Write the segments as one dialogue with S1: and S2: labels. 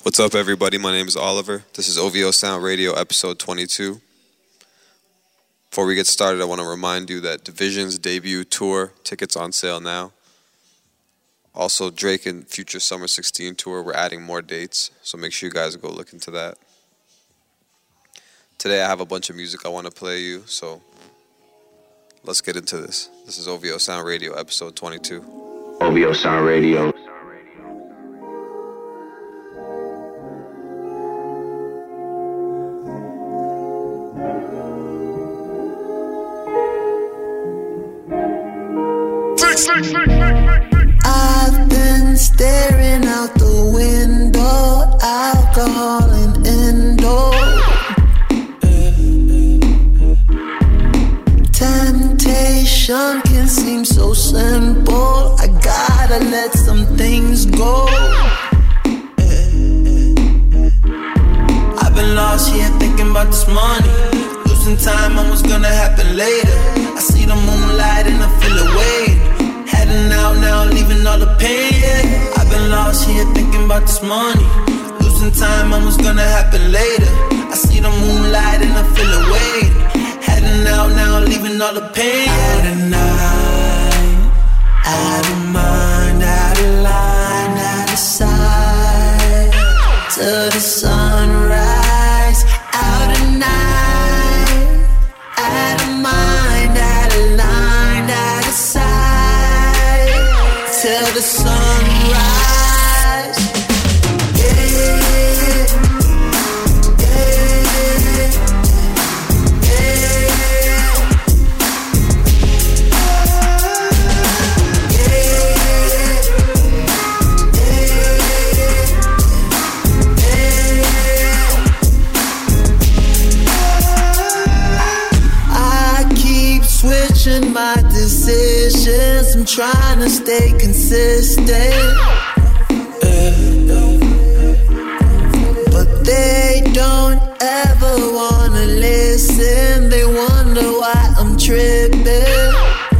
S1: What's up, everybody? My name is Oliver. This is OVO Sound Radio, episode 22. Before we get started, I want to remind you that Division's debut tour, tickets on sale now. Also, Drake and Future Summer 16 tour, we're adding more dates, so make sure you guys go look into that. Today I have a bunch of music I want to play you, so let's get into this. This is OVO Sound Radio, episode 22.
S2: OVO Sound Radio.
S3: I've been staring out the window, alcohol and indoor. Temptation can seem so simple. I gotta let some things go. I've been lost here thinking about this money. Losing time on what's gonna happen later. I see the moonlight and I feel the weight. Heading out now, leaving all the pain, yeah. I've been lost here thinking about this money. Losing time on what's gonna happen later. I see the moonlight and I feel the weight. Heading out now, leaving all the pain, yeah. Out of night, out of mind, out of line, out of sight. Till the sunrise, out of night, out of mind, out of line, out of sight. Till the sunrise. Yeah, yeah, I keep switching my decisions. I'm trying to stay consistent, but they don't ever wanna listen. They wonder why I'm tripping.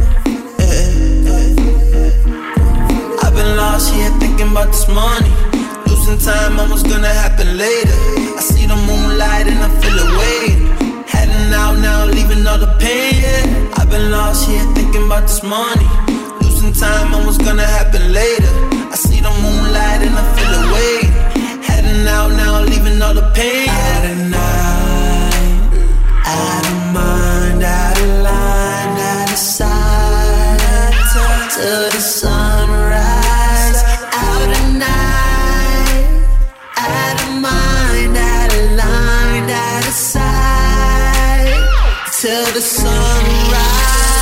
S3: I've been lost here thinking about this money. Losing time on what's gonna happen later. I see the moonlight and I feel the weight. Heading out now, leaving all the pain, yeah. I've been lost here thinking about this money. Losing time on what's gonna happen later. I see the moonlight and I feel the weight. Heading out now, leaving all the pain, yeah. Out of night, out of mind, out of line, out of sight. Till the sunrise. Out of night, out of mind, out of line, out of sight. Till the sunrise.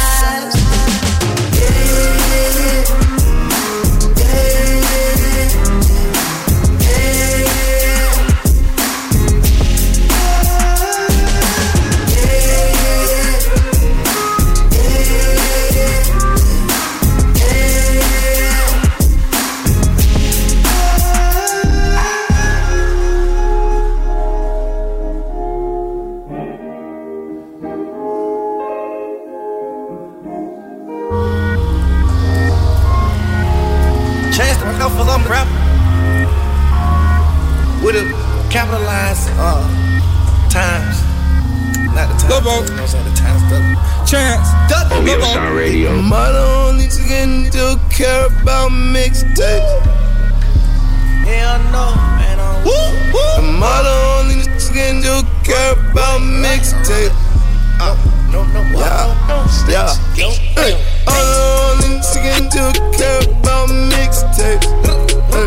S3: With a capitalized times. Not the times. Lobo. No, it's not the times. Chance.
S2: OVO Sound Radio.
S3: Am I the only chicken to care about mixtapes? Hell no, man. Am I the only chicken to care about mixtapes? No. Yeah. Hey. I'm the only chicken to care about mixtapes. Hey.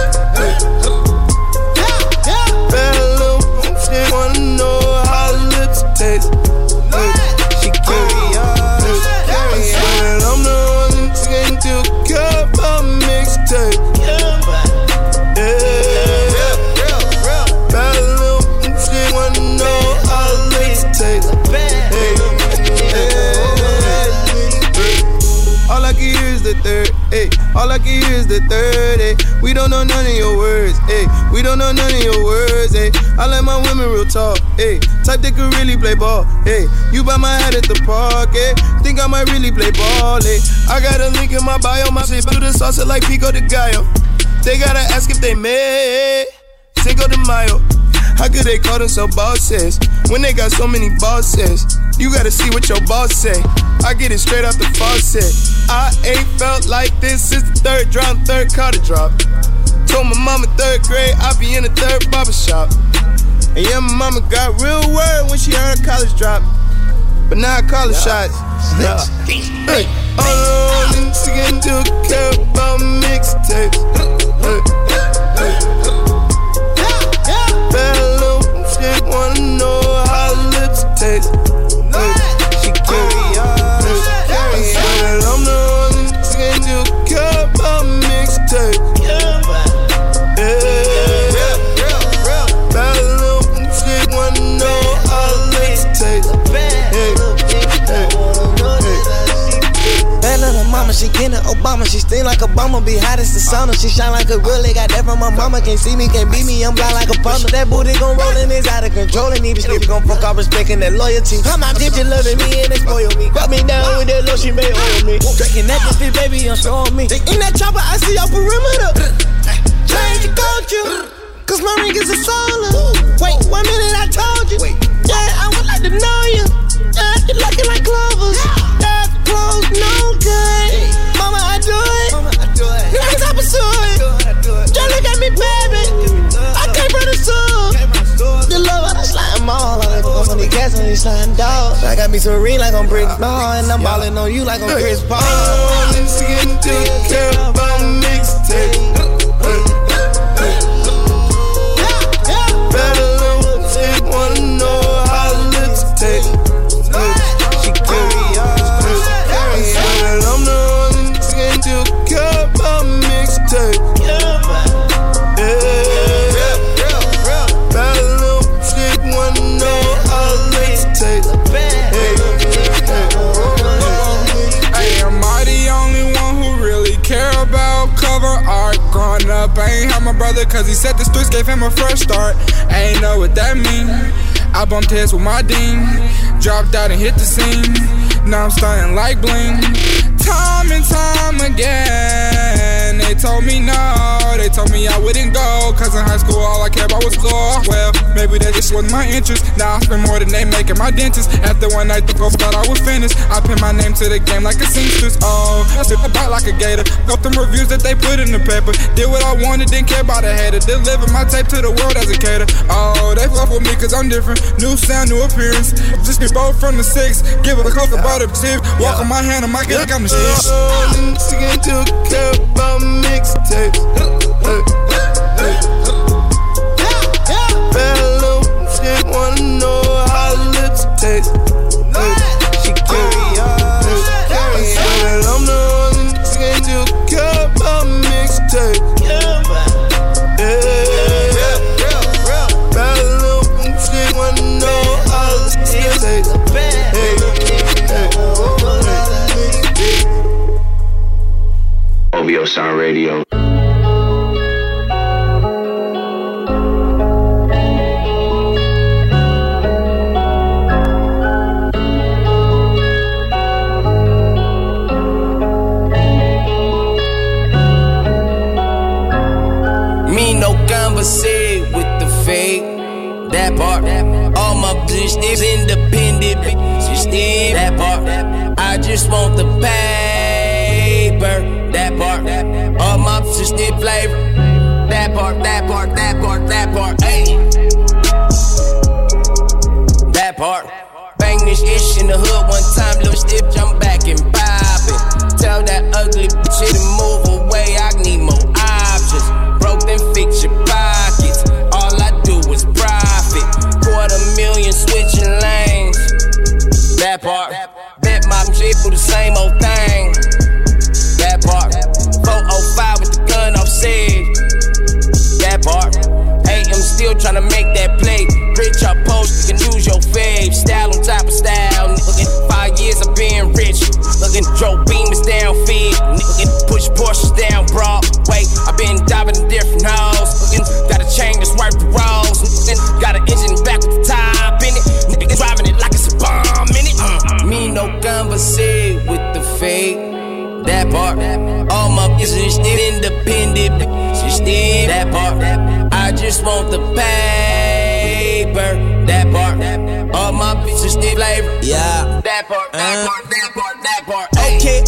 S3: Bad little shit, wanna know how lips taste. She carry on. I'm the only chicken to care about mixtape. Bad little shit, wanna know how lips taste. All I can hear is the third, ayy. All I can hear is the third, ayy. We don't know none of your words, ayy. We don't know none of your words, ayy. I like my women real talk, ayy. Type that could really play ball, ayy. You buy my hat at the park, ayy. Think I might really play ball, ayy. I got a link in my bio, my shit do the salsa like Pico de Gallo. They gotta ask if they made.
S4: Cinco de Mayo. How could they call themselves bosses when they got so many bosses? You gotta see what your boss say. I get it straight off the faucet. I ain't felt like this since the third drop, third car to drop. Told my mama third grade I'll be in the third barbershop. And yeah, my mama got real word when she heard her college drop. But now I call it shots. Hey, all the niggas again do care about mixtapes. Bad little shit wanna know how lips taste. She carry on. I said I'm the only nigga do care about mixtapes. Bad little shit wanna know how lips taste.
S5: Bad little mama, she getting Obama. She sting like Obama, be hot as the sauna. She shine like a really got that from my mama. Can't see me, can't beat me, I'm blind like a plumber. That booty gon' roll and it's out of control. And even if gon' fuck off respecting that loyalty. I'm out bitch loving me and they spoil me. Got me down with that lotion, they oil me. Drinking that bitch, baby, I'm showing me. In that chopper, I see your perimeter. Change your culture, cause my ring is a solar. Wait, 1 minute I told you. Yeah, I would like to know you. Yeah, you like it like clovers. Yeah, clothes, no good. Mama, I do it. Niggas, I pursue it. Just look at me, baby. I came from the soul. The love of the slime mall. I'm on the gas on these slime dogs. I got me some ring like on Brick Ball. And I'm ballin' on you like on Chris Paul.
S4: All these niggas do care about mixtapes. Better little shit wanna know how lips taste. She carry on. I said I'm the only nigga do care about mixtapes. Better little shit wanna know how lips taste.
S6: Hey, am I the only one who really care about cover art? Growing up, I ain't had my brother cause he said the streets gave him a fresh start. I ain't know what that mean. I bumped heads with my dean, dropped out and hit the scene. Now I'm stunting like bling. Time and time again, they told me no. They told me I wouldn't go, cause in high school all I cared about was score. Well, maybe that just wasn't my interest. Now I spend more than they making my dentist. After one night the folks thought I was finished, I pin my name to the game like a seamstress. Oh, I sit about like a gator. Got them reviews that they put in the paper. Did what I wanted, didn't care about a hater. Deliver my tape to the world as a cater. Oh, they fuck with me cause I'm different. New sound, new appearance. Just be both from the 6. Give it a couple butter tip. Walk on my hand, I might get like I'm the shit.
S4: All these niggas do care about mixtapes. Bad little shit wanna know how lips taste. She carry on. I said I'm the only nigga do care about mixtapes. Bad little shit wanna know how lips taste.
S2: OVO Sound Radio.
S7: Me no conversate with the fake. That part. All my business independent. Just in that part. I just want the paper. That part. All my business flavor. That part. That part. That part. That part. Hey. That part. Bang this ish in the hood one time. Little stiff jump back and pop it. Tell that ugly bitch to move away. I need more options. Broke then fix your pockets. All I do is profit. $250,000 switching lanes. That part. Bet my shit for the same old thing. That part. 405 with the gun off said. That part. Hey, I'm still tryna make that play. Rich up post, you can use your fave. Style on top of style. Nigga, 5 years of being rich. Looking drove beamers down feed. Nigga, push Porsches down Broadway. I been diving in different hoes. Looking, got a chain that's worth the rolls. Looking, got an engine back with the top in it. Nigga, driving it like it's a bomb in it. Me no conversate with the fake. That part. All my business independent. Just in that part. I just just want the paper. That part. All my bitches need flavor. Yeah. That part. That part. That part. That part.
S5: Okay.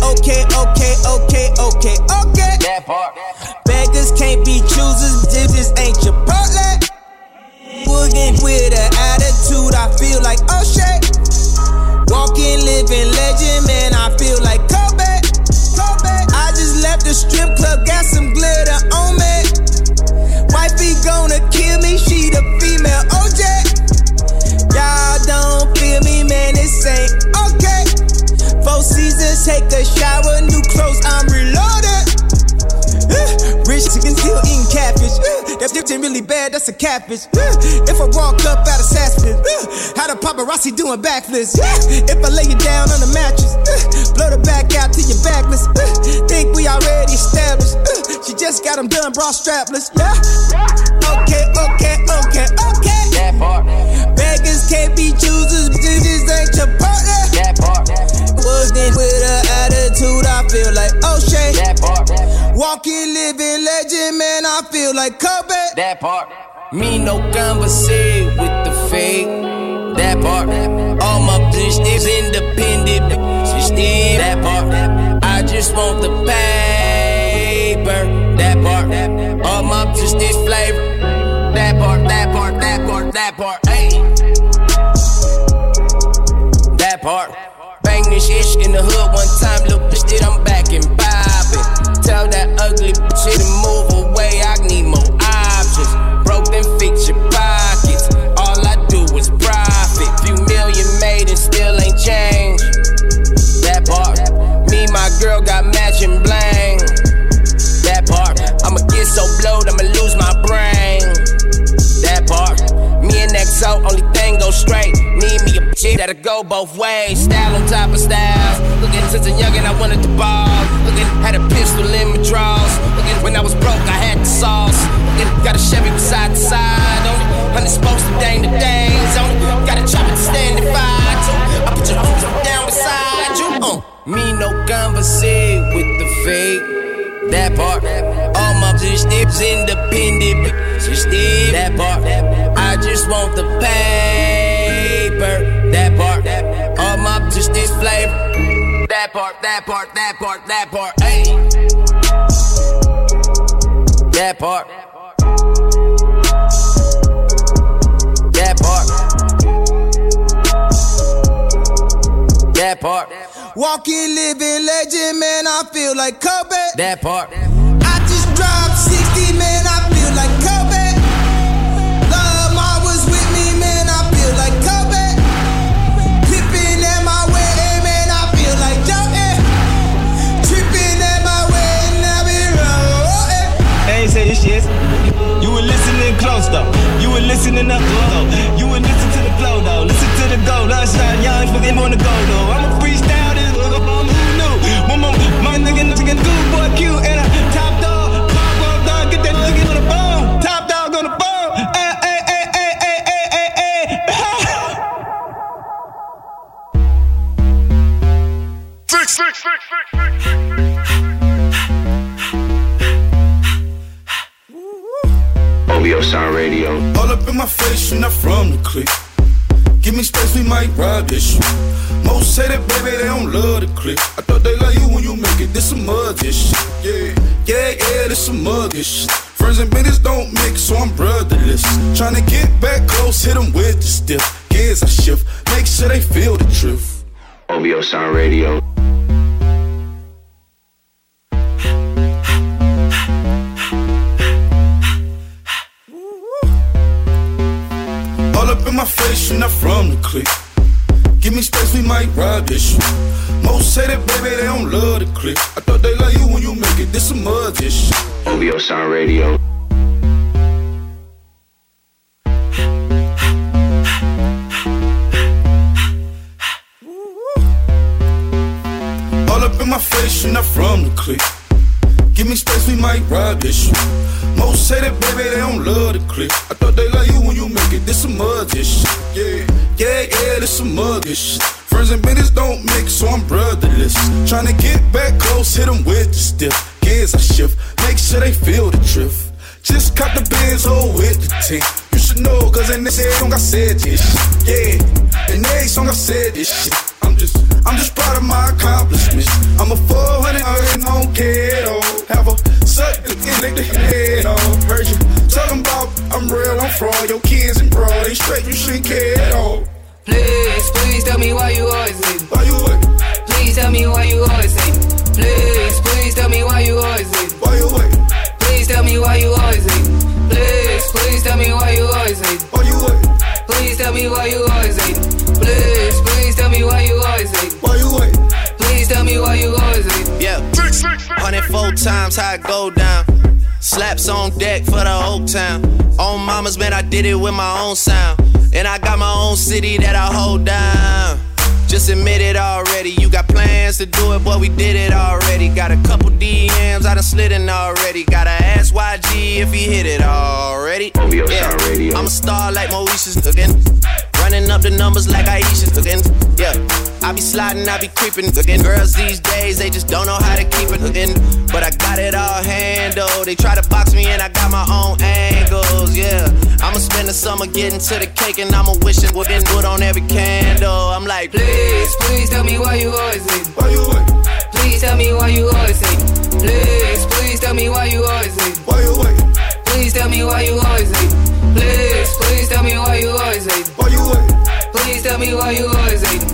S7: That part.
S5: Beggars can't be choosers. This ain't Chipotle. Woodin with an attitude, I feel like O'Shea. Walking, living legend, man, I feel like Kobe. I just left the strip club, got some glitter on me. Wifey gonna kill me, she the female OJ. Y'all don't feel me, man, this ain't okay. 4 seasons, take a shower, new clothes, I'm reloaded. Rich chicken still eating catfish. That bitch really bad, that's a catfish. If I walk up out of Saspin, how the paparazzi doing backflips. If I lay you down on the mattress, blow the back out to your backless. Think we already established. She just got them done, bra strapless. Yeah. Okay.
S7: That part.
S5: Beggars can't be choosers, this ain't Chipotle.
S7: That part.
S5: Woodin with an attitude, I feel like O'Shea.
S7: That part.
S5: Walking, living legend, man, I feel like Kobe.
S7: That part. Me no conversate with the fake. That part. All my bitches independent. She still that part. I just want the paper. That part. All my bitches flavor. That part. That part. That part. That part. Hey. That part. Bang this ish in the hood one time, little bitch, did I'm back and bobbing. Tell that ugly bitch to move away, I need more options. Broke then fix your pockets, all I do is profit. Few million made and still ain't changed. That part, me my girl got matching bling. That part, I'ma get so blowed, I'ma lose my brain. That part, me and XO, only thing go straight. Need me a bitch that'll go both ways. Style on top of styles. Looking since a youngin', I wanted to ball. Looking, had a pistol in my drawers. Looking, when I was broke, I had the sauce. Looking, got a Chevy from side to side on it. And it's supposed to dang the days on it. Got a chopper to stand and fight too. I put your hoes down beside you. Me no conversate with the fake. That part. All my bitches independent. She still that part. I just want the paper. That part. All my bitches flavor. That part. That part. That part. That part. Hey. That part. That part. That part.
S5: Walking, living legend, man, I feel like Kobe.
S7: That part.
S5: I just dropped 60, man, I feel like Kobe. Love Ma was with me, man, I feel like Kobe. Clipping at my wedding, man, I feel like Jordan. Tripping at my wedding, I be rolling.
S8: I ain't say this shit. You were listening close though. You were listening up though. You were listening to the flow though. Listen to the go. Lunchtime, y'all ain't fucking on the go though. I'm a freestyle. Who knew? My nigga good boy Q and a top dog. Top dog, get that nigga on the bone. Top dog on the bone.
S2: OVO Sound Radio.
S4: All up in my face, you're not from the clique. Give me space, we might ride this shit. Most say that, baby, they don't love the clique. I thought they love you when you make it. This some muggish shit. Yeah, this some muggish shit. Friends and business don't mix, so I'm brotherless. Tryna get back close, hit them with the stiff. Gears I shift, make sure they feel the truth.
S2: OVO Sound Radio.
S4: All up in my face, you're not from the clique. Give me space, we might ride this shit. Most say that, baby, they don't love the clique. I thought they love you when you make it. This some muggish shit.
S2: OVO Sound Radio.
S4: All up in my face, you're not from the clique. Give me space, we might ride this shit. Most say that, baby, they don't love the clique. I thought they love you when you make it. This some muggish shit. Yeah, this some muggish shit. Friends and business don't mix, so I'm brotherless. Tryna get back close, hit them with the stiff. Gears I shift, make sure they feel the drift.
S6: Just caught the Benz hole with the team. You should know, cause in this song I said this shit. Yeah, in every song I said this shit. I'm just proud of my accomplishments. I'm a 400, I don't care, oh. Have a suck the head off. Heard you talking about I'm real, I'm fraud. Your kids and bro, they straight, you shouldn't care at all.
S7: Please tell me why you always hating.
S6: Why you waiting?
S7: Please tell me why you always hating. Please tell me why you always hating.
S6: Why you waiting?
S7: Please tell me why you always hating. Please tell me why you always hating.
S6: Why you waiting?
S7: Please tell me why you always hating. Please tell me why you always hating.
S6: Why you waiting?
S7: Please tell me why you always hating.
S5: Yeah, 104 times how it go down. Slaps on deck for the whole town. On mamas, man, I did it with my own sound. And I got my own city that I hold down. Just admit it already. You got plans to do it, boy, we did it already. Got a couple DMs, I done slid in already. Gotta ask YG if he hit it already. Yeah, I'm a star like Mauritius looking. Running up the numbers like Aisha's looking. Yeah, I be sliding, I be creeping looking. Girls these days, they just don't know how to keep it looking. But I got it all handled. They try to box me and I got my own angles, yeah. I'ma spend the summer getting to the cake and I'ma wishing within wood on every candle. I'm like,
S7: please tell me why you always hating.
S6: Why you waiting?
S7: Please tell me why you always hating. Please tell me why you always hating.
S6: Why you waiting?
S7: Please tell me why you always hating. Please tell me why you always hating.
S6: Why you waiting?
S7: Please tell me why you always hating.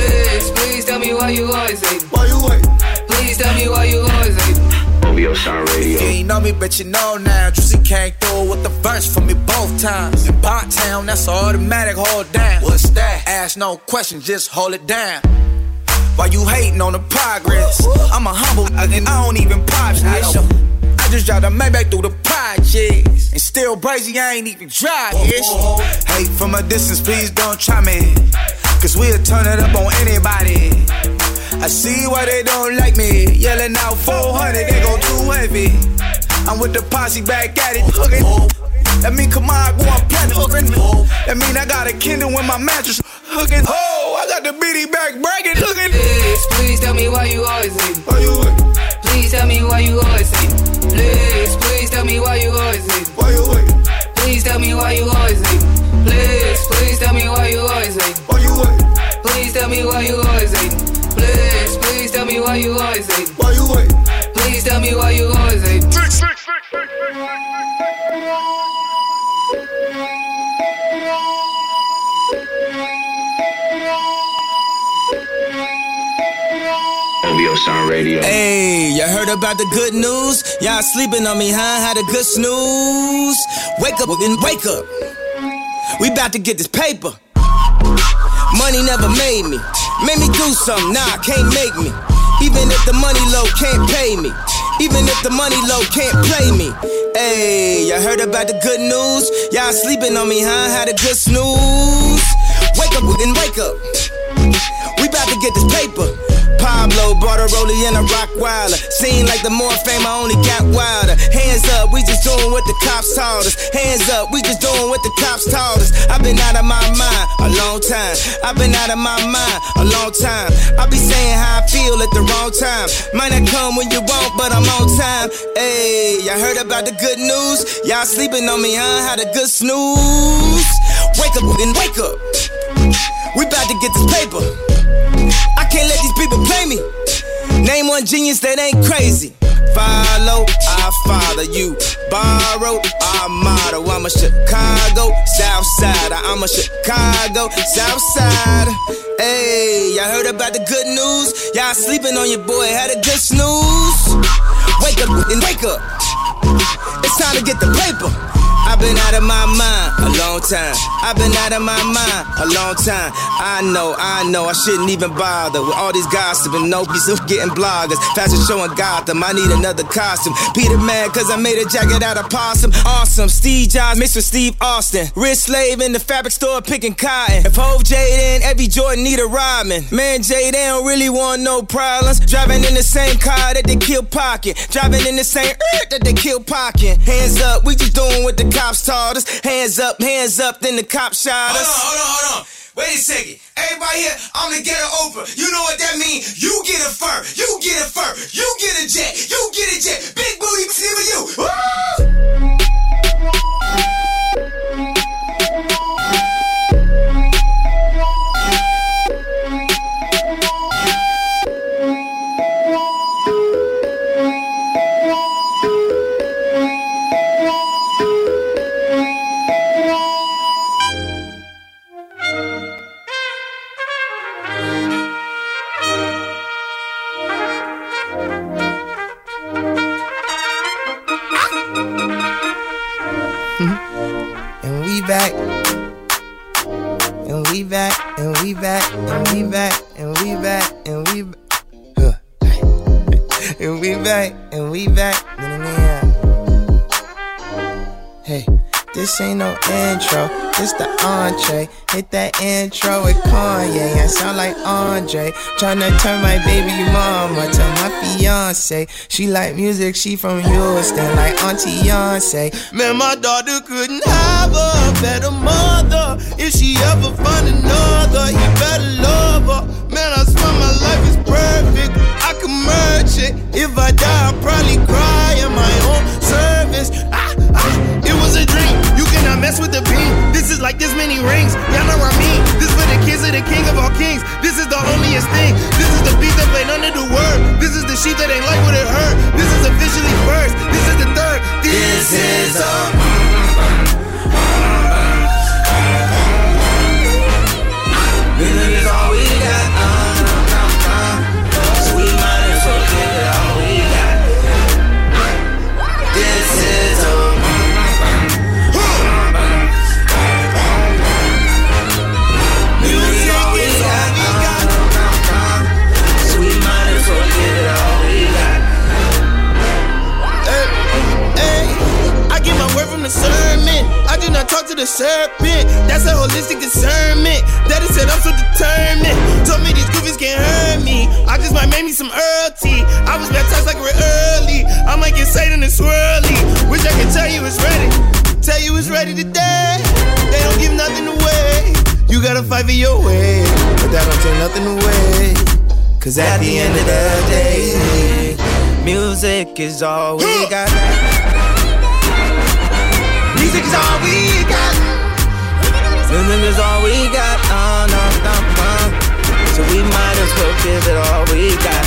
S7: Please tell me why you always hating.
S6: Why you waiting?
S7: Please tell me why you always hating.
S2: OVO Sound Radio.
S9: You ain't know me, but you know now. Juicy came through with the verse for me both times. In Pot Town, that's automatic, hold down. What's that? Ask no question, just hold it down. Why you hating on the progress? I'm a humble and I don't even pop shit. I just drive the Maybach through the projects. And still brazy, I ain't even drive it. Hate from a distance, please don't try me. Cause we'll turn it up on anybody. I see why they don't like me. Yelling out 400, they go too heavy. I'm with the posse back at it, hooking. That mean come on, go on platinum, hooking. That mean I got a Kindle in my mattress, hooking. Oh, I got the bitty back bragging, hooking.
S7: Please tell me why you always hating.
S6: Why you waiting?
S7: Please tell me why you always hating. Please tell me why you always hating.
S6: Why you waiting?
S7: Please tell me why you always hating. Please tell me why you always hating.
S6: Why you waiting?
S7: Please tell me why you always hating. Please tell me why you always hating.
S6: Why you waiting?
S7: Please tell me why you always hating.
S2: OVO Sound Radio.
S5: hey, you heard about the good news? Y'all sleeping on me, huh? Had a good snooze. Wake up and wake up. We about to get this paper. Money never made me. Made me do something, nah, can't make me. Even if the money low, can't pay me. Even if the money low, can't play me. Hey, you heard about the good news? Y'all sleeping on me, huh? Had a good snooze. Wake up and wake up. We about to get this paper. Pablo bought a rollie and a rock wilder. Seem like the more fame I only got wilder. Hands up, we just doing what the cops told us. Hands up, we just doing what the cops told us. I've been out of my mind a long time. I've been out of my mind a long time. I be saying how I feel at the wrong time. Might not come when you want, but I'm on time. Hey, y'all heard about the good news? Y'all sleeping on me, huh? Had a good snooze. Wake up and wake up. We about to get this paper. I can't let these people play me. Name one genius that ain't crazy. Follow, I follow you. Borrow, I model. I'm a Chicago Southside. I'm a Chicago Southside. Hey, y'all heard about the good news? Y'all sleeping on your boy, had a good snooze. Wake up and wake up. It's time to get the paper. I've been out of my mind a long time. I've been out of my mind a long time. I know, I shouldn't even bother with all these gossiping. Nobody's still getting bloggers. Fashion show in Gotham, I need another costume. Peter mad cause I made a jacket out of possum. Awesome, Steve Jobs mixed with Steve Austin. Rich slave in the fabric store picking cotton. If Hov Jaden, every Jordan need a rhyming. Man, Jay, they don't really want no problems. Driving in the same car that they kill Pocket. Driving in the same that they kill Pocket. Hands up, we just doing what the cops taught us. Hands up, then the cops shot us.
S9: Hold on. Wait a second. Everybody here, I'm the ghetto Oprah. You know what that means? You get a fur. You get a fur. You get a jet. You get a jet. Big booty, see with you. Woo!
S5: we back. And we back, and we back, and we back, and we back, and we back. And we back, and we back. Hey, this ain't no intro, this the entree. Hit that intro with Kanye, I sound like Andre. Tryna turn my baby mama to my fiance. She like music, she from Houston, like Auntie Beyonce. Man, my daughter couldn't have a better mother. If she ever find another, you better love her. Man, I swear my life is perfect, I can merge it. If I die, I'll probably cry in my own service. It was a dream, you cannot mess with the beam. This is like this many rings, y'all know what I mean. This for the kids of the king of all kings. This is the holiest thing. This is the beat that played under the word. This is the sheep that ain't like what it heard. This is officially first, this is the third. This is a million is all we got. So we might as well give it all we got. This is a million is all we got. So we might as well give it all we got. Hey, I get my word from the sermon. I do not talk to the serpent. That's a holistic discernment. Daddy said I'm so determined. Told me these goofies can't hurt me. I just might make me some Earl tea. I was baptized like we're early. I might get Satan and swirly. Wish I could tell you it's ready. Tell you it's ready today. They don't give nothing away. You gotta fight for your way, but that don't take nothing away. Cause at the end of the day, music is all we got. Music is all we got. Music is all we got. So we might as well give it all we got.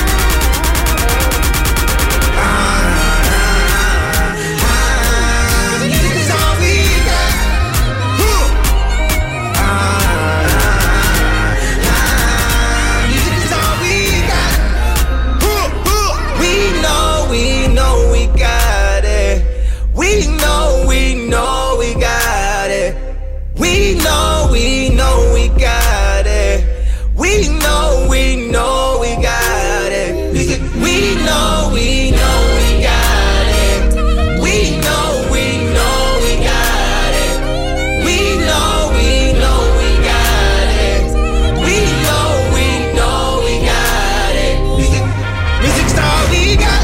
S5: Music is all we got. Music is all we got. We know we got it. We know we got it. We know we got it. We know we got it. We know we got it. We know we got it. We know we got it. We know we got it. Music's all we got.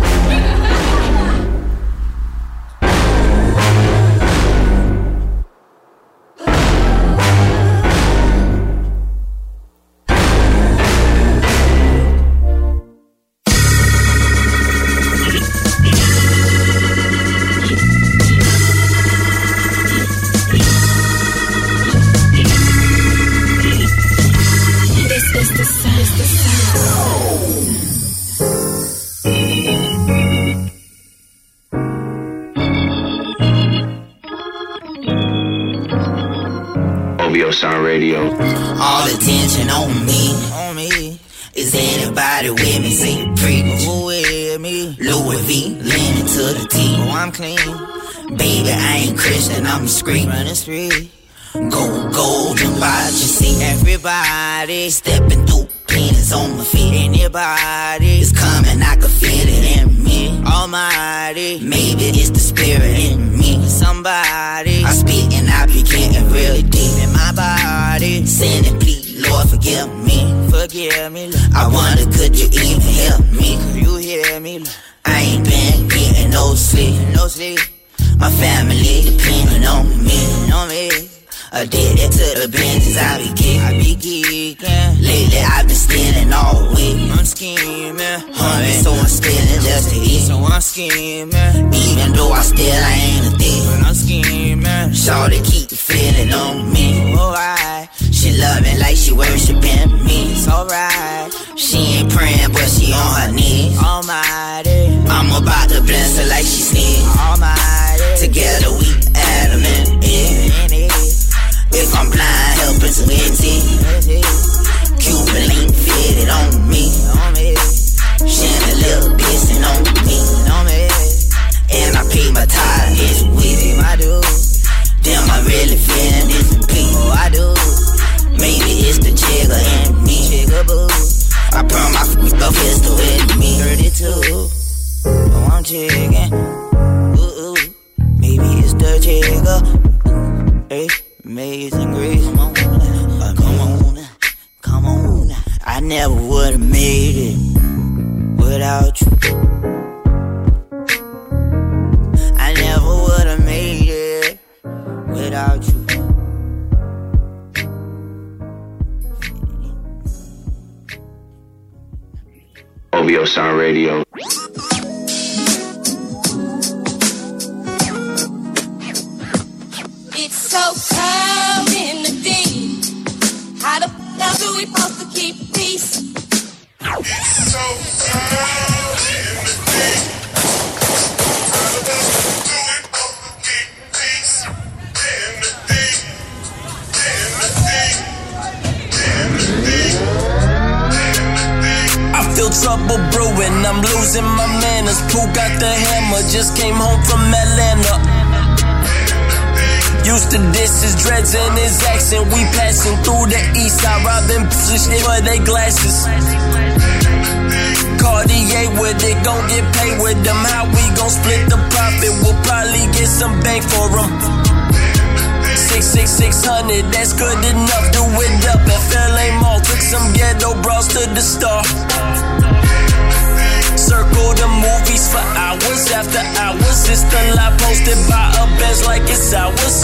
S2: OVO Sound Radio.
S10: All attention on me. Is anybody with me? Say pretty. Who with me? Louis V, leaning to the T. Oh, I'm clean. Baby, I ain't Christian, I'm discreet. Running street. Go golden by you see. Everybody stepping through, penis on my feet. Anybody is coming, I can feel it in me. Almighty, maybe it's the spirit in me. Somebody, I spit and I be getting really deep in my body. Sin and plead, Lord, forgive me. Forgive me, Lord. I wonder, could you even help me? Could you hear me, Lord? I ain't been getting no sleep. My family depending on me. Addicted to the benches, I be geeking. Lately I've been stealing all week. I'm scheming, hungry, so I'm stealing just to eat. So I'm scheming, even though I ain't a thief. But I'm scheming, shorty keep the feeling on me. Alright, she love me like she worshiping me. It's alright, she ain't praying but she on her knees. Almighty, I'm about to bless her like she sneeze. Almighty, together we Adam and Eve. If I'm blind, help us with it. Cuban link fitted on me. Chandelier pissing on me. And I pay my tithe, it's with it. Damn, I really jigger. Hey, amazing grace. Come on. I never would've made it without you. I never would've made it without you.
S2: OVO Sound Radio.
S11: It's so cold in the deep. How the f*** do we supposed to keep peace? It's so cold in the deep. How the f*** do we supposed to keep peace? In the deep.
S7: I feel trouble brewing, I'm losing my manners. Pooh got the hammer, just came home from Atlanta. Used to diss his dreads and his accent. We passing through the east side, robbing shit for they glasses. Cartier with it, gon' get paid with them. How we gon' split the profit? We'll probably get some bank for them. 600, that's good enough. Do it up at FLA Mall. Took some ghetto bras to the star. Circle the movies for hours after hours. It's the lie posted by a bench like it's ours.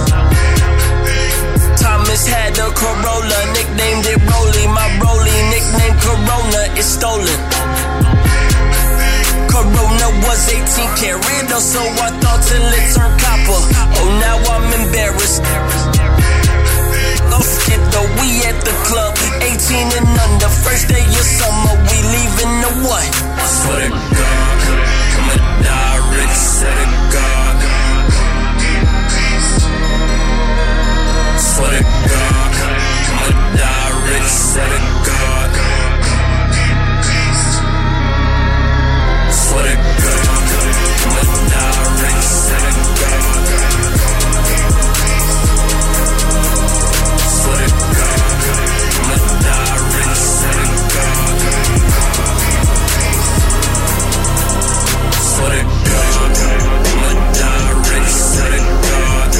S7: Thomas had a Corolla, nicknamed it Rolly. My Rolly, nicknamed Corona, is stolen. Corona was 18 karat, or so I thought till it turned copper. Oh, now I'm embarrassed. Oh, skip though, we at the club, 18 and under. First day of summer, we leaving the what? Swear to God, I'ma die rich, swear to God. Swear to God, I'ma die rich, swear to God. Swear to God, I'ma die rich, swear to God. Swear to God, I'ma die rich, swear to God. Swear to God, I'ma die rich, swear to God.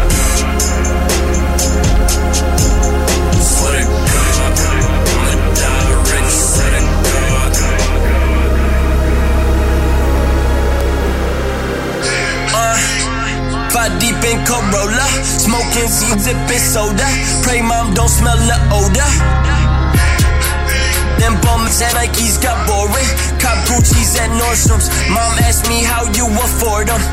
S7: Swear to God, I'ma die rich, swear to God. Five deep in Corolla, smoking, zipping soda. Pray mom don't smell the odor. Them bums and Nikes got boring. Cop Gucci's at Nordstrom's. Mom asked me how you afford them.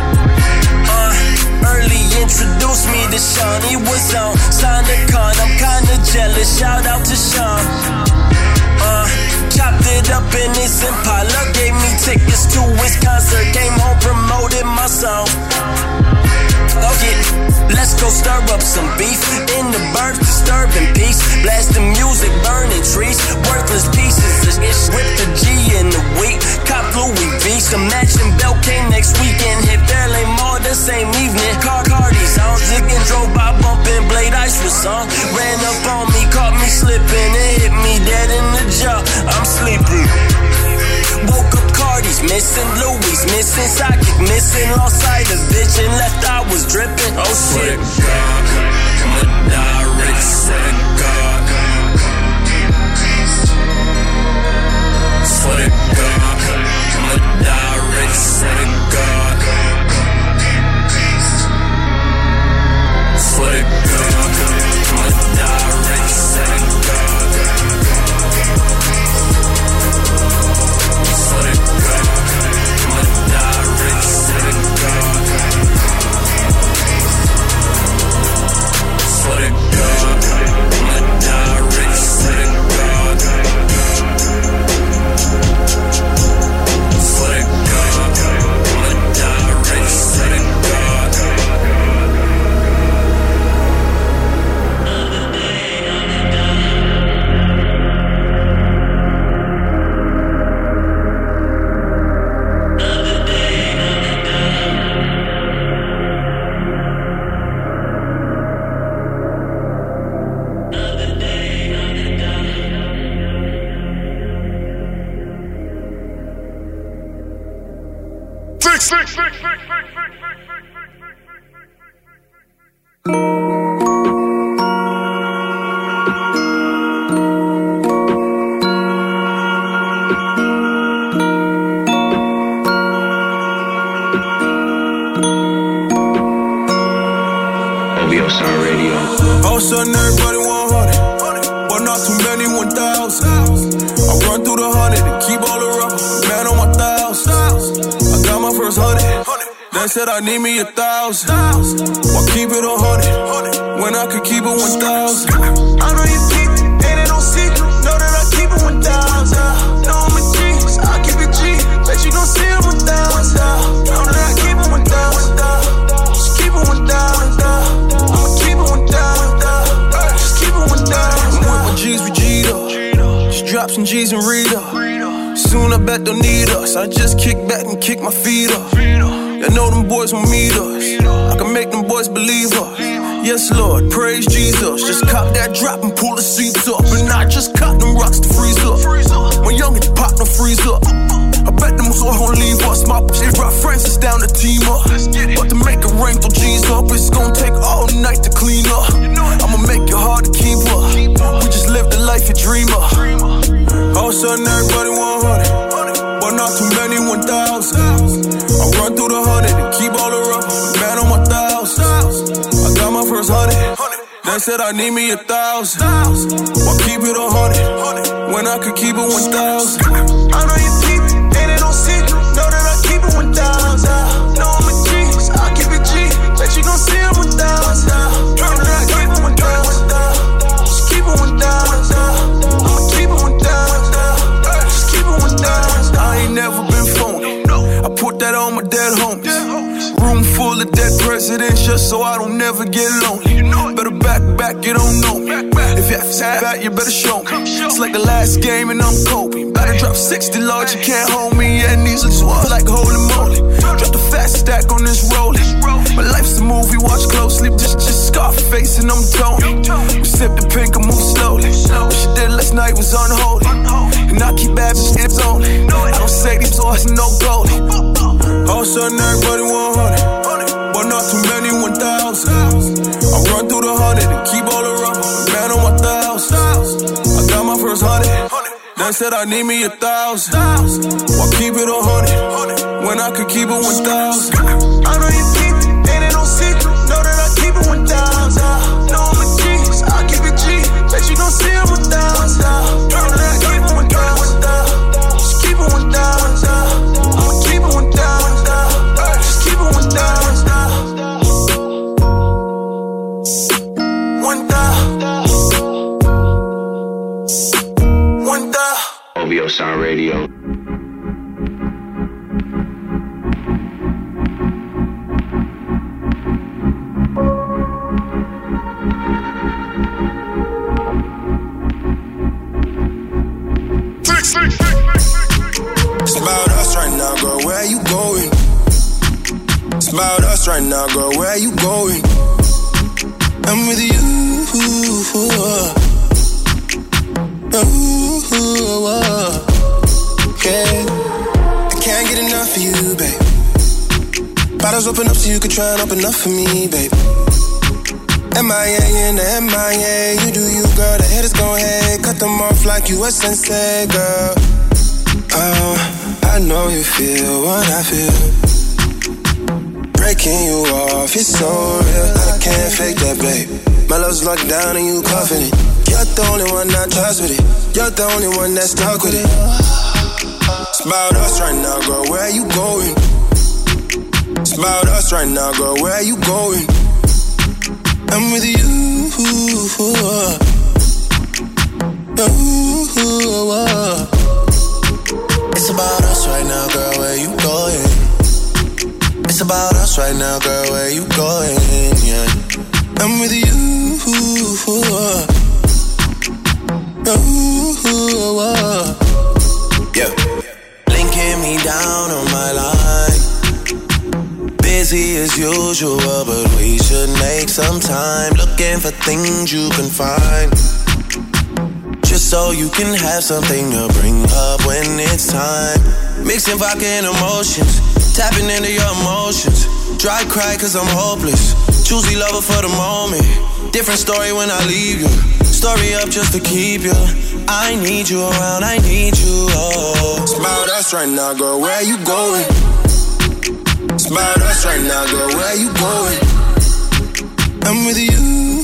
S7: Early introduced me to Sean. He was on, signed a con. I'm kinda jealous. Shout out to Sean. Chopped it up in his Impala. Gave me tickets to his concert. Came home, promoted my song. Okay, let's go stir up some beef. In the bird, disturbing peace. Blasting music, burning trees. Worthless pieces of shit. Whipped the G in the week. Cop Louis V. Some matching belt came next weekend. Hit Fairlane Mall the same evening. Cardi's on. Zigging, drove by bumping. Blade Ice was on. Ran up on me, caught me slipping. It hit me dead in the jaw. I'm sleeping. Woke up Cardi's missing, Louis missing, socket missing, lost sight of vision, left eye was dripping. Oh shit. I'ma die rich, swear to God. Swear to God, I'ma die rich, swear to God. Swear to God, I'ma die rich, swear to God. Swear to God, I'ma die rich, swear to God.
S2: OVO Sound Radio.
S4: All of a sudden everybody 100, but not too many 1,000. I run through the 100 and keep all the rubber, man on my thousands. I got my first 100, then said I need me 1,000. Why keep it 100 when I could keep it 1,000? I know you keep it, ain't it no secret. Know that I keep it 1,000. Know I'm a G, so I keep it G. Bet you gon' see it 1,000. Know that I keep it 1,000. Just keep it 1,000. I'ma keep it 1,000. Just keep it 1,000. I'm with my G's, we G'd up. Just drop some G's and read up. Soon I bet they'll need us. I just kick back and kick my feet up. I know them boys won't meet us. I can make them boys believe us. Yes, Lord, praise Jesus. Just cop that drop and pull the seats up. And I just cop them rocks to freeze up. When youngin' pop, no freeze up. I bet them so won't leave us. My shit brought Francis down to team up. But to make it rain, throw G's up. It's gonna take all night to clean up. I'ma make it hard to keep up. We just live the life you dream of. All of a sudden everybody 100, but not too many 1,000. I run through the 100 and keep all the rubber, man on my thousands. I got my first 100, then said I need me 1,000. Why keep it 100 when I could keep it 1,000? I know you keep it, ain't it no secret. Know that I keep it 1,000. Know I'm a G, so I keep it G. Bet you gon' see it 1,000. Know that I keep it 1,000. Just keep it 1,000. I'ma keep it 1,000. Just keep it 1,000. I ain't never been phony. I put that on my dead homies. Room full of dead presidents just so I don't never get lonely. Better back, you don't know me. If you have to back, you better show me. It's like the last game and I'm Kobe. Better drop 60 large, you can't hold me. Yeah, these are feel like holy moly. Drop the fast stack on this rolling. My life's a movie, watch closely. Just Scarface and I'm Tony. We sip the pink and move slowly. What she did last night was unholy. And I keep bad bitch hips on it. I don't say these toys no goalie. All of a sudden everybody 100, but not too many 1,000. I run through the 100 and keep all the rubber, man on my thousands. I got my first 100, then said I need me 1,000. Why keep it 100 when I could keep it 1,000? I know you keep it, ain't it no secret. Know that I keep it 1,000. Know I'm a G, so I keep it G. Bet you gon' see it 1,000. Know that I keep it 1,000. Just keep it 1,000. I'ma keep it 1,000. Just keep it 1,000. 1,000.
S2: OVO Sound Radio.
S4: It's about us right now, girl, where you going? It's about us right now, girl, where you going? I'm with you. Yeah. I can't get enough of you, babe. Bottles open up so you can try and open up for me, babe. MIA in the MIA, you do you, girl. The haters gon' hate, cut them off like you a sensei, girl. Oh, I know you feel what I feel. Breaking you off, it's so real. I can't fake that, babe. My love's locked down and you coughing it. You're the only one I trust with it. You're the only one that's stuck with it. It's about us right now, girl, where you going? It's about us right now, girl, where you going? I'm with you. It's about us right now, girl, where you going? It's about us right now, girl, where you going? Yeah, I'm with you. Yeah, linking me down on my line. Busy as usual, but we should make some time. Looking for things you can find, just so you can have something to bring up when it's time. Mixing vodka and emotions, tapping into your emotions.
S3: Dry cry cause I'm hopeless. Choosy lover for the moment. Different story when I leave you. Story up just to keep you. I need you around, I need you, oh. Smile at us right now, girl, where you going? Smile at us right now, girl, where you going? I'm with you.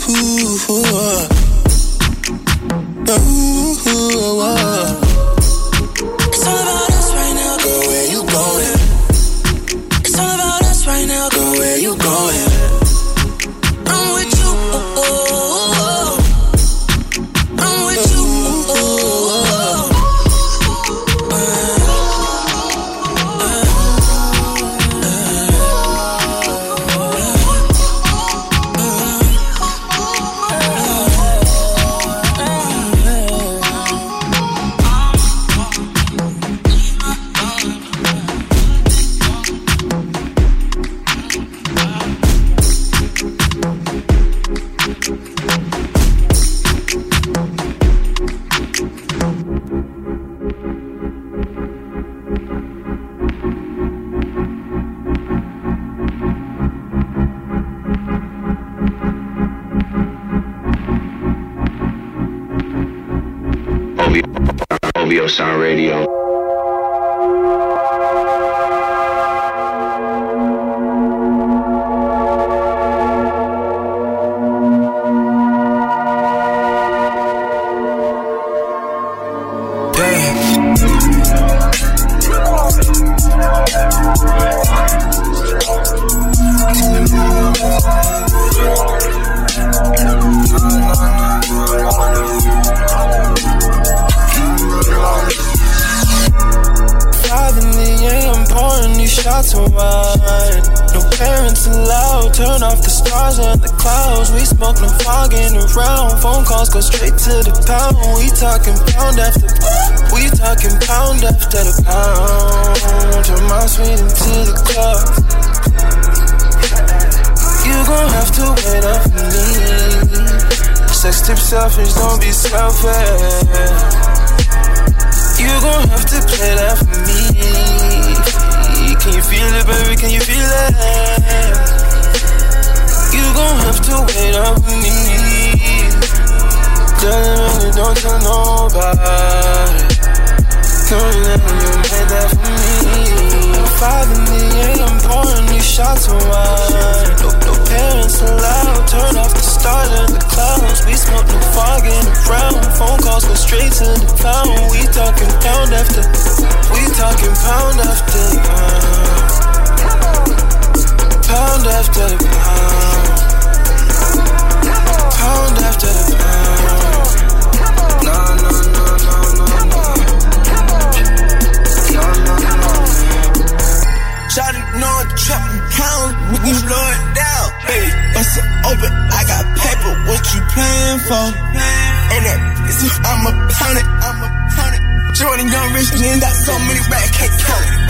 S3: It's all about us right now, girl, where you going? It's all about us right now, girl, where you going? I'm with you, oh, oh, oh. I'm with you, oh, oh,
S2: OVO Sound Radio.
S4: Shots of wine. No parents allowed. Turn off the stars and the clouds. We smoke, no fogging around. Phone calls go straight to the pound. We talking pound after pound. We talking pound after the pound. Turn my suite into the club. You gon' have to wait up for me. Sex tip selfish, don't be selfish. You gon' have to play that for me. Can you feel it, baby? Can you feel it? You gon' have to wait up with me. Darling, you don't tell nobody. Knowing that you made that for me. 5 in the AM, pouring these shots of wine. No parents allowed. Turn off the stars and the clouds. We smoke, no fogging around. Phone calls go straight to the pound. We talking pound after. We talking pound after pound. Pound after the pound. Pound after the pound. No, no, no, no, no, no. No, no, no. Shawty know I'm trapping pound. We can slow it down. Baby, bust it open. I got paper. What you playing for? And that pussy, I'm a pound it. Jordan Young Rich, you ain't got so many racks, can't count it.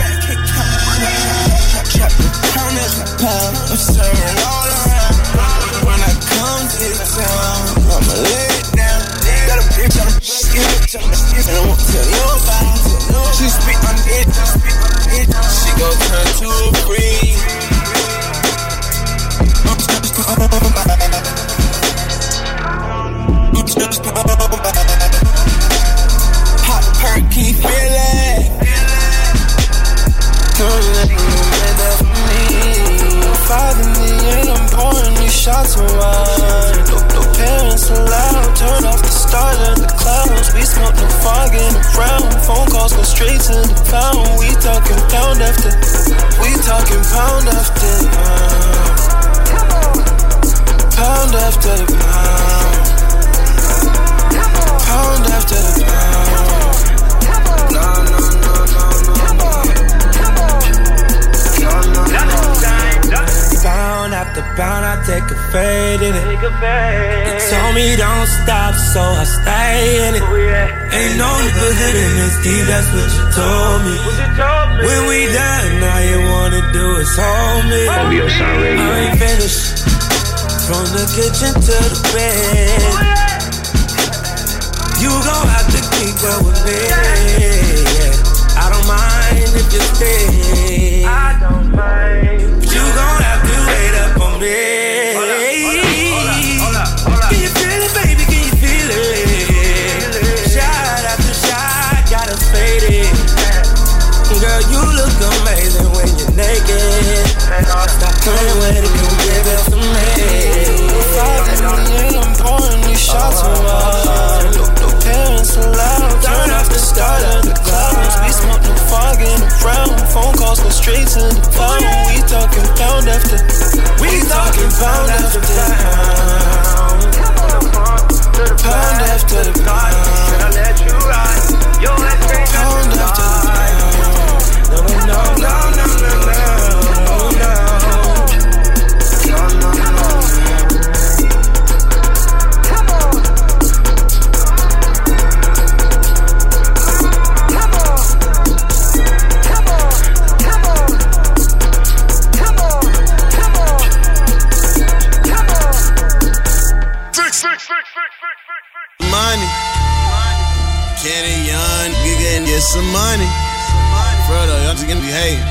S4: Pound after pound, I'm serving all around. When I come to this town, I'ma lay it down. Got a bitch on the shit, and I won't tell nobody. She spit on it, she gon' turn to a freak. I'm just on Hot perk, can you feel it? Don't let you make that for me. 5 in the AM, pouring these shots of wine. No parents allowed. Turn off the stars and the clouds. We smoke, no fogging around. Phone calls go straight to the pound. We talking pound after. We talking pound after pound. Pound after the pound. Pound after the pound. No, no, no, no, no, no. No, no, no. Pound after pound, I take a fade in it. You told me don't stop, so I stay in it. Ain't no nigga hitting this deep, that's what you told me. When we done, all you wanna do is hold me.
S2: OVO Sound Radio.
S4: I ain't finished. From the kitchen to the bed. You gon' have to keep up with me. I don't mind if you stay. I don't mind. But you gon' have
S3: made up on me. Can you feel it, baby? Can you feel it? Shot after shot, got us faded. Girl, you look amazing when you're naked. Stop playing with it, come give it to me. 5 minutes, I'm pouring these shots around. No parents allowed. Turn off the start of the clouds. We smoke no fog in the brown. Phone calls go straight to the phone. We talking pound after pound after pound. Pound after the pound. Should I let you ride? Pound after the pound. No.
S12: Money, Kenny Young, you can get some money. Frodo, y'all just gonna be hating.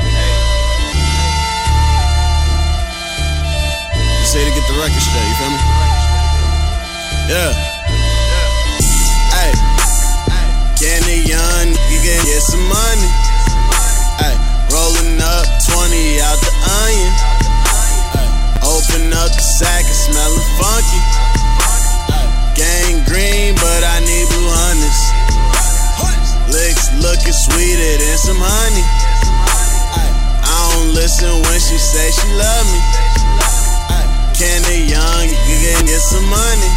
S12: Just say to get the record straight, you feel me? Yeah. Hey, Kenny Young, you can get some money. Hey, rolling up 20 out the onion. Hey, open up the sack and smell it funky. Gang green, but I need blue hundreds. Licks looking sweeter than some honey. I don't listen when she say she love me. Kenny Young, you can get some money.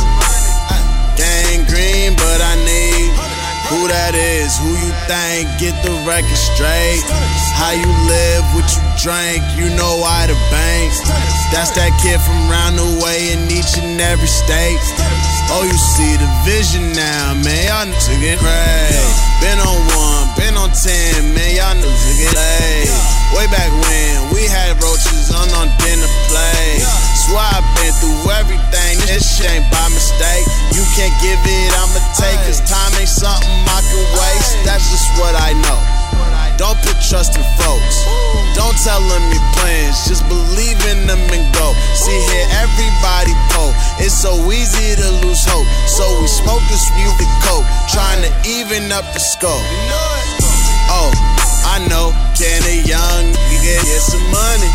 S12: Gang green, but I need who that is, who you think, get the record straight. How you live, what you drink, you know why the bank. That's that kid from round the way in each and every state. Oh, you see the vision now, man, y'all niggas get crazy. Been on 1, been on 10, man, y'all niggas get laid. Way back when, we had roaches on dinner plate. Swear I've been through everything, this shit ain't by mistake. You can't give it, I'ma take, cause time ain't something I can waste. That's just what I know. Don't put trust in folks. Don't tell them your plans, just believe in them and go. See here, everybody po. It's so easy to lose hope. So we smoke this music coke, trying to even up the scope. Oh, I know, Kenny Young, you can get some money.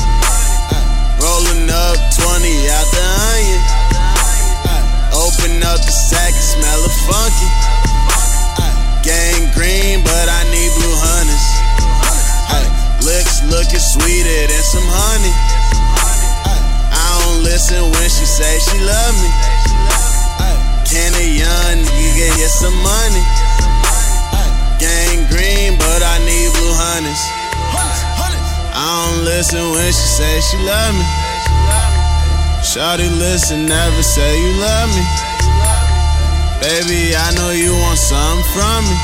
S12: Rolling up 20 out the onion. Open up the sack and smell it funky. Gang green, but I need blue hundreds. Lips looking sweeter than some honey. I don't listen when she say she love me. Kenny Young, you can get some money. Gang green, but I need blue hundreds. I don't listen when she say she love me. Shawty listen, never say you love me. Baby, I know you want something from me.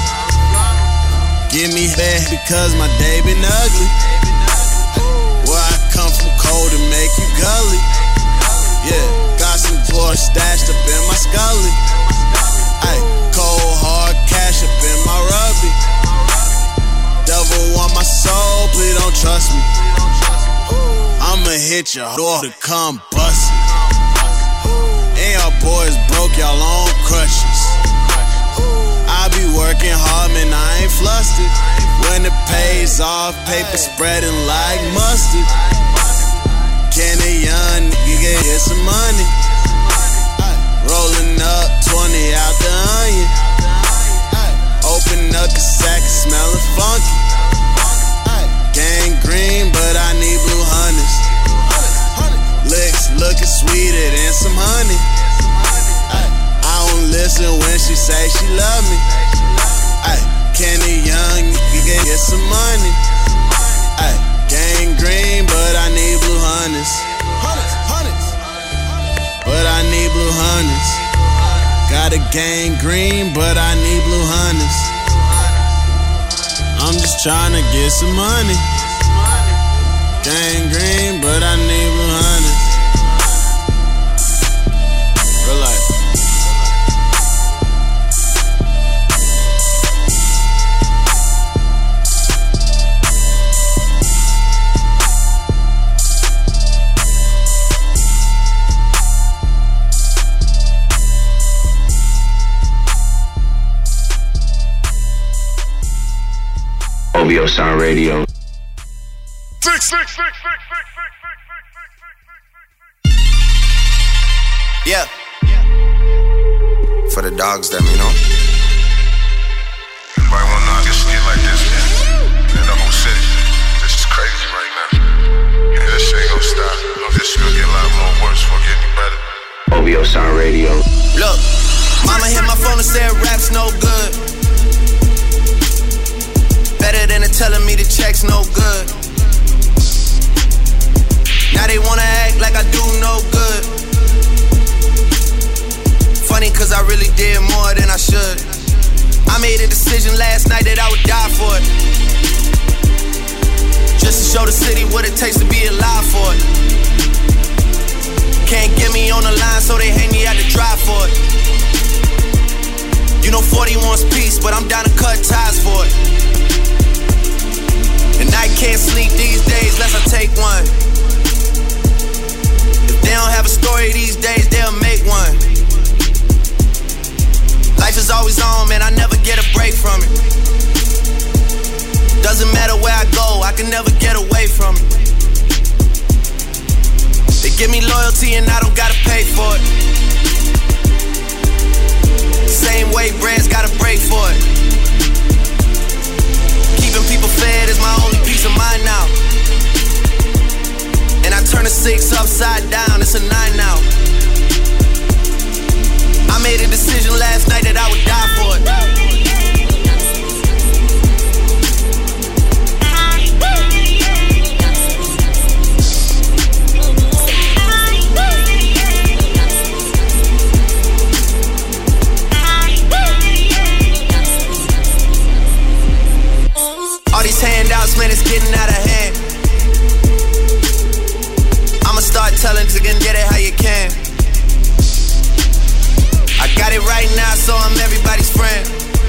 S12: Give me head because my day been ugly. Where I come from cold to make you gully. Yeah, got some boys stashed up in my scully. Ay, cold hard cash up in my rubby. Devil want my soul, please don't trust me. I'ma hit your door to come bust it. And y'all boys broke, y'all on crutches. I be working hard, man, I ain't flustered. When it pays off, paper spreading like mustard. Kenny Young, you can get some money. Rolling up 20 out the onion. Open up the sack and smell it funky. Gang green, but I need blue hundreds. Licks looking sweeter than some honey. I don't listen when she say she love me. Kenny Young, you can get some money. Gang green, but I need blue hundreds. But I need blue hundreds. Got a gang green, but I need blue hundreds. I'm just trying to get some money. Gang green, but I need blue hundreds. Real life.
S2: OVO Sound Radio.
S9: Yeah. For the dogs, them, you know.
S13: Anybody wanna know I get shit like this, man? In the whole city. This is crazy right now. Yeah, this shit ain't gonna stop. This shit gonna get a lot more worse before it get any better.
S2: OVO Sound Radio.
S9: Look, mama hit my phone and said rap's no good. Better than it telling me the check's no good. Now they wanna act like I do no good. Funny cause I really did more than I should. I made a decision last night that I would die for it. Just to show the city what it takes to be alive for it. Can't get me on the line so they hang me out to dry for it. You know 40 wants peace, but I'm down to cut ties for it. And I can't sleep these days unless I take one. If they don't have a story these days, they'll make one. Life is always on, man, I never get a break from it. Doesn't matter where I go, I can never get away from it. They give me loyalty and I don't gotta pay for it. Same way brands gotta break for it. Keeping people fed is my only peace of mind now. And I turn a 6 upside down, it's a 9 now. I made a decision last night that I would die for it. All these handouts, man, it's getting out of hand. I'ma start telling to get it how you can. I got it right now, so I'm everybody's friend.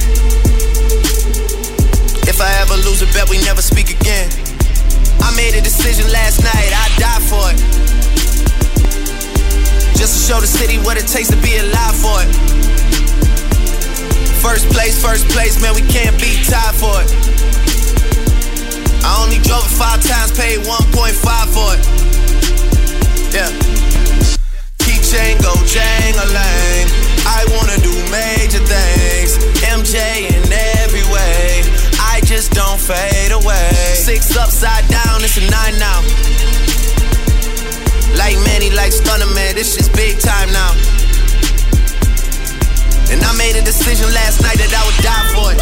S9: If I ever lose a bet, we never speak again. I made a decision last night, I'd die for it. Just to show the city what it takes to be alive for it. First place, man, we can't be tied for it. I only drove it 5 times, paid 1.5 for it. Yeah. Keychain go jang-a-lang. I wanna do major things. MJ in every way. I just don't fade away. 6 upside down, it's a 9 now. Like Manny, like Stunner, man, this shit's big time now. And I made a decision last night that I would die for it.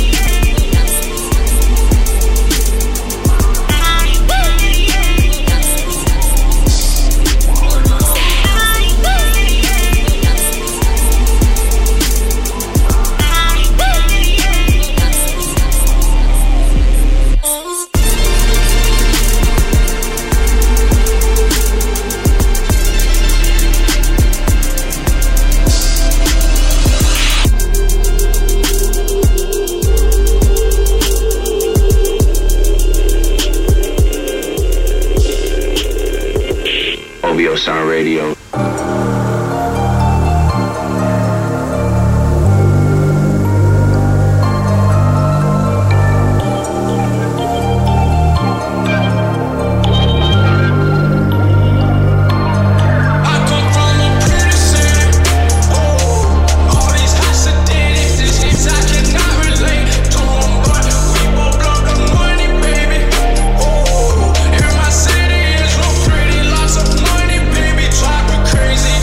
S2: OVO Sound Radio.
S14: Crazy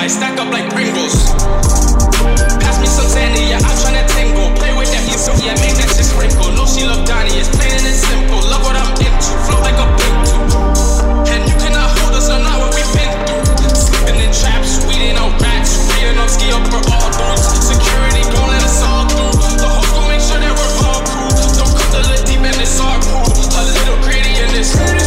S14: I stack up like Pringles. Pass me some Sandy, yeah, I'm tryna tingle. Play with that music, yeah, make that shit sprinkle. No, she love Donnie, it's plain and simple. Love what I'm into, flow like a Pinto. And you cannot hold us, or not what we've been through. Sleeping in traps, weeding out rats, reading on ski up for all dudes. Security gon' let us all through. The hoes gon' make sure that we're all cool. Don't come to the deep end, it's our pool. A little greedy in this city.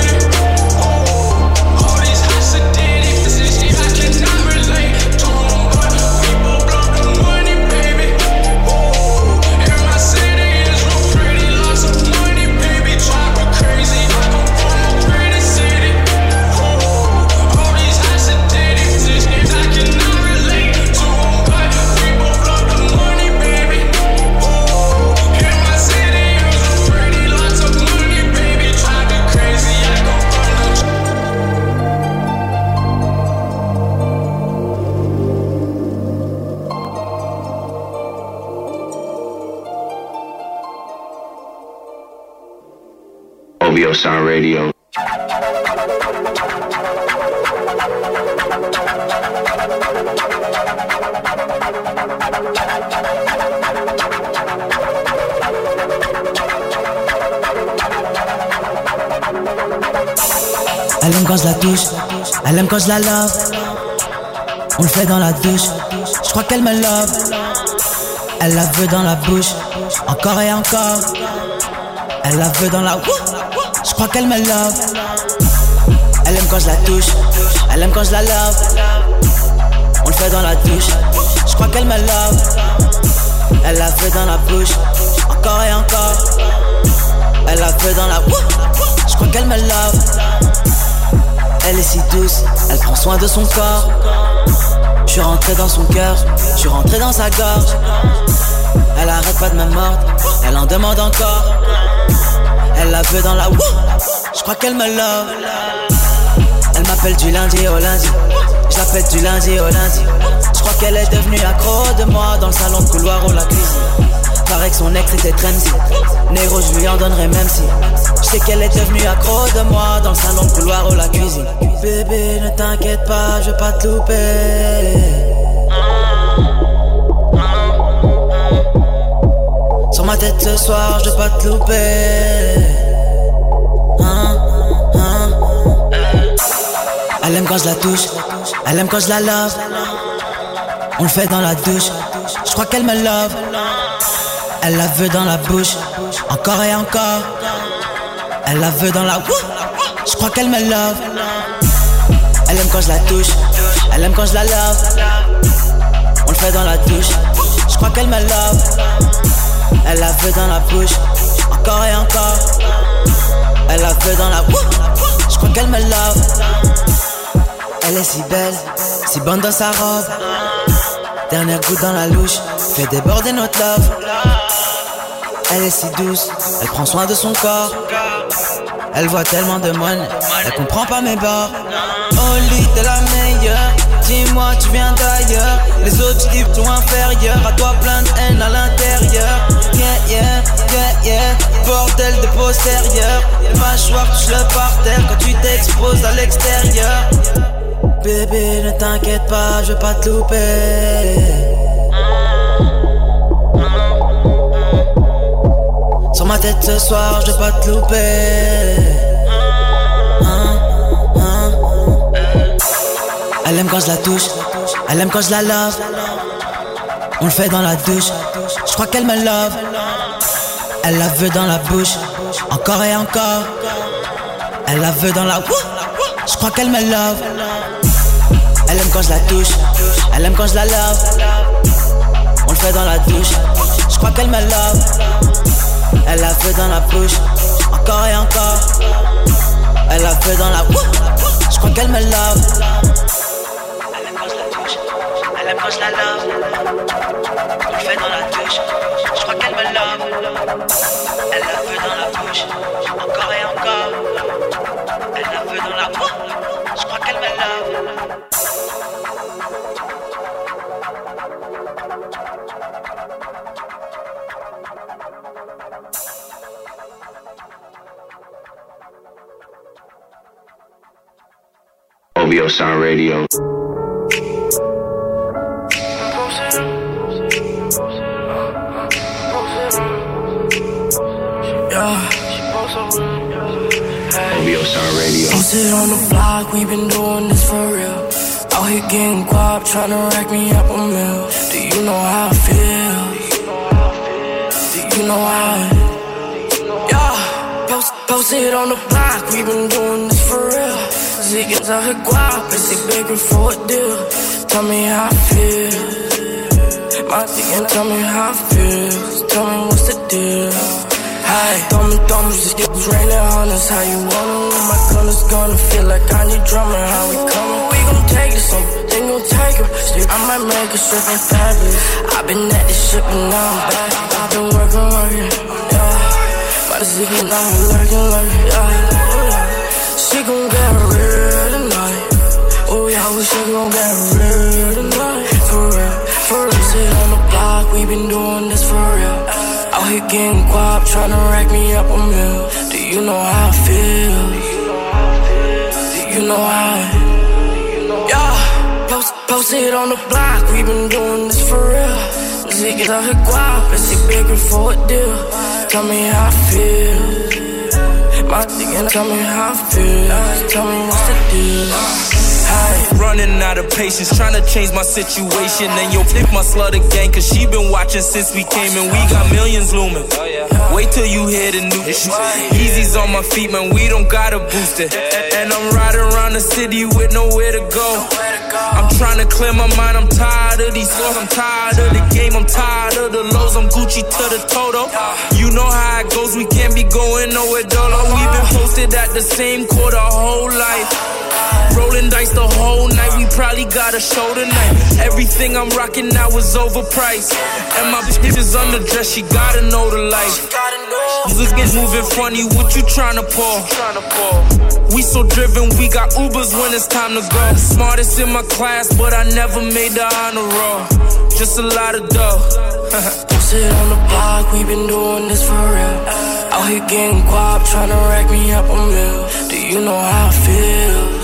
S14: All these hot sedated positions, I cannot relate to them, but we both blow the money, baby. In my city, it's real pretty, lots of money, baby. Drive her crazy, I come from a pretty city. All these hot sedated positions, I cannot relate to them, but we both blow the money, baby. In my city, it's real pretty, lots of money, baby. Drive her crazy, I come from
S2: OVO Sound Radio.
S15: Elle aime quand je la touche, elle aime quand je la love. On le fait dans la douche, je crois qu'elle me love. Elle la veut dans la bouche, encore et encore. Elle la veut dans la je crois qu'elle me love. Elle aime quand je la touche, elle aime quand je la love. On le fait dans la douche, je crois qu'elle me love. Elle la veut dans la bouche, encore et encore. Elle la veut dans la je crois qu'elle me love. Elle est si douce, elle prend soin de son corps. Je suis rentré dans son cœur, je suis rentré dans sa gorge. Elle arrête pas de me mordre, elle en demande encore. Elle la veut dans la je crois qu'elle me love. Elle m'appelle du lundi au lundi, je l'appelle du lundi au lundi. Je crois qu'elle est devenue accro de moi dans le salon de couloir ou la cuisine. Paraît que son ex était trendy, Nero je lui en donnerai même si. Je sais qu'elle est devenue accro de moi dans le salon de couloir ou la cuisine. Bébé ne t'inquiète pas, je vais pas te louper. Sur ma tête ce soir, je vais pas te louper. Elle aime quand je la touche, elle aime quand je la love. On le fait dans la douche, je crois qu'elle me love. Elle la veut dans la bouche, encore et encore. Elle la veut dans la je crois qu'elle me love. Elle aime quand je la touche, elle aime quand je la love. On le fait dans la douche, je crois qu'elle me love. Elle la veut dans la bouche, encore et encore. Elle la veut dans la je crois qu'elle me love. Elle est si belle, si bonne dans sa robe. Dernière goutte dans la louche, fait déborder notre love. Elle est si douce, elle prend soin de son corps. Elle voit tellement de money, elle comprend pas mes bords. Au lit t'es la meilleure, dis-moi tu viens d'ailleurs. Les autres types sont inférieurs, à toi plein de haine à l'intérieur. Yeah, yeah, yeah, yeah, bordel de postérieur. Les mâchoires touchent le parterre quand tu t'exposes à l'extérieur. Bébé ne t'inquiète pas, je vais pas te louper. Sur ma tête ce soir, je vais pas te louper. Elle aime quand je la touche, elle aime quand je la love. On le fait dans la douche, je crois qu'elle me love. Elle la veut dans la bouche, encore et encore. Elle la veut dans la je crois qu'elle me love. Elle aime quand je la touche, elle aime quand je la love. On le fait dans la douche, je crois qu'elle me love. Elle la veut dans la bouche, encore et encore. Elle la veut dans la je crois qu'elle me love. Elle aime quand je la touche, elle aime quand je la love. On le fait dans la douche, je crois qu'elle me love. Elle la veut dans la bouche, encore et encore. Elle la veut dans la je crois qu'elle me love.
S2: OVO Sound Radio. OVO Sound Radio.
S16: Posted on the block, we been doing this for real. Out here getting guap, tryna rack me up a meal. Do you know how I feel? Do you know how I posted on the block, we been doing this for real. Ziggins out here guap, and they begging for a deal. Tell me how I feel. My nigga, tell me how I feel. Tell me what's the deal. Hey, thumbs, just get raining on us. How you wanna when my gun is gonna feel like I need drummer. How we coming? We gon' take it, something gon' take it. I might make a strip and fabulous. I've been at this shit, but now I'm back. I've been working, yeah. But it's even now I'm lurking, yeah. She gon' get real tonight. Oh yeah, she gon' get real tonight. For real, sit on the block, we been doing this for real. Out here getting guap, tryna rack me up a meal. Do you know how I feel? Do you know how I feel? Yeah, posted on the block, we been doing this for real. Ziggins out here guap, and she begging for a deal. Tell me how I feel. My nigga, tell me how I feel. Tell me what's the deal.
S17: Running out of patience, trying to change my situation. And yo, flip my slaughter gang, cause she been watching since we came. And we got millions looming. Wait till you hear the news. Yeezy's on my feet, man, we don't gotta boost it. And I'm riding around the city with nowhere to go. I'm trying to clear my mind, I'm tired of these floors. I'm tired of the game, I'm tired of the lows. I'm Gucci to the Toto. You know how it goes, we can't be going nowhere dolo. We've been posted at the same court our whole life. Rolling dice the whole night, we probably got a show tonight. Everything I'm rocking now is overpriced. And my bitch is underdressed, she gotta know the life. Looking moving funny, what you tryna pour? We so driven, we got Ubers when it's time to go. Smartest in my class, but I never made the honor roll. Just a lot of dough.
S16: Sit on the block, we been doing this for real. Out here getting guap, tryna rack me up a meal. Do you know how I feel?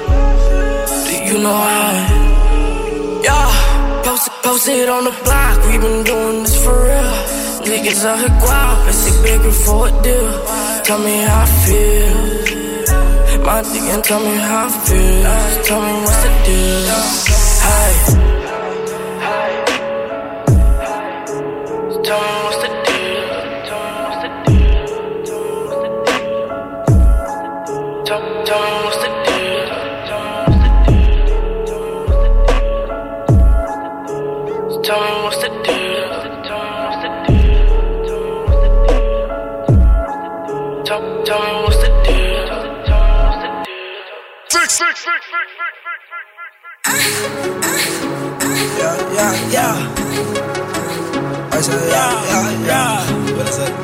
S16: You know how I, yeah. Posted on the block, we been doing this for real. Niggas out here guap, and she begging for a deal. Tell me how I feel. My nigga, tell me how I feel. Tell me what's the deal. Hey. Tell me what's the deal. Tell me what's the deal. Tell me what's the deal. Tell me what's the deal. Tell me what's the deal.
S14: Six.
S9: Yeah. I said, yeah. What is it?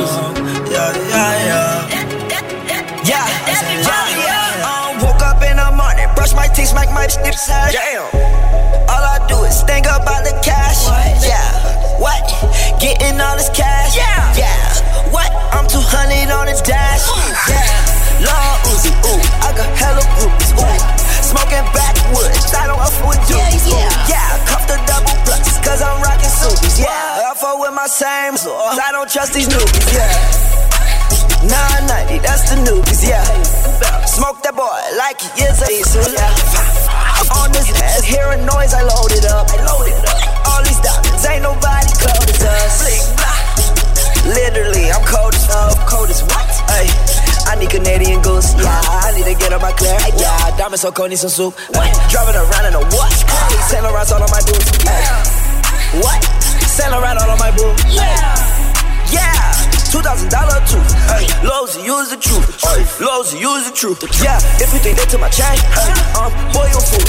S9: Yeah. Woke up in the morning, brush my teeth, smack my snips. Damn. All I do is think about the cash. Yeah. What? Getting all this cash. Yeah. What? I'm 200 on the dash. Yeah. Long Uzi. Ooh. I got hella groupies. Ooh. Smoking backwoods. I don't fuck with you. Yeah. Cuff the double plus. Cause I'm rocking suits. Yeah. I fuck with my same. I don't trust these newbies. Yeah. 990. That's the newbies. Yeah. Smoke that boy like he is a diesel. Yeah. On this ass, hearing noise, I load it up. All these diamonds, ain't nobody cold as us. Literally, I'm cold as fuck. Cold as what? Ay, I need Canadian goose. Yeah, I need to get on my clear. Yeah, diamonds so cold, need some soup. Ay, driving around in a what? Sail around all on my boots. What? Sail around all on my boots. Yeah. $2,000 tooth. Hey, Lowe's, use the truth. Lowe's, use the truth. Yeah, if you think that to my chain, hey, boy, you're fool.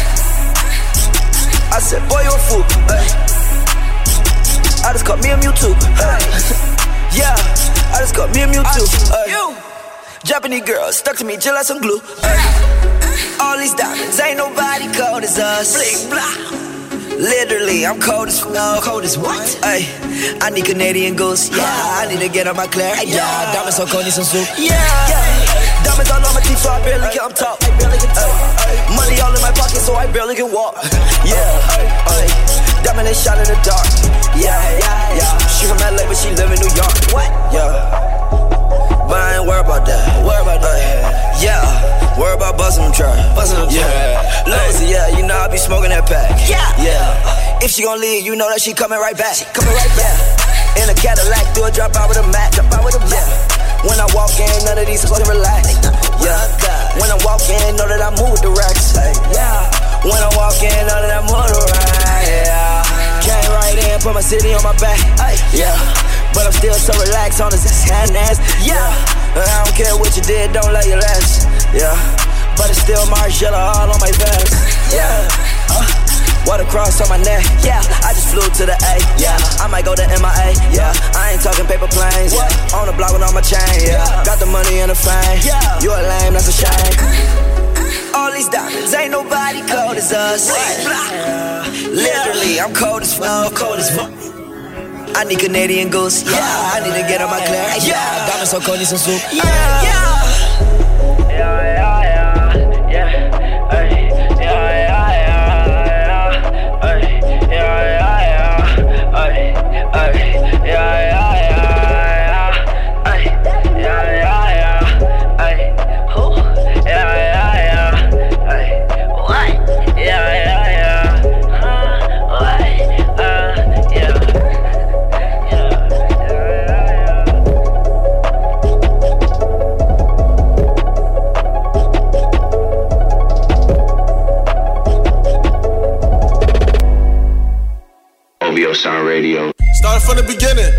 S9: I said, boy, you're fool. Hey. I just got me a Mewtwo. Hey. Yeah, I just got me a Mewtwo. Hey. Japanese girl stuck to me just like some glue. Hey. All these diamonds, ain't nobody cold as us. Bling, blah. Literally, I'm cold as fuck. Cold as what? Ay, I need Canadian goose. Yeah, I need to get on my clear. Yeah, diamonds so cold, need some soup. Yeah, diamonds all on my teeth, so I barely can talk. Money all in my pocket, so I barely can walk. Yeah, diamond they shine in the dark. Yeah. She from LA, but she live in New York. What? Yeah. but I ain't worried about that. Yeah, worried about busting them trap. Yeah, Lozy, yeah, you know I be smoking that pack. Yeah, if she gon' leave, you know that she coming right back. In a Cadillac, do a drop out with a Mac. When I walk in, none of these fucking relax. Yeah, when I walk in, know that I move with the racks. Yeah, when I walk in, know that I move with the racks. Yeah, came right in, put my city on my back. Yeah, but I'm still so relaxed on this ass. Yeah, I don't care what you did, don't let you last. Yeah, but it's still Margiela all on my vest. Yeah, water cross on my neck. Yeah, I just flew to the A. Yeah, I might go to MIA. Yeah, I ain't talking paper planes. On the block with all my chain. Yeah, got the money and the fame. You a lame, that's a shame. All these diamonds, ain't nobody cold as us. Literally, I'm cold as fuck. I need Canadian Goose. Yeah, I need to get on my clear. Yeah, diamonds so cold, need some soup.
S2: OVO Sound Radio.
S12: Started from the beginning.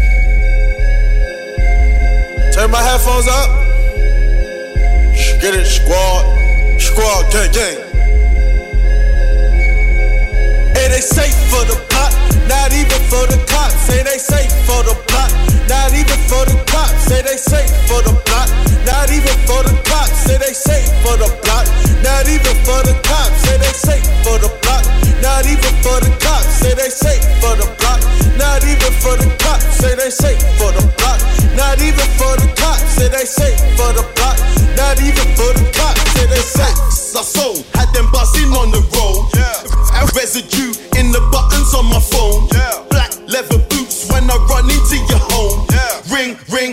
S12: Turn my headphones up. Get it, squad, gang, gang. Hey, they safe for the plot, not even for the cops. Say they safe for the plot, not even for the cops. Say they safe for the plot, not even for the cops. Say they safe for the plot, not even for the cops. Say they safe for the plot, not even for the cops. Say they safe for the plot, not even for the cops. Say they safe for the plot, not even for the cops. Say they safe for the plot, not even for the cops. Say they safe. I sold, had them buzzing on the road. A residue in the buttons on my phone. Black leather boots when I run into your home. Ring,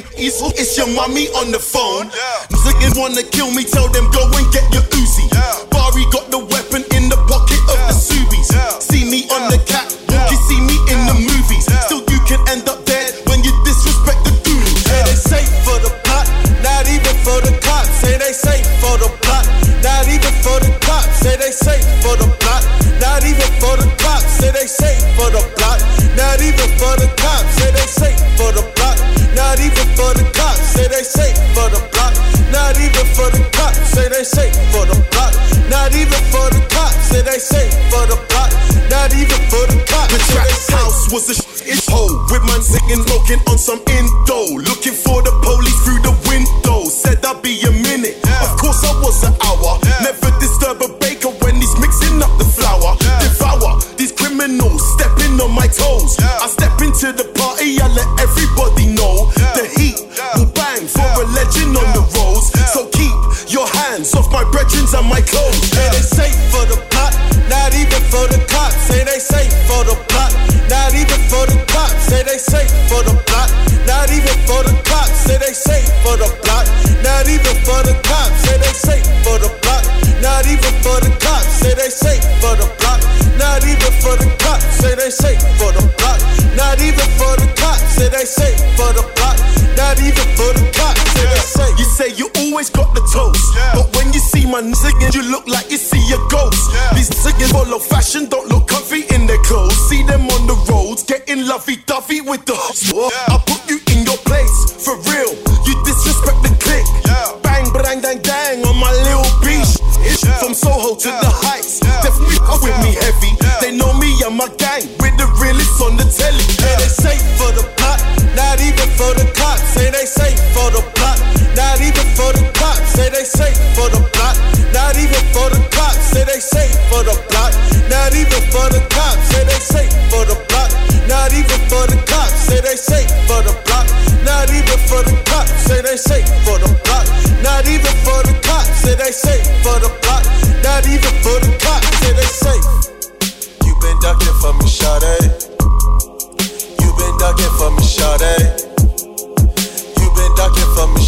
S12: it's your mommy on the phone. Niggas wanna kill me, tell them go and get your Uzi. Barry got the weapon in the pocket of the Subies. See me on the catwalk, you see me in the movies. Still you can end up dead when you disrespect the goonies. Say they safe for the plot, not even for the cops. Say they safe for the plot, not even for the cops. Say they safe for the plot, not even for the cops. Say they safe for the plot, not even for the cops. Say they safe for the plot, not even for the cops. Say they safe for the plot, not even for the cops. Say they safe for the plot, not even for the cops. Say they safe for the plot, not even for the cops. The trap house was a hole with man sitting smoking on some indo, looking for the police through the window. Said I'd be a minute, of course I was an hour. Never disturb a baker when he's mixing up the flour. Devour these criminals stepping on my toes. I step into the party, I let everybody know the heat will bang for a legend on the roads. So keep your hands off my brethrens and my clothes. Say they safe for the plot, not even for the cops. Say they safe for the plot, not even for the cops. Say they safe for the plot, not even for the cops. Say they safe for the plot, not even for the cops. Say they safe for the plot, not even for the cops. Say they safe for the plot, not even for the cops. Say they safe for the plot, not even for the cops. Say they safe for the plot, not even for the cops. Say they safe. You say you always got the toast, but when you see my niggas, you look like you see a ghost. These niggas follow fashion, don't look comfy in their clothes. See them on the roads, getting lovey-dovey with the hustle. I put you in your place, for real. You disrespect the clique. Bang, bang, dang, dang on my little beach. From Soho to the Heights, definitely with me heavy. They know me and my gang, with the realest on the telly. Say they safe for the plot, not even for the cops. Say they safe for the plot, not even for the cops. Say they safe for the plot, not even for the cops. Say they safe for the plot, not even for the cops. Say they safe for the plot, not even for the cops. Say they safe for the plot, not even for the cops. Say they safe for the plot, not even for the cops. Say they safe for the plot, not even for the cops. Say they safe. You been ducking for me, shawty. You been ducking for me, shawty. You been ducking for me, shawty.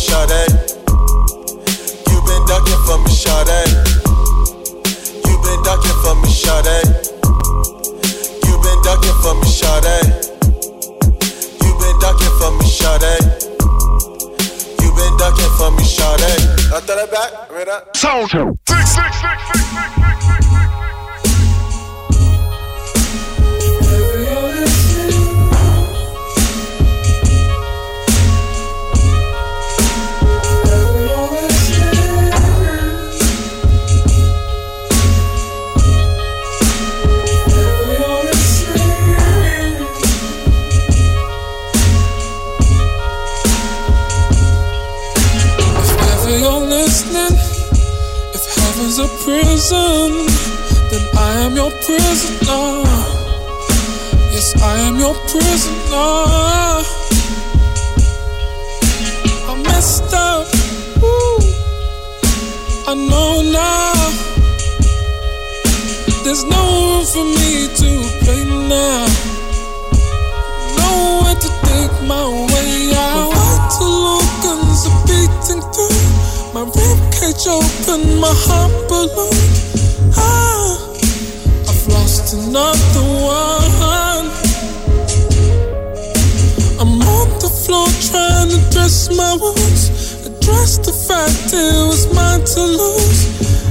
S12: shawty. You been ducking for me, shawty. You been ducking for me, shawty. You been ducking for me, shawty. You been ducking for me, shawty. You been ducking for me, shawty. I throw that back, right up.
S13: Sound.
S18: A prison, then I am your prisoner. Yes, I am your prisoner. I messed up, ooh, I know now. There's no room for me to play now. Nowhere to take my way out. My vital organs are beating through. My ribcage open, my heart balloon. I've lost another one. I'm on the floor trying to dress my wounds, address the fact it was mine to lose.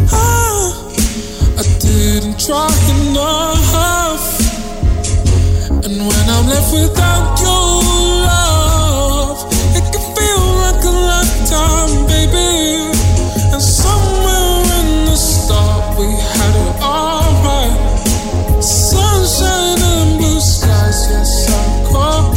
S18: I didn't try enough. And when I'm left without your love, it can feel like a lifetime, baby. And somewhere in the start we had it alright. Sunshine and blue skies, yes I call.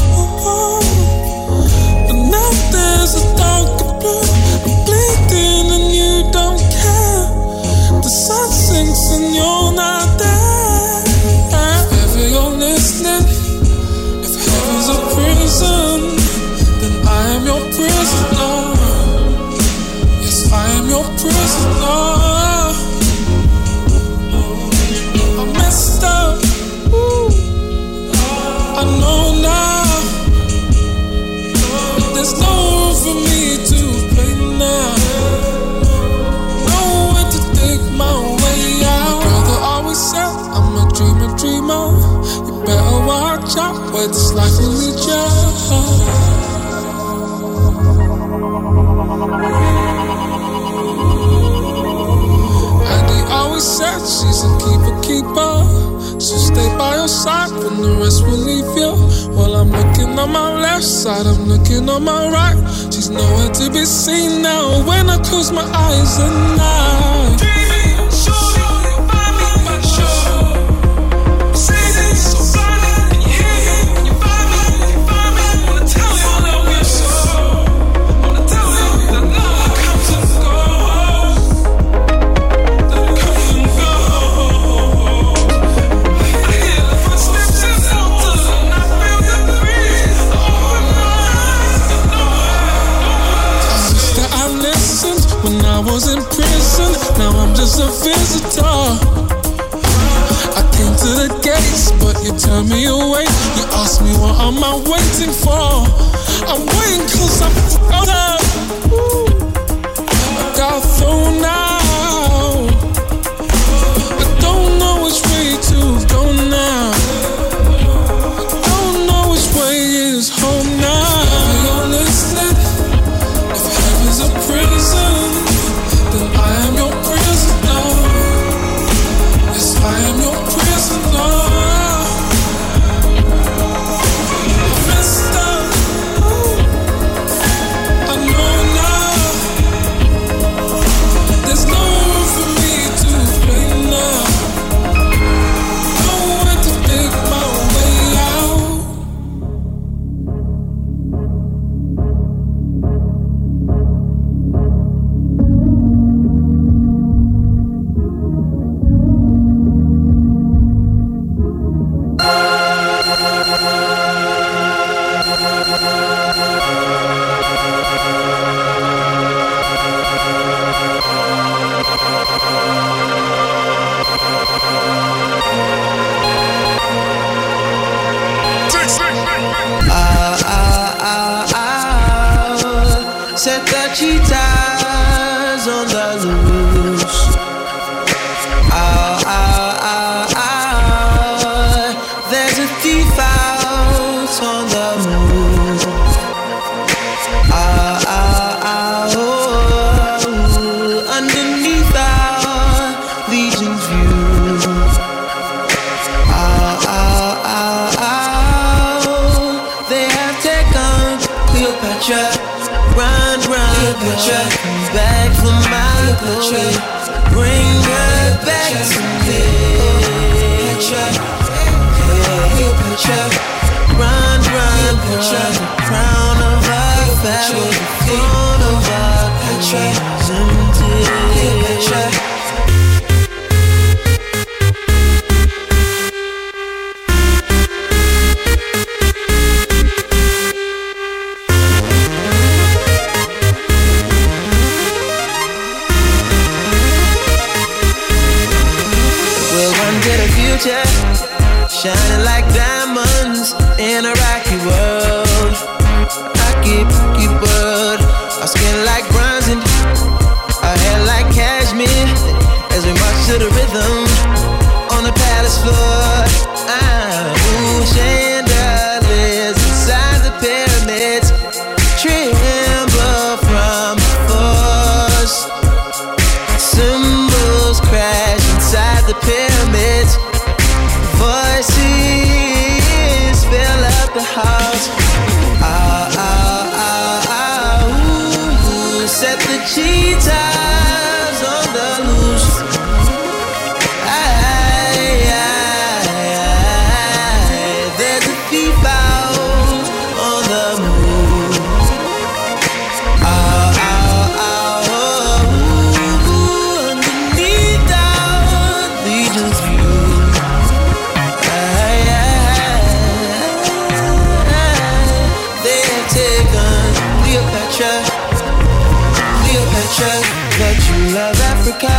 S18: But now there's a darker blue. I'm bleeding and you don't care. The sun sinks and you're not there. If ever you're listening, if heaven's a prison, then I am your prisoner. Yes, I am your prisoner. I messed up, ooh, I know now. There's no room for me to play now. Nowhere to take my way out. My brother always said I'm a dreamer. You better watch out where this life will lead you. Always said she's a keeper. She'll stay by your side when the rest will leave you. While I'm looking on my left side, I'm looking on my right. She's nowhere to be seen now when I close my eyes at night. Dreaming, sure, you'll find me, but sure. Say this so blindly, and you hear it, and you find me, I wanna tell you that we're so. I wanna tell you that love comes and goes. I was in prison, now I'm just a visitor. I came to the gates, but you turned me away. You asked me what am I waiting for. I'm waiting cause I'm fucked up. I got thrown out. I don't know which way to go now. I don't know which way is home now. If you're listening, if heaven's a prison, then I am your prisoner. Yes, I am your prisoner. I messed up, I know now.
S3: set the cheetahs on the loose. There's a thief out on the move. Underneath our legion's view. They have taken Cleopatra. Run, Cleopatra, come back for my glory. Bring her back to me. Cleopatra, run, Cleopatra, the crown of our family, the throne of our country is empty. Cleopatra. Shining like diamonds in a rocky world. Rocky world. Our skin like bronze and our hair like cashmere. As we march to the rhythm on the palace floor. Chandeliers inside the pyramids tremble from the force. Symbols crash inside the pyramids. Voices fill up the house. Set the cheetahs on the loose. There's a thief out on the move. Underneath our legion's view. Cleopatra, but you love Africa.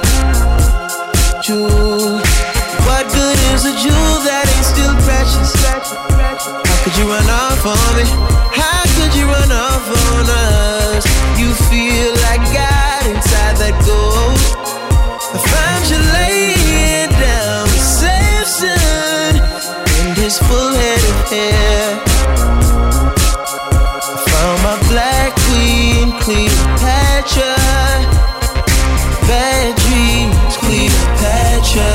S3: Jewel, what good is a jewel that ain't still precious? How could you run off on me? How could you run off on us? You feel like God inside that gold. I found you laying down with Samson and his full head of hair. My black queen, Cleopatra. Bad dreams, Cleopatra.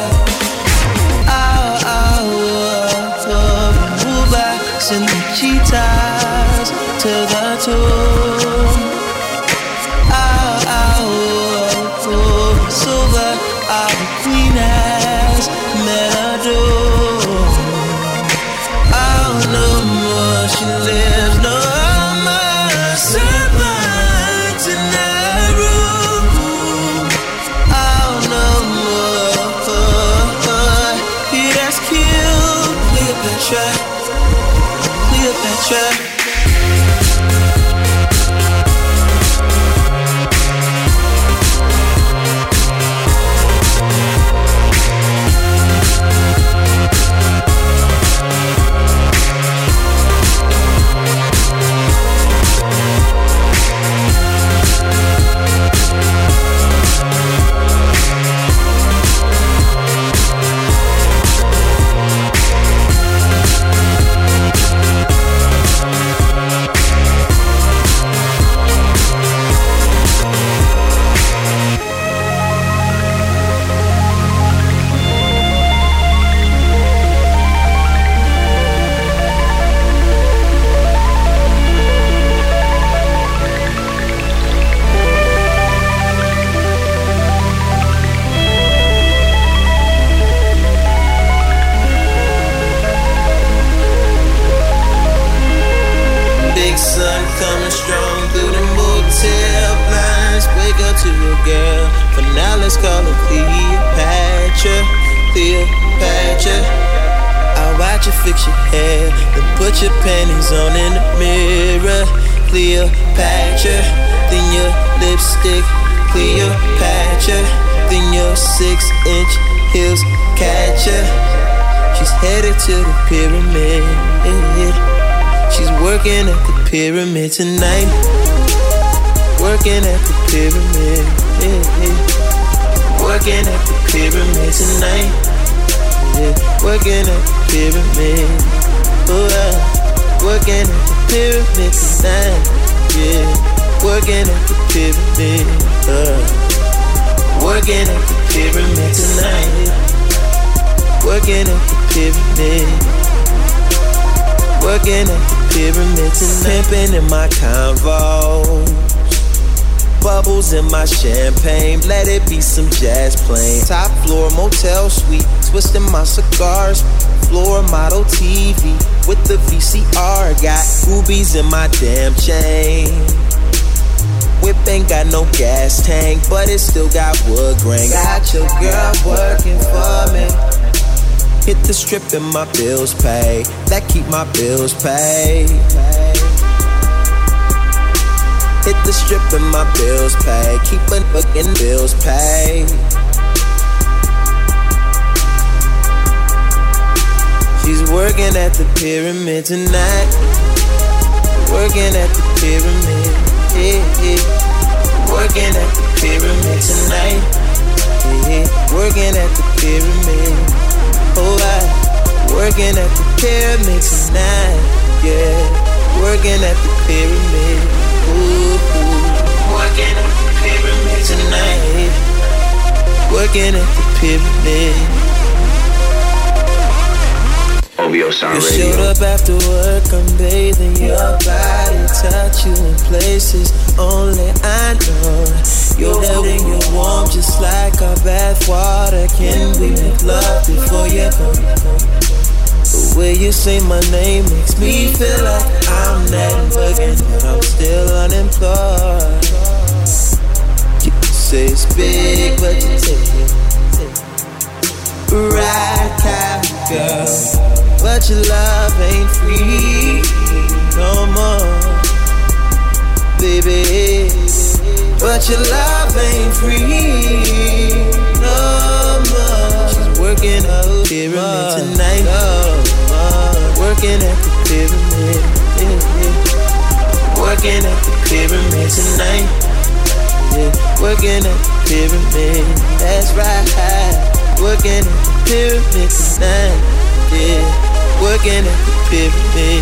S3: Send the cheetahs to the tomb. Silver, our queen has met her doom. No more she lives, no. Servants in that room. Oh, no more. He has killed Cleopatra. Cleopatra. Fix your hair, then put your panties on in the mirror. Cleopatra, then your lipstick. Cleopatra, then your 6-inch heels catch her. She's headed to the pyramid. She's working at the pyramid tonight.
S5: Working at the pyramid, working at the pyramid tonight. Working at the pyramid, working at the pyramid tonight. Working at the pyramid, working at the pyramid tonight. Working at the pyramid, working at the pyramid tonight. Pimping in my Convo, bubbles in my champagne, let it be some jazz playing. Top floor motel suite, twisting my cigars. Floor model TV with the VCR. Got rubies in my damn chain. Whip ain't got no gas tank, but it still got wood grain. Got your girl working for me. Hit the strip and my bills paid. That keep my bills paid. Hit the strip and my bills paid. Keep a fucking bills paid. She's working at the pyramid tonight. Working at the pyramid, working at the pyramid tonight. Working at the pyramid, working at the pyramid tonight. Working at the pyramid, working at the pyramid tonight. Working at the pyramid.
S2: OVO Sound
S5: You
S2: Radio.
S5: showed up after work, I'm bathing your body, touch you in places only I know. You're holding your warm just like our bath water. Can we make love before you go? The way you say my name makes me feel like I'm not bugging, but I'm still unemployed. You say it's big, but you take it right, girl. But your love ain't free no more, baby. But your love ain't free no more. She's working at the pyramid tonight. Working at the pyramid, working at the pyramid tonight. Working at the pyramid, that's right. Working at the pyramid tonight. Working at the pyramid,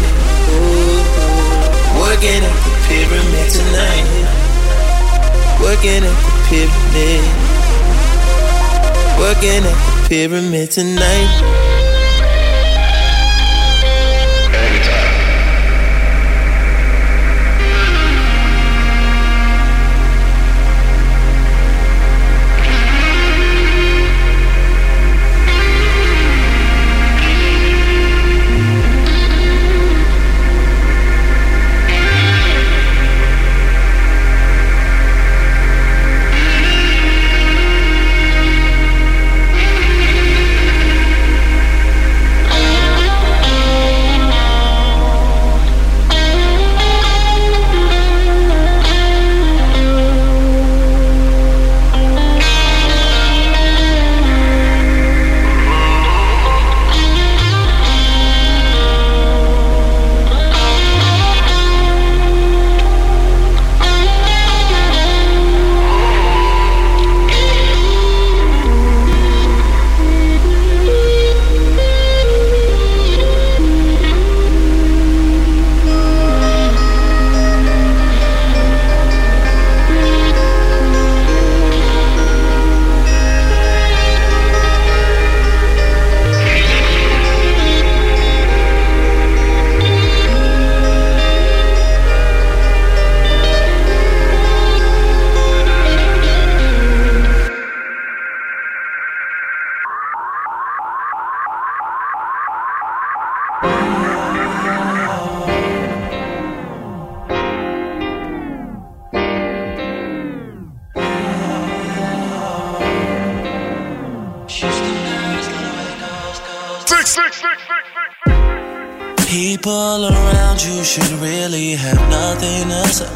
S5: working at the pyramid tonight. Working at the pyramid, working at the pyramid tonight.
S19: People around you should really have nothing to say.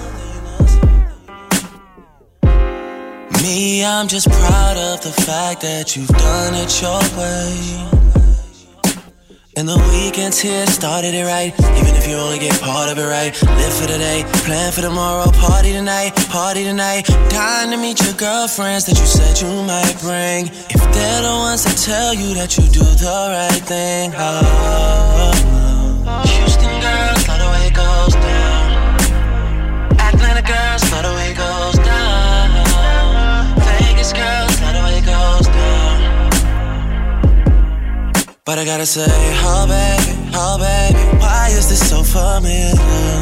S19: Me, I'm just proud of the fact that you've done it your way. And the weekend's here, started it right. Even if you only get part of it right. Live for today, plan for tomorrow. Party tonight, party tonight. Dying to meet your girlfriends that you said you might bring. If they're the ones that tell you that you do the right thing. Houston girls, love the way it goes down. Atlanta girls, love the way it goes down. Vegas girls, love the way it goes down. But I gotta say, oh baby, why is this so familiar?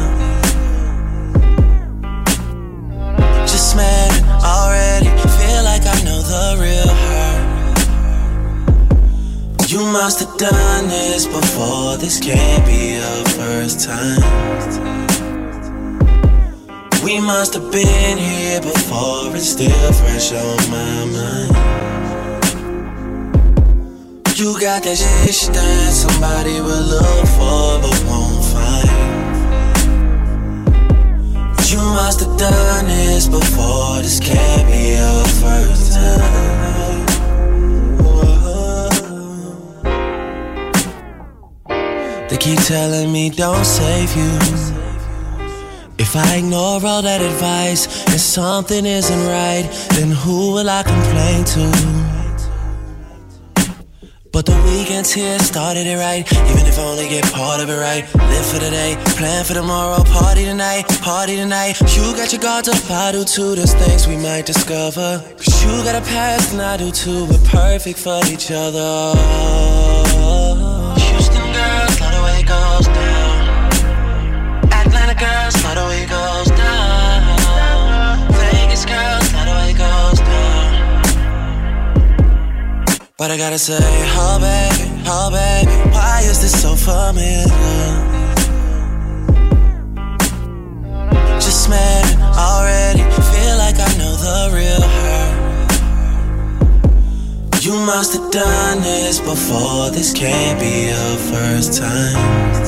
S19: Just met it already, feel like I know the real her. You must have done this before, this can't be your first time. We must have been here before, it's still fresh on my mind. You got that shit that somebody will look for but won't find. You must have done this before, this can't be your first time. They keep telling me don't save you. If I ignore all that advice and something isn't right, then who will I complain to? But the weekend's here, started it right. Even if I only get part of it right. Live for today, plan for tomorrow. Party tonight, party tonight. You got your guards up, I do too. There's things we might discover. Cause you got a past and I do too. We're perfect for each other. Houston girls, love the way it goes down. Atlanta girls, love the way it goes down. Vegas girls, love the way it goes down. But I gotta say, oh baby, why is this so familiar? Just met it already, feel like I know the real her. You must have done this before, this can't be your first time.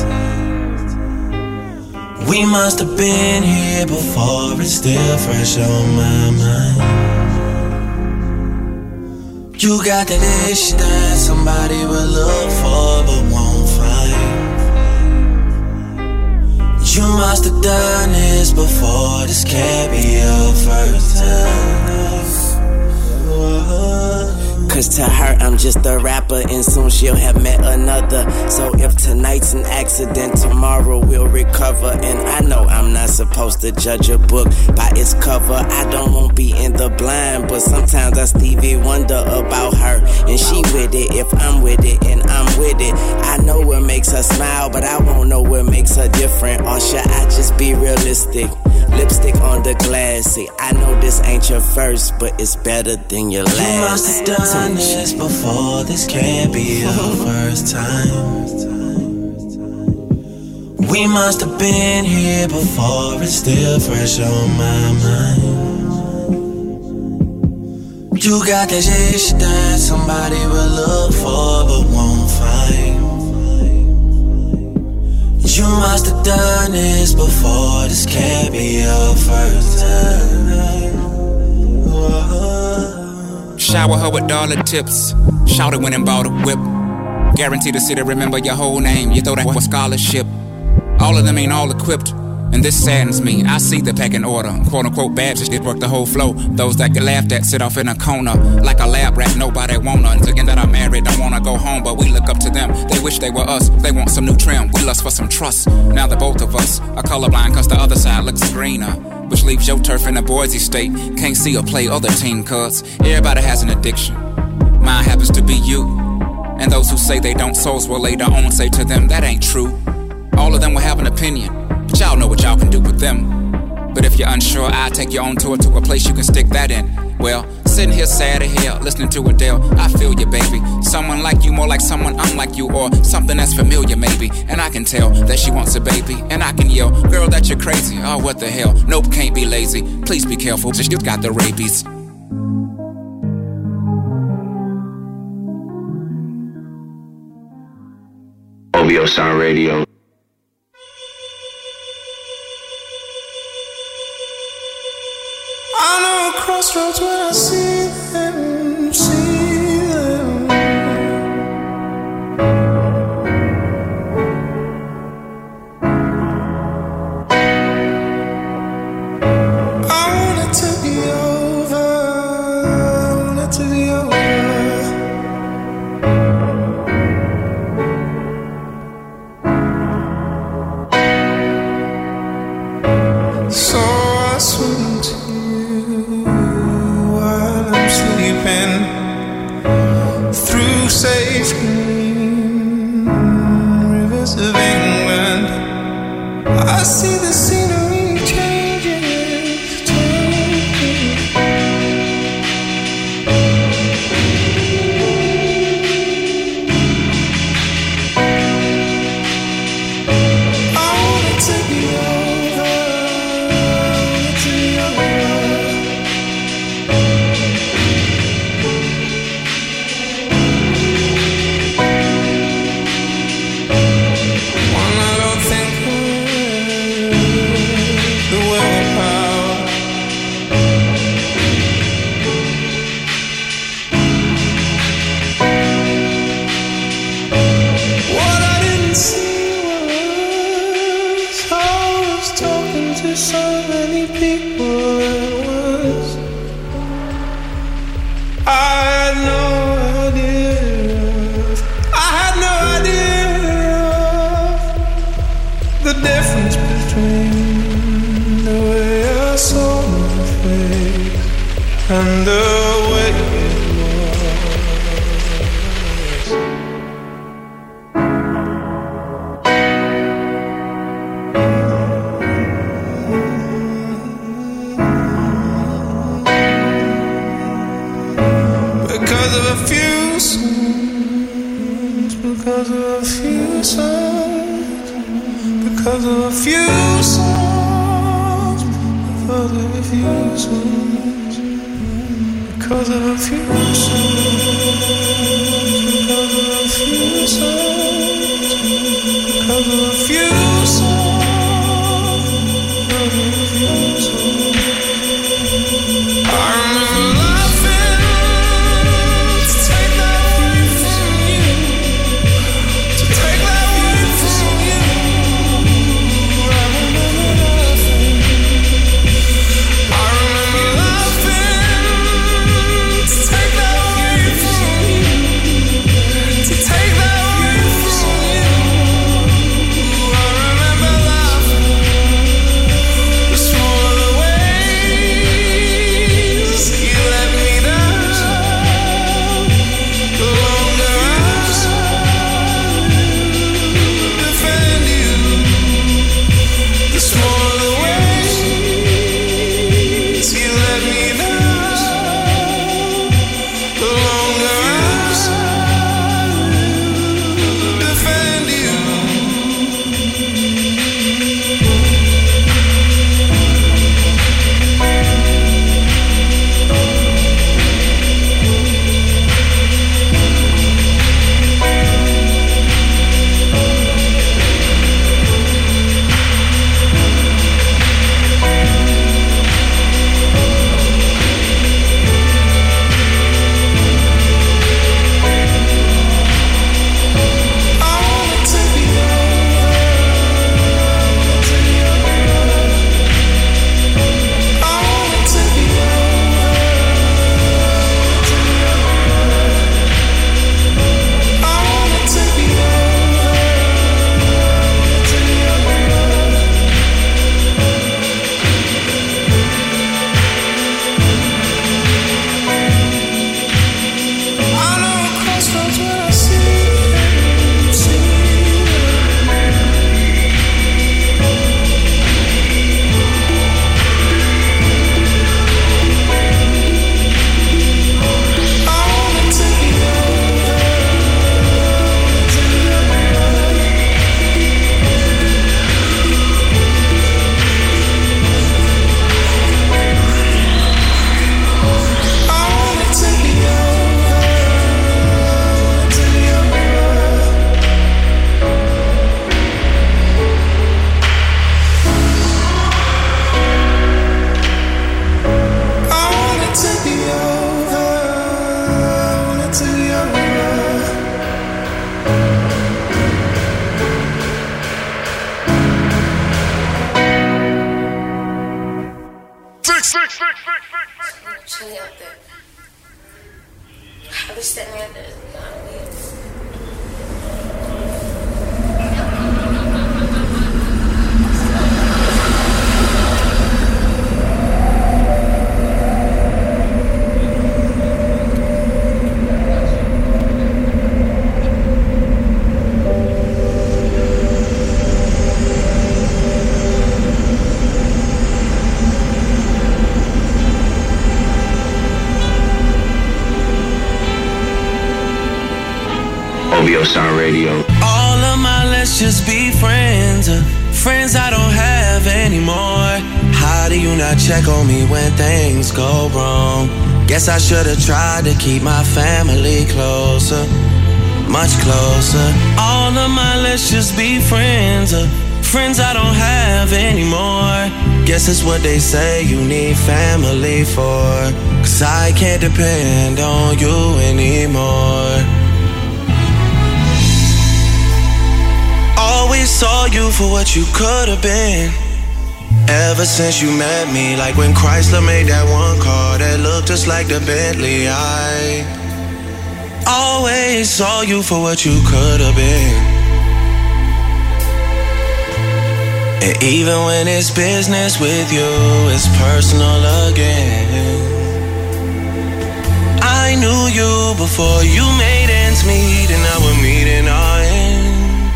S19: We must have been here before, it's still fresh on my mind. You got that ish that somebody will look for but won't find. You must have done this before, this can't be your first time.
S5: Cause to her I'm just a rapper and soon she'll have met another. So if tonight's an accident, tomorrow we'll recover. And I know I'm not supposed to judge a book by its cover. I don't want to be in the blind, but sometimes I Stevie wonder about her. And she with it if I'm with it and I'm with it. I know what makes her smile, but I won't know what makes her different. Or should I just be realistic? Lipstick on the glass, see, I know this ain't your first, but it's better than your last.
S19: You must have done this before, this can't be your first time. We must have been here before, it's still fresh on my mind. You got that shit that somebody will look for but won't find. You must have done this before, this can't be your first time.
S20: Shower her with dollar tips. Shout it when and bought a whip. Guaranteed the city remember your whole name. You throw that for scholarship. All of them ain't all equipped, and this saddens me. I see the pecking order. Quote unquote bad shit work the whole flow. Those that get laughed at sit off in a corner like a lab rat, nobody want her. And again that I'm married, don't wanna go home, but we look up to them. They wish they were us, they want some new trim. We lust for some trust. Now the both of us are colorblind cause the other side looks greener, which leaves your turf in the Boise State. Can't see or play other team cause everybody has an addiction. Mine happens to be you. And those who say they don't souls will later on say to them that ain't true. All of them will have an opinion, but y'all know what y'all can do with them. But if you're unsure, I'll take you on tour to a place you can stick that in. Well, sitting here sad as hell, listening to Adele, I feel you, baby. Someone like you, more like someone unlike you, or something that's familiar, maybe. And I can tell that she wants a baby, and I can yell, girl, that you're crazy. Oh, what the hell? Nope, can't be lazy. Please be careful, just you got the rabies.
S2: OVO Sound Radio.
S18: I know a crossroads when I see them, see them. and the way. Because of a few songs, because of a few songs, because of a few songs, because of a few songs, because of a few songs, because of a few songs, because of a few songs, because of a few songs. I remember laughing to take that away from you, to take that away from you. I remember laughing. I remember laughing to take that away from you, to take that away from you. I remember laughing. The smaller ways you let me down, the longer I defend you. The smaller ways you let me down, the longer I defend you.
S11: Chilly out there. I be standing out there.
S2: OVO Sound Radio.
S19: All of my let's just be friends, friends I don't have anymore. How do you not check on me when things go wrong? Guess I should've tried to keep my family closer, much closer. All of my let's just be friends, friends I don't have anymore. Guess it's what they say you need family for, 'cause I can't depend on you anymore. Always saw you for what you could've been. Ever since you met me, like when Chrysler made that one car that looked just like the Bentley. I always saw you for what you could've been. And even when it's business with you, it's personal again. before you made ends meet, and now we're meeting our end.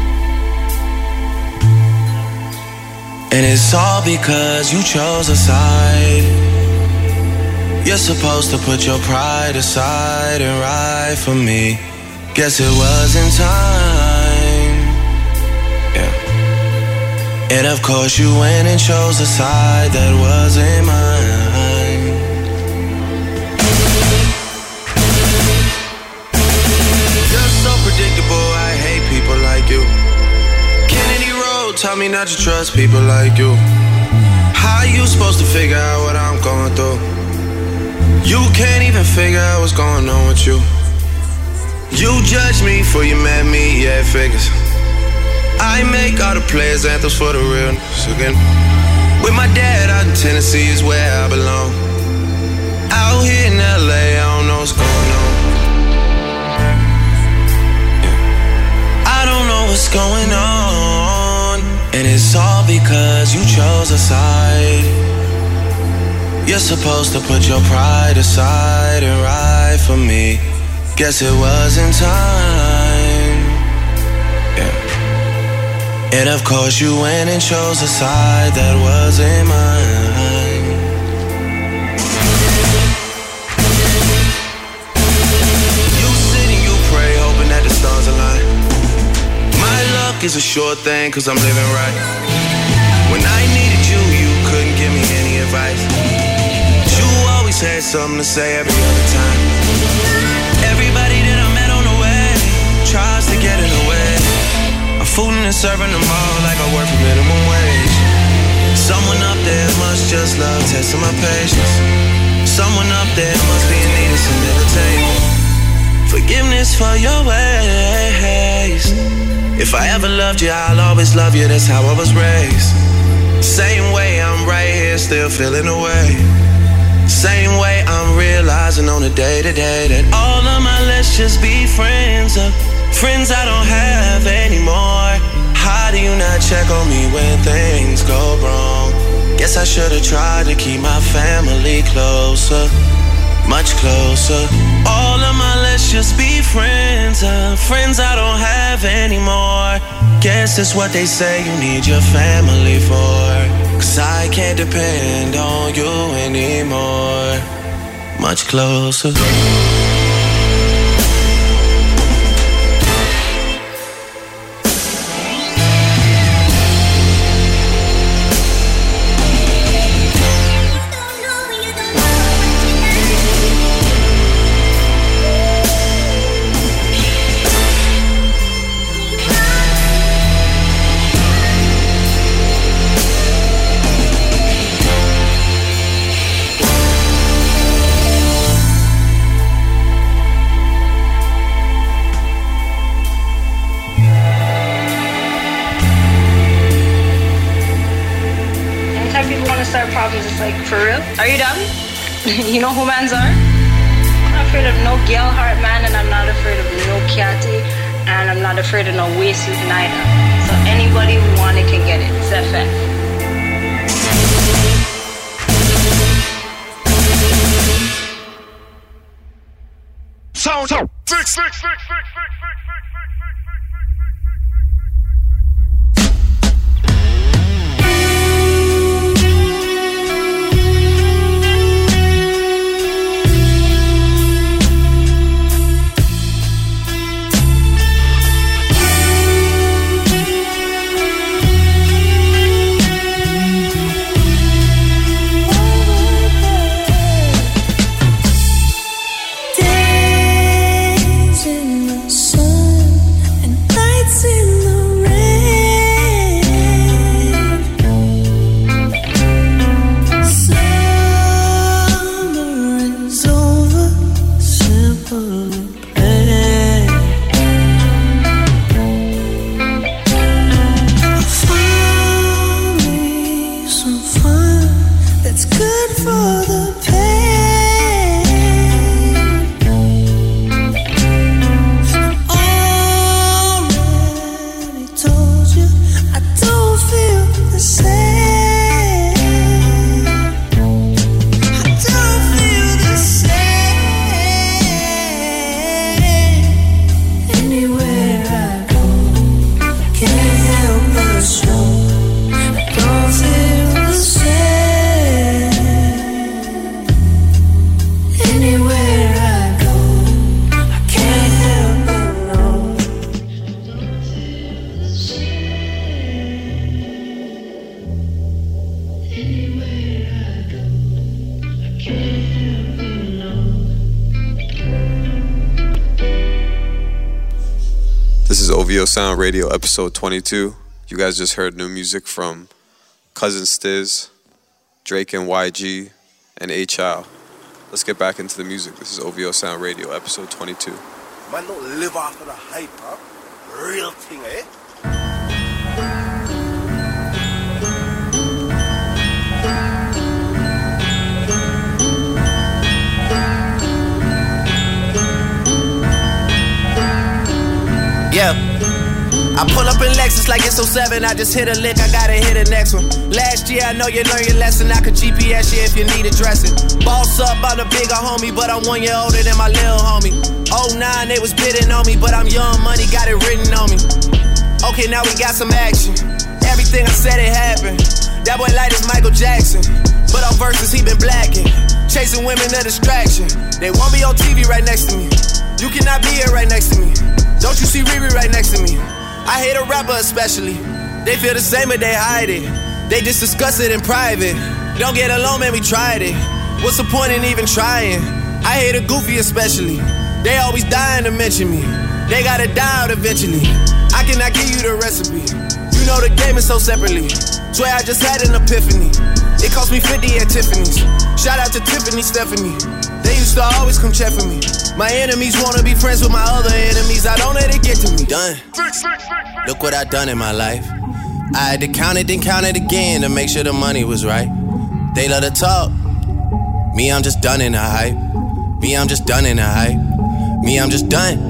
S19: And it's all because you chose a side. You're supposed to put your pride aside and ride for me. Guess it wasn't time. Yeah. And of course you went and chose a side that wasn't mine. You're so predictable, I hate people like you. Kennedy Road taught me not to trust people like you. How you supposed to figure out what I'm going through? You can't even figure out what's going on with you. You judge me before you met me, yeah, it figures. I make all the players' anthems for the real niggas again. With my dad out in Tennessee is where I belong. Out here in LA, I don't know what's going on. I don't know what's going on. And it's all because you chose a side. You're supposed to put your pride aside and ride for me. Guess it wasn't time. Yeah. And of course you went and chose a side that wasn't mine. You sit and you pray, hoping that the stars align. My luck is a sure thing, cause I'm living right. When I needed you, you couldn't give me any advice. You always had something to say every other time. Everybody that I met on the way tries to get in the way. I'm fooling and serving them all like I work for minimum wage. Someone up there must just love testing my patience. Someone up there must be in need of some entertainment. Forgiveness for your ways. If I ever loved you, I'll always love you, that's how I was raised. Same way I'm right here still feeling the way. Same way I'm realizing on a day-to-day that all of my let's just be friends are friends I don't have anymore. How do you not check on me when things go wrong? Guess I should've tried to keep my family closer, much closer. All of my let's just be friends are friends I don't have anymore. Guess it's what they say you need your family for. Cause I can't depend on you anymore. Much closer.
S21: For real? Are you done? You know who mans are? I'm not afraid of no girl heart man, and I'm not afraid of no catty, and I'm not afraid of no waist neither. So anybody who want it can get it. It's that fact.
S22: So
S1: OVO Sound Radio, episode 22. You guys just heard new music from Cousin Stiz, Drake and YG, and A-Child. Let's get back into the music. This is OVO Sound Radio, episode 22.
S22: Man don't live off of the hype, huh? Real thing, eh?
S9: Yeah. I pull up in Lexus like it's 07. I just hit a lick, I gotta hit the next one. Last year, I know you learned your lesson. I could GPS you if you need addressing. Boss up, I'm the bigger homie, but I'm 1 year older than my little homie. 09, they was bidding on me, but I'm young money, got it written on me. Okay, now we got some action. Everything I said, it happened. That boy light is Michael Jackson, but on verses, he been blacking. Chasing women, a distraction. They won't be on TV right next to me. You cannot be here right next to me. Don't you see Riri right next to me? I hate a rapper especially. They feel the same but they hide it. They just discuss it in private. Don't get along, man, we tried it. What's the point in even trying? I hate a goofy especially. They always dying to mention me. They gotta die out eventually. I cannot give you the recipe. You know the game is so separately. Swear I just had an epiphany. It cost me 50 at Tiffany's. Shout out to Tiffany, Stephanie. They used to always come check for me. My enemies wanna be friends with my other enemies. I don't let it get to me. Done. Look what I done in my life. I had to count it, then count it again to make sure the money was right. They love to talk. Me, I'm just done in the hype. Me, I'm just done in the hype. Me, I'm just done.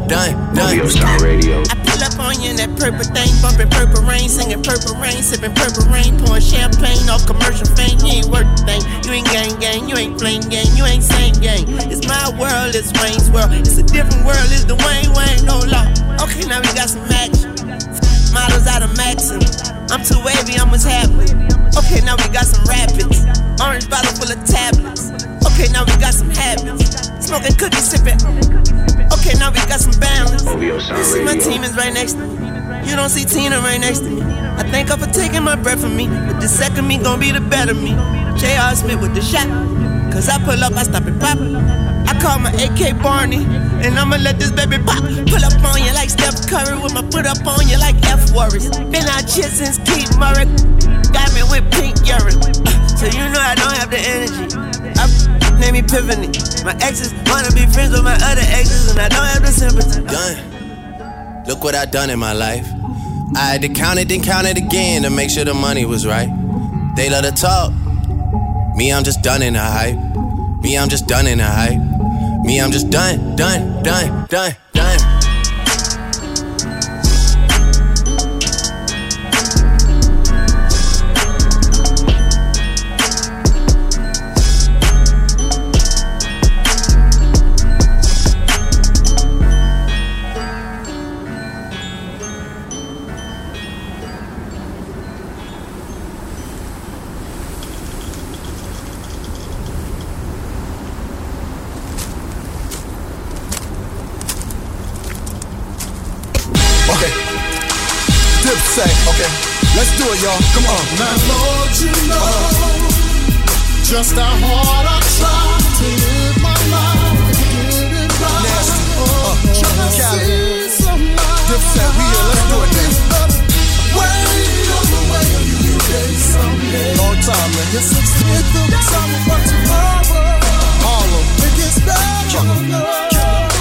S2: OVO Sound Radio.
S23: I pull up on you in that purple thing, bumping Purple Rain, singing Purple Rain, sipping Purple Rain, pouring champagne off commercial fame. You ain't worth a thing. You ain't gang, you ain't playing gang, you ain't same gang. It's my world, it's Wayne's world. It's a different world, it's the Wayne, no law. Okay, now we got some action. Models out of Maxim. I'm too wavy, I'm what's happening. Okay, now we got some rapids. Orange bottle full of tablets. Okay, now we got some habits. Smoking cookies, sipping. Okay, now we got some balance. You see my team is right next to me. You don't see Tina right next to me. I thank her for taking my breath from me, but the second me gon' be the better me. J.R. Smith with the shot. Cause I pull up, I stop and pop. I call my AK Barney, and I'ma let this baby pop. Pull up on you like Steph Curry with my foot up on you like F Warriors. Been out here since Keith Murray. Got me with pink urine. So you know I don't have the energy. I name Epiphany. My exes wanna be friends with my other exes, and I don't have the sympathy. Done. Look what I done in my life. I had to count it, then count it again to make sure the money was right. They love to talk. Me, I'm just done in the hype. Me, I'm just done in the hype. Me, I'm just done.
S24: Okay, let's do it, y'all. Come on.
S25: Now, Lord, you know just how hard I try to live my life, get it right.
S24: Nasty.
S25: Cali.
S24: Dipset, we here. Let's do it, man.
S25: Wait on the way of you day someday.
S24: Long time, man.
S25: Yes, it's the summer, but tomorrow
S24: Harlem.
S25: It gets better.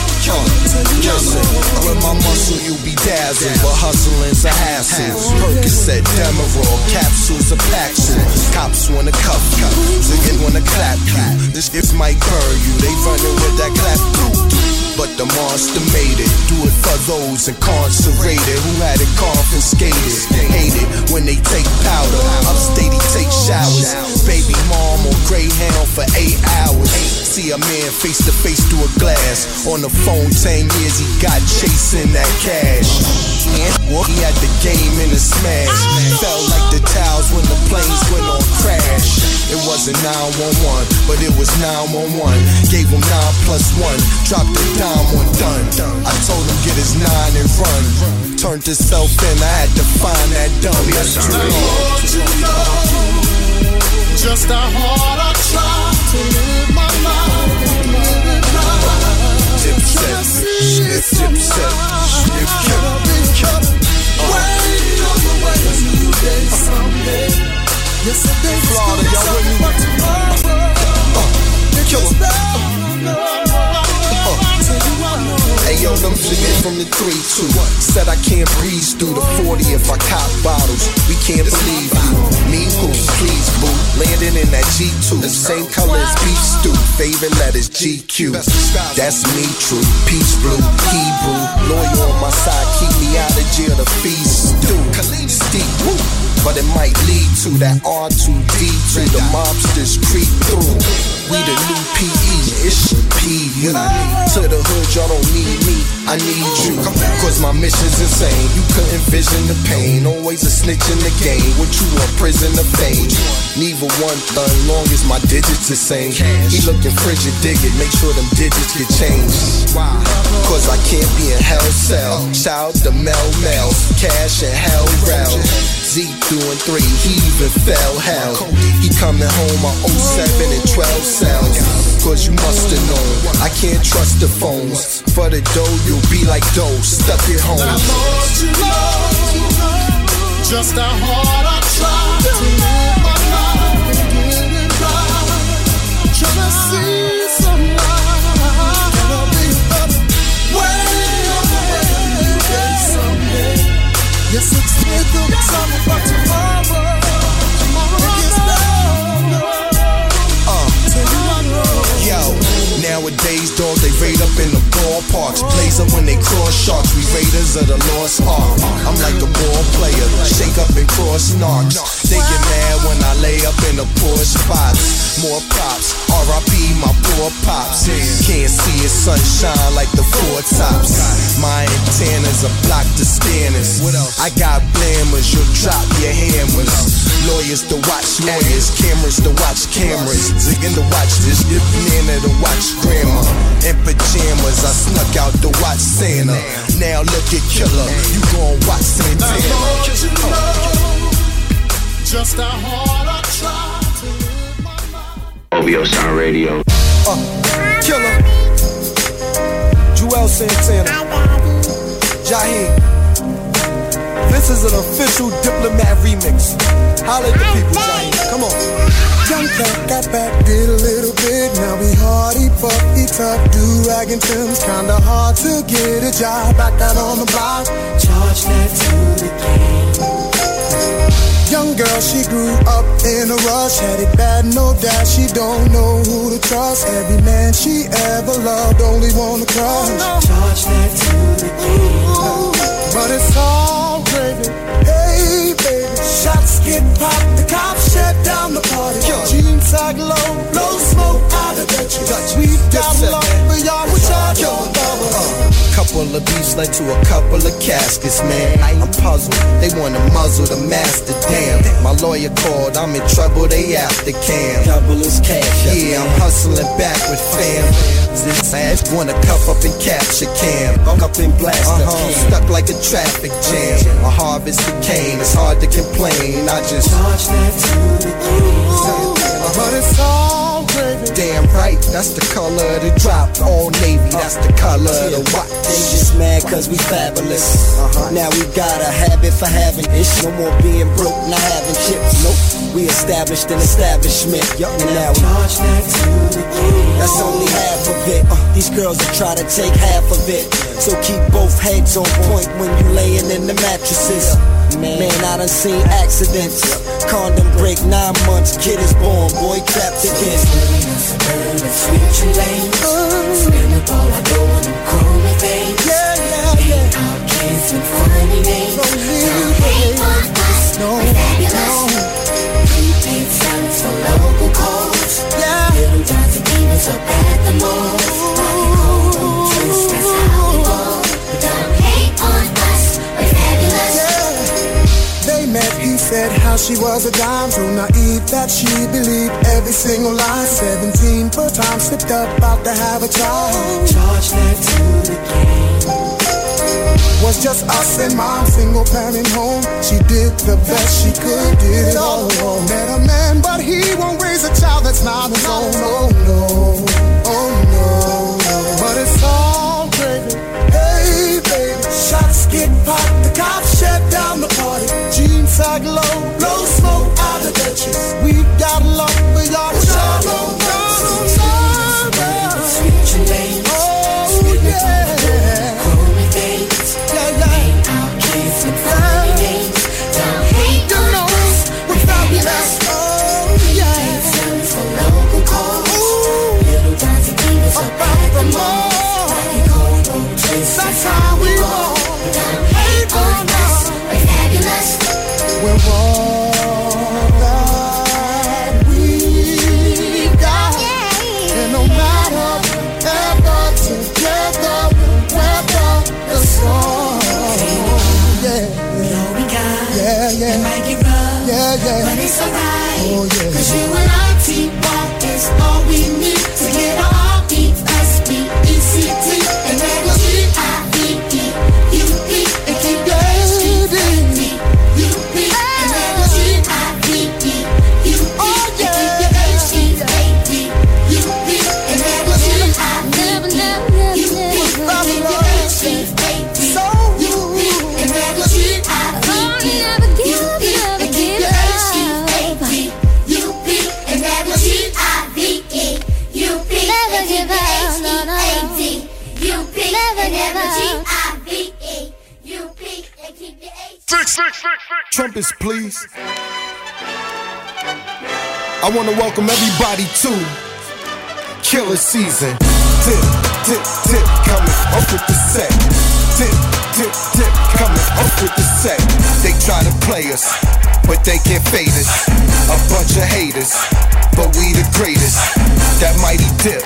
S24: Listen, with my muscle you be dazzled, but hustling's a hassle. Percocet, Demerol, capsules of Paxil. Cops wanna cuff you, ziggin' wanna clap you. This gifts might burn you, they running with that clap too. But the monster made it. Do it for those incarcerated who had it confiscated. Hate it when they take powder. Upstate he take showers. Baby mom on Greyhound for 8 hours. See a man face to face through a glass. On the phone 10 years he got chasing that cash. He had the game in a smash. Felt like the towels when the planes went on crash. It wasn't 911, but it was 911. Gave him 9+1, dropped the dime on done. I told him get his 9 and run. Turned himself in, I had to find that dumb. That's true.
S25: Lord, you know just how hard I try to live my life, get it right.
S24: Dipset, Dipset, from the 3-2. Said I can't breeze through the 40 if I cop bottles. We can't believe you. Me who? Please boo. Landing in that G2. Same color as beef stew. Favorite letters GQ. That's me true. Peach blue. Hebrew. Lawyer on my side. Keep me out of jail to feast stew. Steep. Woo. But it might lead to that R2D2. The mobsters creep through. We the new PE, it's PU. To the hood, y'all don't need me, I need you. Cause my mission's insane, you couldn't vision the pain. Always a snitch in the game, what you want, prison or fame. Neither one thun, long as my digits the same. He looking frigid, dig it, make sure them digits get changed. Cause I can't be in hell cell. Shout to Mel, Cash and Hell Rel. Z through and 3, he even fell hell. He coming home on 07 and 12 cells. Cause you must have known, I can't trust the phones. For the dough, you'll be like dough, stuck at home.
S25: Now Lord, you know just how hard I try to live my life and get it right. I'm trying to see some light. Gonna be up way someday. Yes, it's here to be something for tomorrow.
S24: Yo, nowadays, dog, they raid up in the ballparks. Blazer when they cross sharks. We raiders of the lost ark. I'm like a ball player, shake up and cross narcs. They get mad when I lay up in the poor spots. More props, R.I.P. my poor pops. Can't see his sunshine like the four tops. My antennas are blocked to scanners. I got blammers, you'll drop your hammers. Lawyers to watch lawyers, cameras to watch cameras. Zigging to watch this, dip banana to watch grandma. In pajamas, I snuck out to watch Santa. Now look at Killer, you gon' watch Santana.
S25: Now Lord, you know just how hard I try to live my life.
S2: OVO Sound Radio.
S24: Killer, Joel Santana, Jaheim. This is an official Diplomat remix. Holla at the people, Jaheim. Come on.
S25: Young cat got back, did a little bit. Now we hardy, puffy, tough, do-rag and Tim's. Kinda hard to get a job back out on the block. Charge that to the game. Young girl, she grew up in a rush. Had it bad, no doubt. She don't know who to trust. Every man she ever loved only wanna crush. Charge that to the game. But it's all gravy. Hey, baby. Shots get popped, the cops shut down the party. Jeans sag low, blow smoke out of the church. We got love for y'all, we charge y'all.
S24: Couple of beefs led to a couple of caskets, man. I'm puzzled, they wanna muzzle the master, damn. My lawyer called, I'm in trouble, they after Cam.
S4: Double is cash.
S24: Yeah, I'm hustling back with fam. This ass wanna cuff up and capture Cam.
S4: Up and blast
S24: stuck like a traffic jam. I harvest the cane, it's hard to complain. I just
S25: charge that to the game. But it's all gravy.
S24: Damn right, that's the color of the drop. All navy, that's the color of the watch.
S4: They just mad cause we fabulous. Now we got a habit for having ish. No more being broke, not having chips. Nope, we established an establishment. And now
S25: charge that to the game.
S4: That's only half of it. These girls will try to take half of it. So keep both heads on point when you laying in the mattresses. Man, I done seen accidents. Condom break 9 months, kid is born, boy trapped again.
S3: Switching lanes, spin the ball, I go on them chrome veins. Ain't all kids with funny names. Don't hate on us, we're fabulous. Prepaid salads for local calls. Little John's and demons up at the mall. Rocky cold, twist, that's how we roll. Don't hate on us, we're fabulous.
S25: They met, he said how she was a dime, so naive that she believed every single line. 17 per time, slipped up, about to have a child. Charge that to the game. Was just us and mom, single parent home. She did the best she could, did it all alone. Met a man, but he won't raise a child that's not his own. Oh no, oh no, but it's all gravy. Hey baby, shots get popped, the cops shut down the party. Jeans sag low, blow smoke out of the chest. We got love for y'all, shallow.
S3: Switching lanes,
S25: oh yeah. it's alright. Oh, yeah. Cause you and I teamwork is all we need to get our R-E-S-P-E-C-T and then G-I-V-E-U-P and keep your H-T-U-P and then G-I-V-E-U-P and keep your H-T-U-P and then G-I-V-E-U-P and keep your H-T-U-P and then
S24: Trumpets, please. I want to welcome everybody to Killer Season. Dip, dip, dip, coming up with the set. Dip, dip, dip, coming up with the set. They try to play us, but they can't fade us. A bunch of haters, but we the greatest. That mighty dip,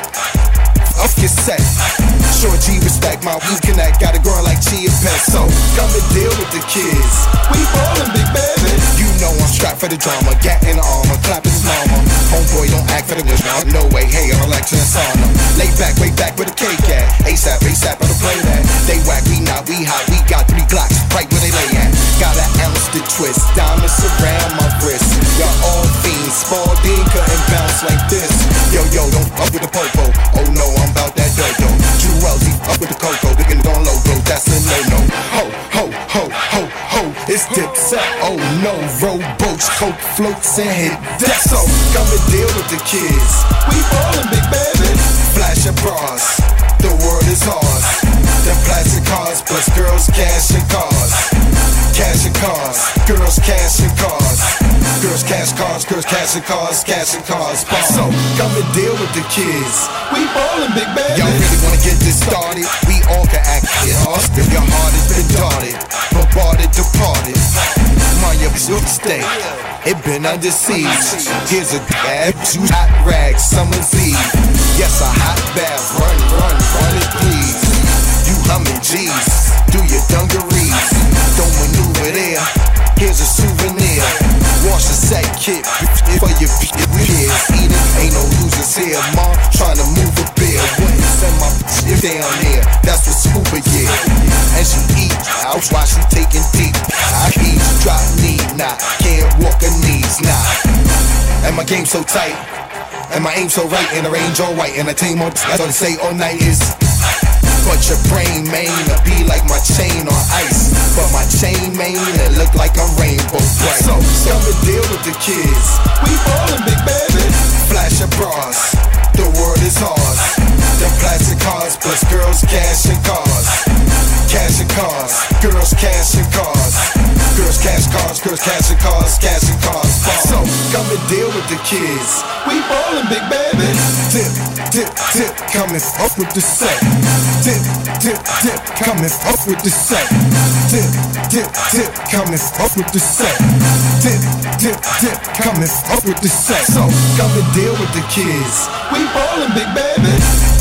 S24: up your set. Short G respect my we connect. Got it growing like Chia Pet. So come and deal with the kids. We ballin', big baby. You know I'm strapped for the drama. Gat in the armor, clapping his mama. Homeboy don't act for the wish. No way, hey, I'm election on them. Lay back, way back with a cake at. ASAP, ASAP, I don't play that. They whack, we not, we hot. We got 3 Glocks right where they lay at. Got an ounce to twist. Diamonds around my wrist. Y'all all fiends. Spalding couldn't bounce like this. Yo, don't up with the popo. Oh no, I'm about that dodo. Welzy, up with the cocoa, digging on low, bro, that's a no-no. Ho, ho, ho, ho, ho, it's Dipset. Oh no, rowboats, coke floats and hit that. So, come and deal with the kids. We ballin', big baby. Flash your bras, the world is ours. Them plastic cars, plus girls, cash and cars. Cash and cars, girls, cash and cars. Girls, cash cars, girls, cash and cars, cash and cars. So, come and deal with the kids. We ballin', big baby. Y'all really wanna get this started? We all can act it. If your heart has been darted, bombarded, departed. Mind your stay. It been under siege. Here's a dab, 2 hot rags, summer's eve. Yes, a hot bath, run it please. You humming G's, do your dungarees. Don't maneuver there, here's a souvenir. Wash the set kit for your peers. Eating, ain't no losers here. Mom tryna move a beer. Wouldn't send my shit down here. That's what scuba yeah. And she eat out while she taking deep. I eat, drop knee, nah. Can't walk her knees, nah. And my game so tight, and my aim so right, and the range all white, and the team on. That's all they say all night is. But your brain, main, it be like my chain on ice. But my chain, main, it look like I'm rainbow bright. So come and deal with the kids. We ballin', big baby. Flash your bras, the world is ours. Them plastic cars, plus girls, cash and cars. Cash and cars, girls, cash and cars. Girls, cash cars, girls, cash and cars, cash and cars. So come and deal with the kids. We ballin', big baby. Dip, dip, dip, coming up with the set. Dip, dip, dip, coming up with the set. Dip, dip, dip, coming up with the set. Dip, dip, dip, coming up with the set. So come and deal with the kids. We ballin', big baby.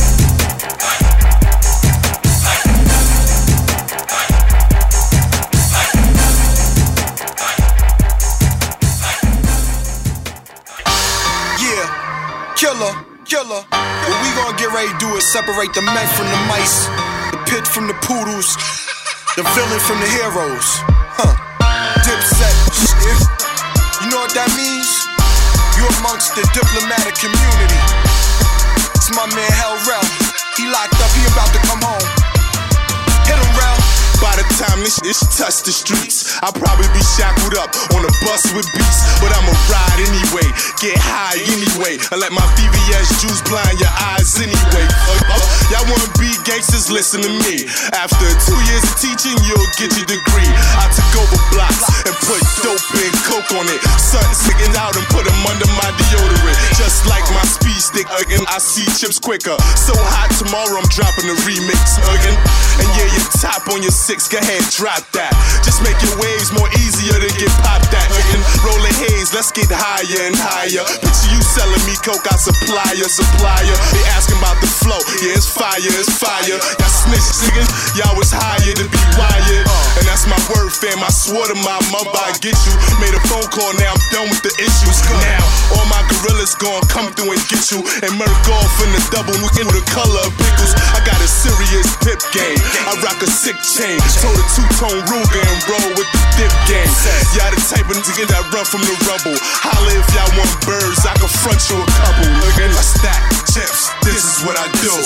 S24: Killer. What we gonna get ready to do is separate the men from the mice, the pit from the poodles, the villain from the heroes. Dipset, you know what that means? You amongst the diplomatic community. It's my man Hell Rel. He locked up, he about to come home. Hit him, Rel. By the time this touch the streets, I'll probably be shackled up on a bus with beats. But I'ma ride anyway, get high anyway, and let my VVS juice blind your eyes anyway. Y'all wanna be gangsters, listen to me. After 2 years of teaching, you'll get your degree. I took over blocks and put dope and coke on it. Sun sticking out and put them under my deodorant. Just like my speed stick, again, I see chips quicker. So hot, tomorrow I'm dropping a remix, again. And yeah, you top on your 6, go ahead, drop that. Just make your waves more easier to get popped at. Rolling haze, let's get higher and higher. Picture you selling me coke, I supplier. They asking about the flow, yeah, it's fire. Y'all snitch niggas, y'all was hired to be wired. And that's
S6: That's my word, fam. I swore to my mother I'd get you. Made a phone call, now I'm done with the issues. Now, all my gorillas gon' come through and get you. And murk off in the double, in the color of pickles. I got a serious pip game. I rock a sick chain. Told a two-tone Ruger and roll with the dip game. Y'all the type of nigga that run from the rubble. Holla if y'all want birds, I can front you a couple. I stack chips, this is what I do.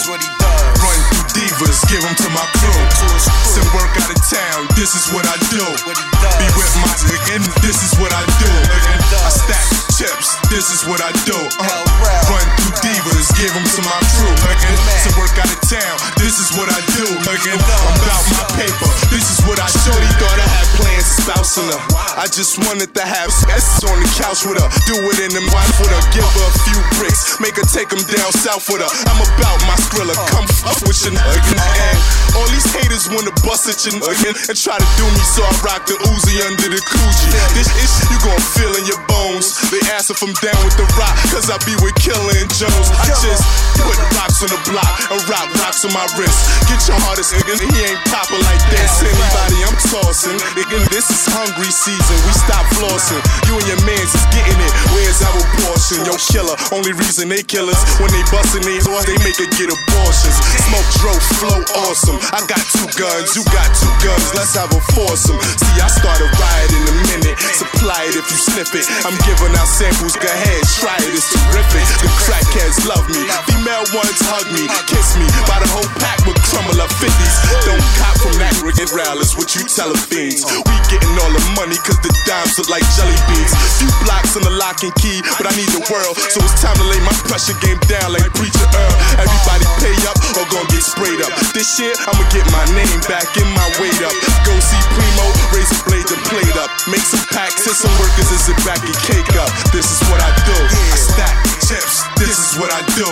S6: Run through divas, give them to my crew. Send work out of town, this is what I do. Be with my nigga, this is what I do. I stack chips, this is what I do. Run through divas, give them to my crew. Send work out of town, this is what I do. I'm about my paper, this is what I do. Shorty thought I had plans spousing her. I just wanted to have sex on the couch with her. Do it in the wife with her, give her a few bricks. Make her take them down south with her. I'm about my Skrilla, come fuck with your nigga. And all these haters wanna bust at your nigga and try to do me, so I rock the Uzi under the coochie. This shit you gon' feel in your bones. They ask if I'm down with the rock, cause I be with Killer and Jones. I just put rocks on the block and rock rocks on my wrist. Get your hardest nigga, he ain't poppin' like this. Anybody I'm tossing, nigga, this is hungry season. We stop flossing. You and your mans is getting it. Where's our portion? Yo, Killer, only reason they kill us when they bustin' these or they make it get abortions. Smoke, drove, flow, awesome. I got 2 guns, you got 2 guns. Let's have a foursome. See, I start a riot in a minute. Supply it if you sniff it. I'm giving out samples, go ahead, try it, it's terrific. The crackheads love me. Female ones hug me, kiss me. By the whole pack with crumble up 50s. Don't cop from that rigged rallies, what you tell the fiends. We getting all the money cause the dimes look like jelly beans. Few blocks on the lock and key, but I need the world. So it's time to lay my pressure game down like Preacher Earl. Everybody pay up or gon' get sprayed up. This year, I'ma get my name back and my weight up. Go see Primo, raise a blade and plate up. Make some packs, hit some workers and sit back and cake up. This is what I do. I stack chips, this is what I do.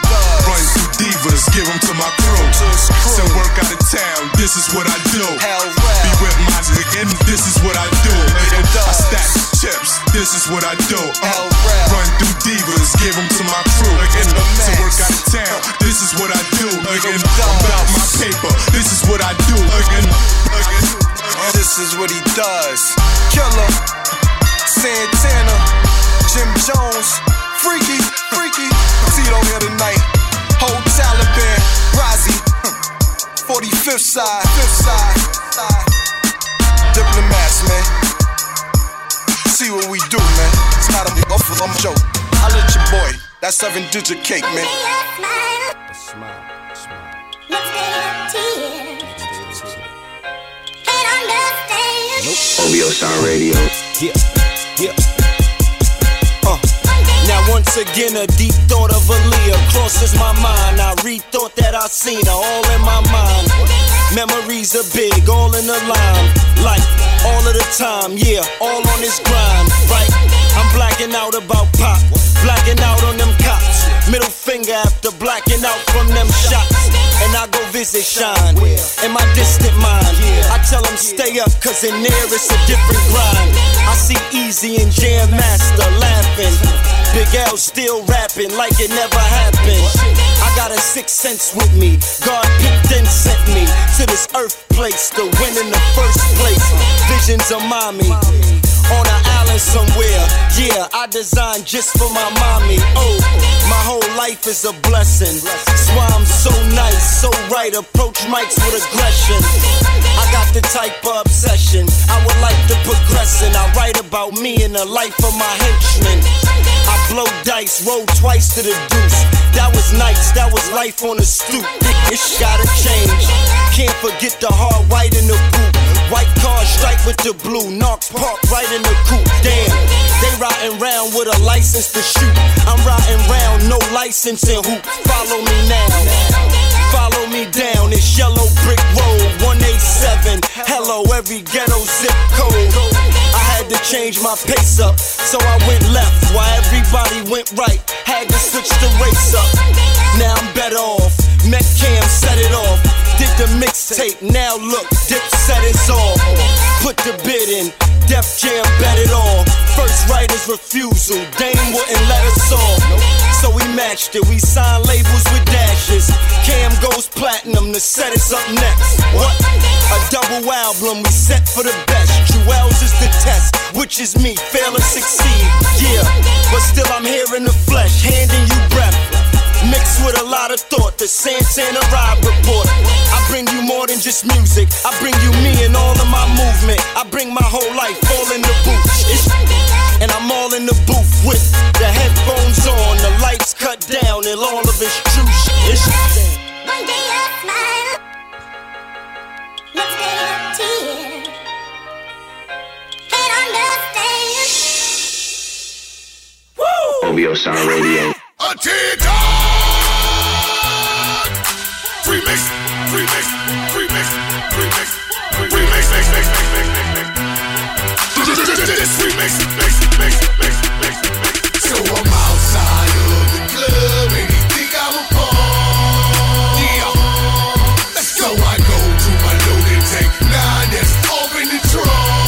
S6: Run through divas, give them to my crew. Send work out of town, this is what I do. Be with my nigga, this is what I do. I stack chips, this is what I do. Run through divas, give them to my crew. Send work out of town, this is what I do. I'm about my paper, this is what I do.
S7: This is what he does. Killer, Santana, Jim Jones, Freaky, Tito here tonight. Whole Taliban, Rozzy, 45th side, Diplomats, man. See what we do, man. It's not a joke. I let your boy, that 7-digit cake, man.
S2: OVO Sound Radio.
S4: Yeah. Now once again a deep thought of Aaliyah crosses my mind. I rethought that I seen her all in my mind. Memories are big, all in the line. Like all of the time, yeah, all on this grind. Right, I'm blacking out about Pop, blacking out on them cops. Middle finger after blacking out from them shots. And I go visit Shine in my distant mind. I tell them stay up cause in there it's a different grind. I see Easy and Jam Master laughing. Big L still rapping like it never happened. I got a 6th sense with me. God picked and sent me to this earth place to win in the first place. Visions of mommy on an island somewhere. Yeah, I designed just for my mommy. Oh, my whole life is a blessing. That's why I'm so nice, so right. Approach mics with aggression. I got the type of obsession I would like to progress in. I write about me and the life of my henchmen. I blow dice, roll twice to the deuce. That was nice, that was life on the stoop. This gotta change. Can't forget the hard white in the boot. White car striped with the blue. Knox Park right in the coupe. Damn, they riding round with a license to shoot. I'm riding round, no license and hoop. Follow me now. Follow me down, it's Yellow Brick Road 187. Hello, every ghetto zip code. I had to change my pace up, so I went left while everybody went right. Had to switch the race up. Now I'm better off. Met Cam, set it off. Did the mixtape, now look, Dipset is off. Put the bid in, Def Jam bet it all. First writer's refusal, Dame wouldn't let us off. So we matched it, we signed labels with dashes. Cam goes platinum, the set is up next. What? A double
S8: global album, we set for the best. Jewels is the test, which is me, fail or succeed. Yeah, but still I'm here in the flesh, handing you breath. Mixed with a lot of thought, the Santana Ride report. I bring you more than just music, I bring you me and all of my movement. I bring my whole life all in the booth. And I'm all in the booth with the headphones on, the lights cut down, and all of it's true shit.
S11: One day I smile, next day a tear. Can't understand.
S2: Woo! OVO Sound Radio.
S6: A T-Dog! Remix, remix, remix, remix, remix, mix, mix, mix, mix, mix. This remix, mix, mix, mix, mix, mix. So I'm outside of the club and you think I'm a pawn. Yeah. Let's go. I go to my loaded tank, now that's open the trunk.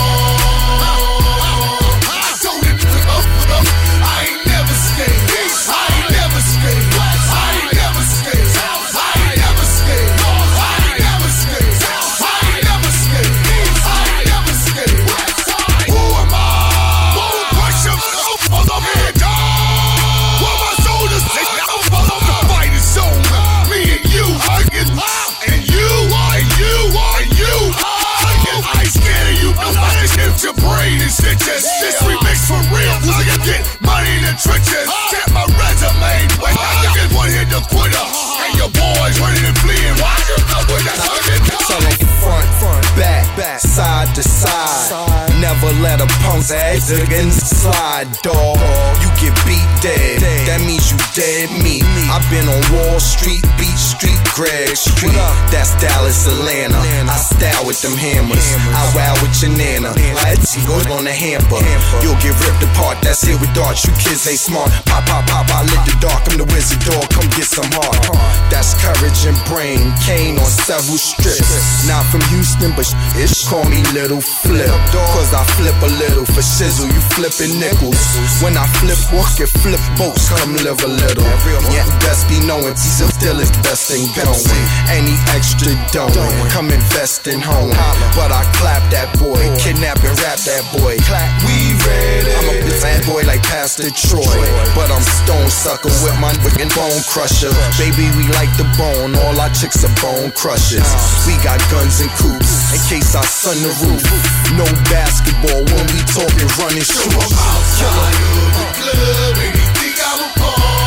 S6: I told it up, I ain't never scared. I ain't never scared. I ain't never scared. I ain't never scared. I ain't never scared. I ain't never scared. I ain't never scared. Who am I? Who push him on the head? What my soldiers say? The fight is on. Me and you, and you, and you, and you. I ain't scared of you. If your brain is stitches, this remix for real. I can get money in the trenches. Check my resume. Wait, I get one hit to quitter. And your boys ready to flee. And why you know what that's
S24: So front, back, side to side. Never let a punk's ass against slide, dog. You get beat dead, that means you dead meat. I've been on Wall Street, Beach Street, Greg Street. That's Dallas, Atlanta. I style with them hammers. I wow with your nana. Let's go on the hamper. You'll get ripped apart, that's it with darts. You kids ain't smart. Pop, pop, pop, I lit the dark. I'm the wizard dog, come get some heart. That's courage and brain. Kane on several strips. Not from Houston, but ish. Call me Little Flip. Cause I flip a little for shizzle. You flipping nickels. When I flip walk, you flip boats. Come live a little. Yeah, best be knowing. Still is the best thing going. Any extra don't. Come invest in home. But I clap that boy. Kidnap and rap that boy. We ready. I'm a bad boy like Pastor Troy. But I'm stone sucker with my bone crusher. Baby, we like the bone. All our chicks are bone crushers. We got guns and coops in case I sun the roof. No basketball when we talking running shoes.
S6: So I'm outside of the club and you think I'm a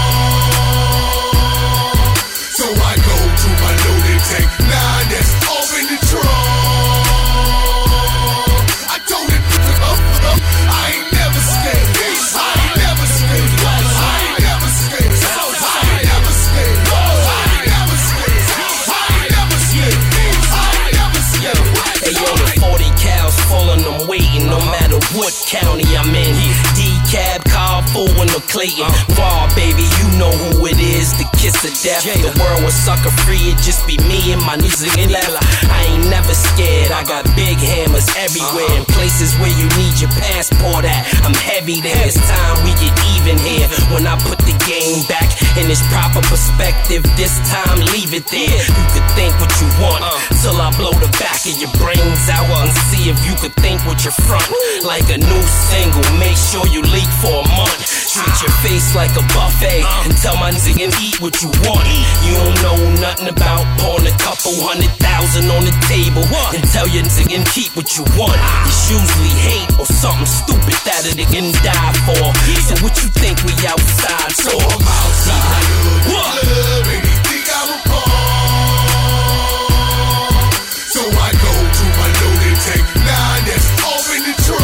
S6: pawn. So I go to my loaded tank, now that's open the trunk. I told it up, I ain't never scared. I ain't never scared. I ain't never scared. I ain't never scared. I ain't never scared. I ain't never scared. I ain't never scared.
S10: Hey yo, the 40 cows falling, I'm waiting no matter what county I'm in. D-Cab, car full with no Clayton. Raw, baby, you know who it is, the kiss of death. The world was sucker free, it just be me and my music and left. I ain't never scared, I got big hammers everywhere. In places where you need your passport at, I'm heavy there. It's time we get even here. When I put the game back in its proper perspective, this time leave it there. You could think what you want, till I blow the back of your brains out and see if you could think with your front. Like a new single, make sure you leak for a month. Treat your face like a buffet and tell my nigga and eat what you want. You don't know nothing about pouring a couple 100,000 on the table and tell your nigga and keep what you want. It's usually hate or something stupid that a nigga can die for. So what you think we outside for?
S6: So I'm outside of the club and you think I'm a pawn. So I go to my loaded tank, now that's open the trunk.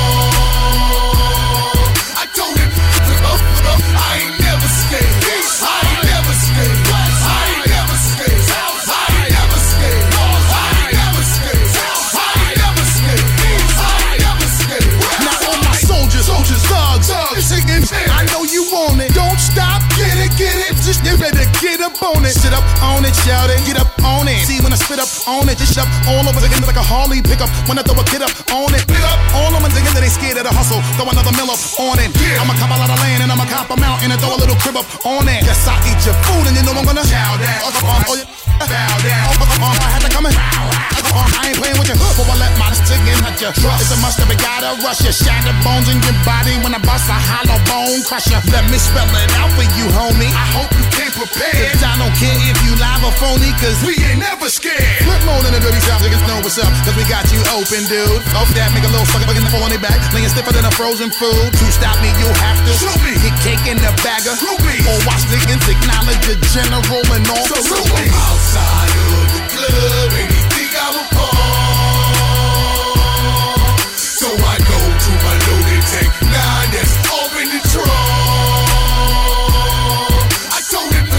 S6: I told it up, I ain't never scared. I ain't never scared. I ain't never scared. I ain't never scared. I ain't never scared. I ain't never scared. I ain't never scared.
S25: Now all my soldiers, thugs, I know you want it. Don't stop, get it. Just get ready to get up on it. Sit up on it, shout it, get up on it. See when I spit up on it, just shove all over again like a Harley pickup. When I throw a kid up on it, pick up all of my niggas that ain't scared of the hustle. Throw another mill up on it. I'ma cop a lot of land and I'ma cop a mountain and throw a little crib up on it. Yes, I eat your food and you know I'm gonna chow down. Bow down. I had to come in. I ain't playing with you.
S12: ya. It's a must that we gotta rush ya. Shatter bones in your body when I bust a hollow bone crusher. Let me spell it out for you, homie. I hope you came prepared. Cause I don't care if you live or phony, cause we ain't never scared. Flip mode in the dirty south, niggas know what's up. Cause we got you open, dude. Off that, make a little sucker fucking fall on their back. Laying stiffer than a frozen food. To stop me, you'll have to shoot me. Get cake in the bagger. Or watch niggas acknowledge the general and all. So I'm outside of the club, anything I'm a part. So I go to my loaded tank, 9 that's off in the trunk. I told him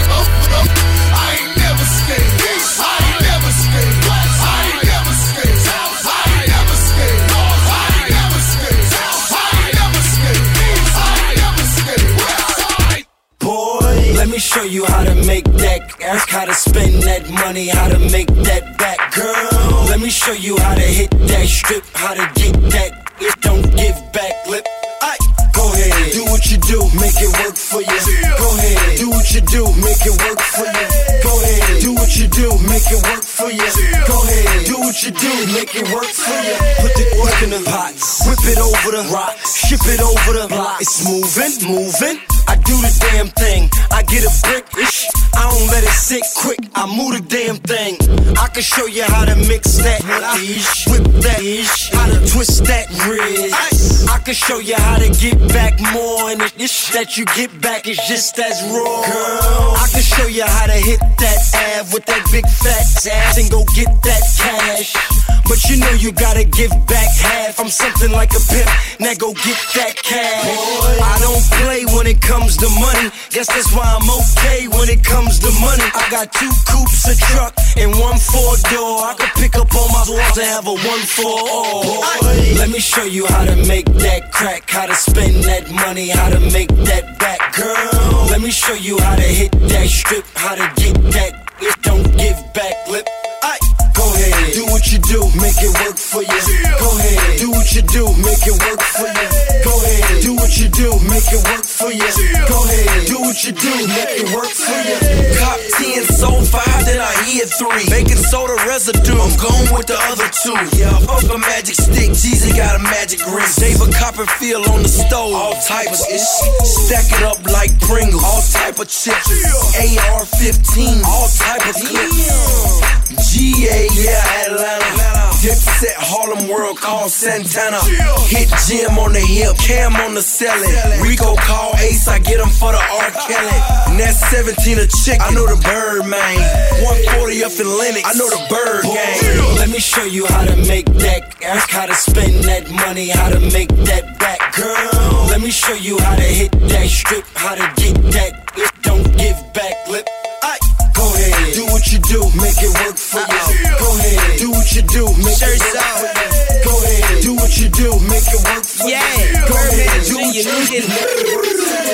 S12: I ain't never scared. I ain't never scared. I ain't never scared. I ain't never scared. I ain't never scared. I ain't never scared. I ain't never scared.
S4: Boy, let me show you how to make that cash, how to spend that money, how to make that back, girl. Let me show you how to hit that strip, how to get that. It don't give back lip. Go ahead, do what you do, make it work for you. Go ahead, do what you do, make it work for you. Go ahead, do what you do, make it work for you. Go ahead, do what you do, make it work for you. Put the work in the pot, whip it over the rock, ship it over the block. It's moving, moving. I do the damn thing. I get a brick, I don't let it sit quick. I move the damn thing. I can show you how to mix that, whip that, how to twist that wrist. I can show you how to get back more, and this that you get back is just as raw. Girl, I can show you how to hit that ab with that big fat ass and go get that cash. But you know you gotta give back half. I'm something like a pimp, now go get that cash. Boy, I don't play when it comes to money. Guess that's why I'm okay when it comes to money. I got 2 coupes, a truck, and 1 4-door. I can pick up all my walls and have a 1 for all. Let me show you how to make that crack, how to spend that money, how to make that back, girl. Let me show you how to hit that strip, how to get that. It don't give back lip. Go ahead, do what you do, make it work for you. Go ahead, do what you do, make it work for you. Go ahead, do what you do, make it work for you. Go ahead, do what you do, make it work for you.
S14: Cop 10, sold 5, then I hit 3. Baking soda residue, I'm going with the other 2. Yeah, fuck a magic stick, Jeezy got a magic ring. David Copperfield on the stove, all types of ish. Stack it up like Pringles, all type of chips. AR-15, all type of clips. GA, yeah, Atlanta. Dipset, Harlem World, call Santana. Hit Jim on the hip, Cam on the ceiling. Rico call Ace, I get him for the R. Kelly. And that's 17 a chick, I know the bird, man. 140 up in Lennox, I know the bird gang.
S4: Let me show you how to make that cash, how to spend that money, how to make that back, girl. Let me show you how to hit that strip, how to get that. It don't give back lip. Go ahead, do what you do, make it work for you. Go ahead, do what you do, make it work for you. Go ahead, do what you do, make it work for you. Go ahead, do what you do, make it work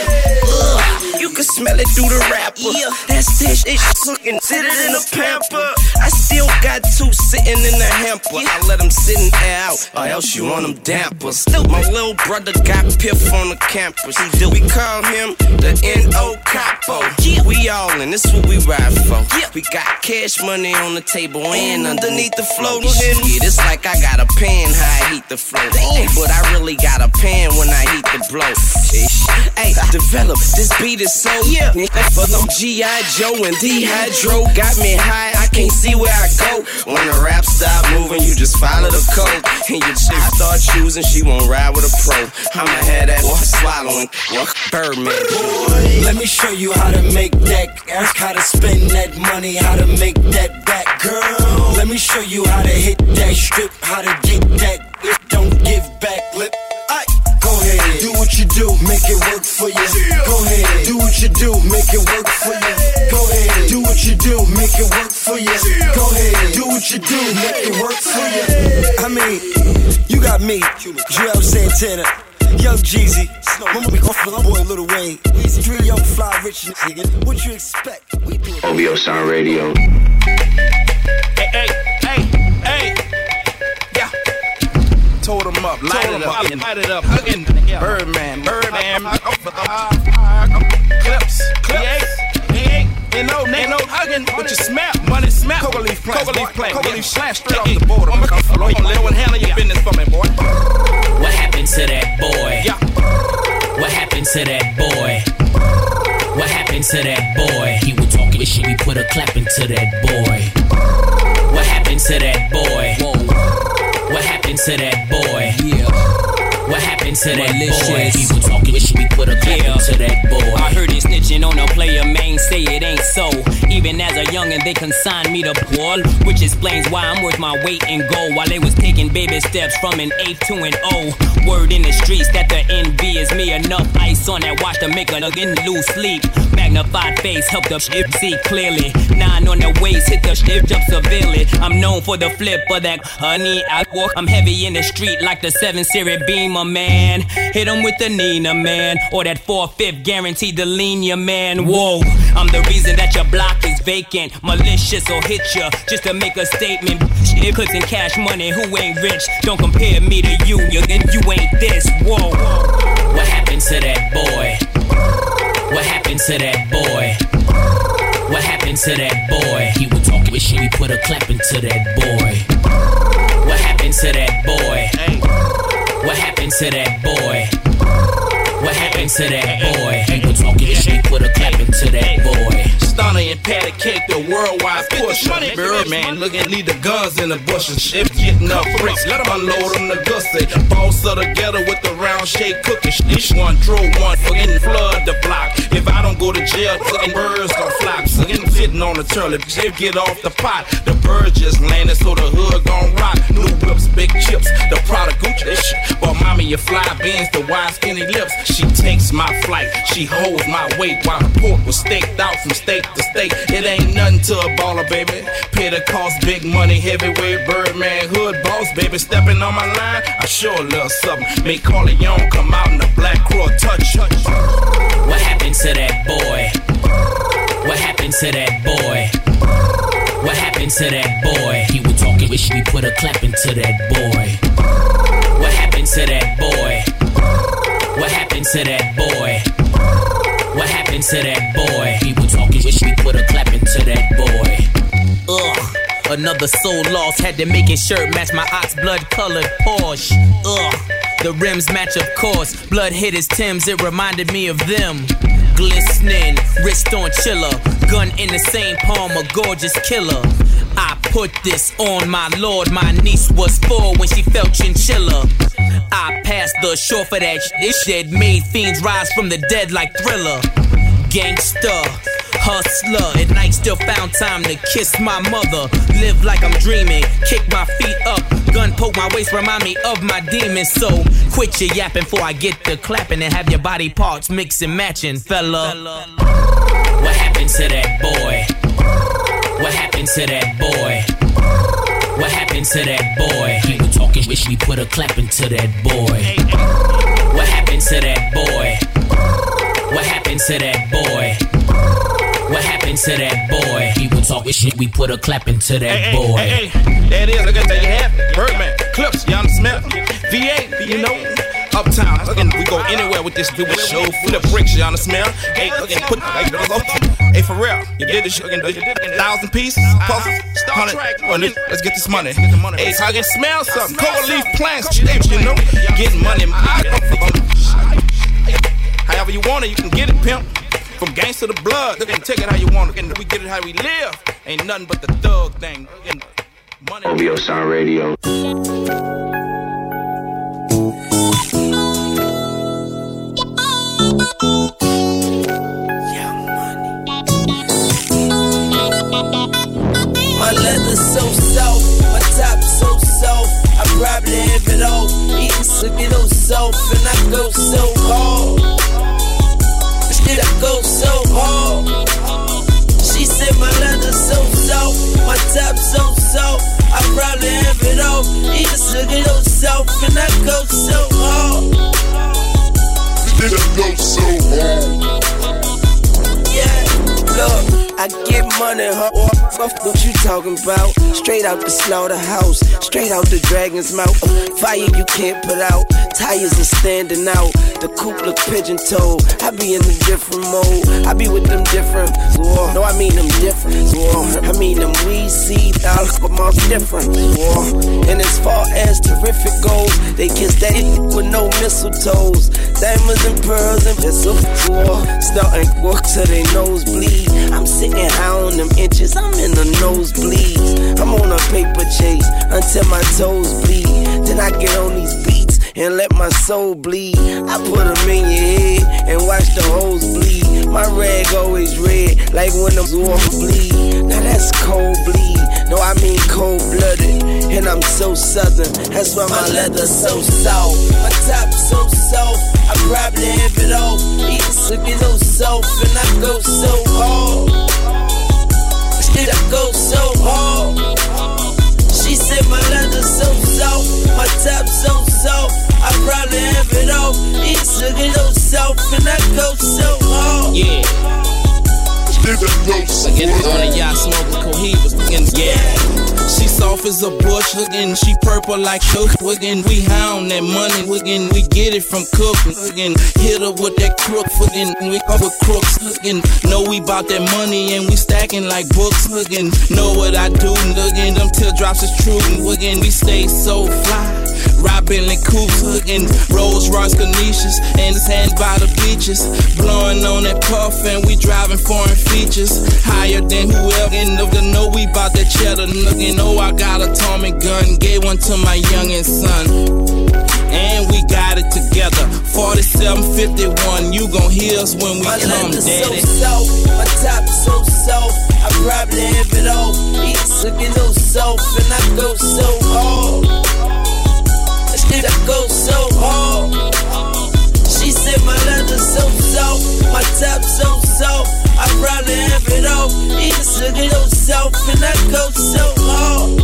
S4: for you.
S14: You can smell it through the wrapper. That's this shit cooking, sit it in a pamper. I still got 2 sitting in the hamper. I let them sit and air out, or else you want them dampers. My little brother got piff on the campus. We call him the N.O. Capo. We all in, this what we ride for. We got cash money on the table and underneath the float. Shit, it's like I got a pan how I heat the float. Hey, but I really got a pan when I heat the blow. Hey, develop, this beat is so for them G.I. Joe and Dehydro got me high, I can't see where I go. When the rap stop moving, you just follow the code. And your chick start choosing, she won't ride with a pro. I'ma have that swallowing Birdman.
S4: Let me show you how to make that cash, how to spend that money, how to make that back, girl. Let me show you how to hit that strip, how to get that. It don't give back lip. Go ahead, do what you do, make it work for you. Go ahead, do what you do, make it work for you. Go ahead, do what you do, make it work for you. Go ahead, do what you do, make it work for you. I mean, you got me, Joel Santana, Young Jeezy, my boy Lil Wayne, 3 young fly rich niggas. What you expect? We do it.
S2: OVO Sound Radio.
S14: Hey. Told him up, light it up, hugging Birdman, clips, ain't no hugging, but you smell money.
S5: Smell coca leaf plant. Coca leaf plant straight off the border. Let one handle your business for me, boy.
S10: What happened to that boy? Yeah. What happened to that boy? What happened to that boy? He was talking shit, we put a clap into that boy. What happened to that boy? Whoa. What happened to that boy? Yeah. What happened to that boy? He was talking shit, we put a clap into that boy. I heard it snitching on a player, man, say it ain't so. Even as a youngin', they consigned me to ball, which explains why I'm worth my weight in gold. While they was taking baby steps from an 8 to an O. Word in the streets that the envy is me. Enough ice on that watch to make a nigga lose sleep. Magnified face help the shit see clearly. 9 on the waist, hit the shit up severely. I'm known for the flip of that honey. I walk, I'm heavy in the street like the 7 Series Beamer, man. Hit him with the Nina, man. Or that 4/5 guaranteed to lean your man. Whoa, I'm the reason that your block is vacant. Malicious or hit ya just to make a statement. Shit puts in cash money, who ain't rich? Don't compare me to you, you ain't this. Whoa, what happened to that boy? What happened to that boy? What happened to that boy? He was talking with shit, we put a clap into that boy. What happened to that boy? What happened to that boy? What happened to that boy? He was talking with shit, we put a clap into that boy.
S5: Stunner and patty cake, the worldwide push. Birdman, look and leave the guns in the bushes. Shit getting up bricks, let them unload them the gussy. Boss of the ghetto with the round shake cookie. Each one drove one, fucking flood the block. If I don't go to jail, fucking birds gon' flock. So getting fitting on the turtle, if get off the pot. The birds just landed, so the hood gon' rock. New whips, big chips, the product Gucci. This shit, but mommy, your fly beans, the wide skinny lips. She takes my flight, she holds my weight while the pork was staked out from state to state. It ain't nothing to a baller, baby. Pay the cost, big money, heavyweight, Birdman, hood boss, baby. Stepping on my line, I sure love something. Make Corleone come out in the black crow touch.
S10: What happened to that boy? What happened to that boy? What happened to that boy? He was talking with shit, we put a clap into that boy. What happened to that boy? What happened to that boy? What happened to that boy? He was talking with shit, we put a clap into that boy. Ugh, another soul lost, had to make his shirt match my ox blood colored Porsche. Ugh, the rims match of course, blood hit his Timbs, it reminded me of them. Glistening, wrist on chiller, gun in the same palm, a gorgeous killer. I put this on my lord, my niece was 4 when she felt chinchilla. I passed the shore for that shit made fiends rise from the dead like Thriller. Gangster, hustler, at night still found time to kiss my mother. Live like I'm dreaming, kick my feet up, gun poke my waist, remind me of my demons. So quit your yapping before I get the clapping and have your body parts mix and matching, fella. What happened to that boy? What happened to that boy? What happened to that boy? He was talking wish we put a clap into that boy. What happened to that boy? What happened to that boy? What happened to that boy? He was talking shit, we put a clap into that boy.
S5: Hey, there it is, look at that, you have it. Birdman, Clips, y'all smell VA, you know, Uptown. Again, we go anywhere with this dude. Show flip bricks, y'all smell. Hey, again, put like hey, for real, you did this again, 1,000 pieces, puzzles, 100. Let's get this money. Hey, so I can smell something. Coca leaf plants, you know, getting money. However you want it, you can get it, pimp. From gangsta to blood, you can take it how you want it. We get it how we live. Ain't nothing but the thug thing. Money.
S2: OVO Sound Radio.
S23: My leather so soft, my top so soft. I probably have it all. Eating sick so soft, and I go so hard. Shit, I go so hard. She said my leather so soft, my top so soft. I probably have it all. Eating sick so soft, and I go so hard.
S6: Shit, I go so hard.
S23: Yeah, look, I get money,
S14: What you talking about? Straight out the slaughterhouse, straight out the dragon's mouth. Fire you can't put out, tires are standing out. The coupe look pigeon-toed. I be in a different mode. I be with them different. No, I mean them different. I mean them weed seed, all different. And as far as terrific goes, they kiss that with no mistletoes. Diamonds and pearls and missiles. Starting work till they nose bleed. I'm sitting high on them inches, I'm in the nosebleeds. I'm on a paper chase until my toes bleed. Then I get on these beats and let my soul bleed. I put them in your head and watch the hoes bleed. My rag always red, like when the war bleed. Now that's cold bleed, no I mean cold-blooded. And I'm so southern, that's why my leather's so soft. My top so soft, I probably have it off. Eat looking so soft and I go so hard. Shit, I go so hard. She said my leather's so soft, my top so soft, I probably have it off. It's looking so soft and I go so hard. Yeah. Again, on a yacht smoking cohibas. Yeah. She soft as a bush, again, she purple like sugar. Again, we hound that money, again, we get it from cooking. Again, hit her with that crook, again, we cover crooks. Again, know we bout that money and we stacking like books. Again, know what I do, again, them teardrops is true. Again, we stay so fly. Ride Bentley coupes, again, Rolls Royce Canisius, and his hands by the beaches. Blowing on that puff and we driving foreign features. Higher than whoever, and know we bout that cheddar. Again, know I got a Tommy gun, gave one to my youngest son. And we got it together, 4751, you gon' hear us when we my come, daddy. So soft, my top so soft, I probably have it off. It's looking so soft and I go so hard. Shit, I go so hard. She said my leather's so soft, my top so soft, I probably have it off. It's looking so soft and I go so hard.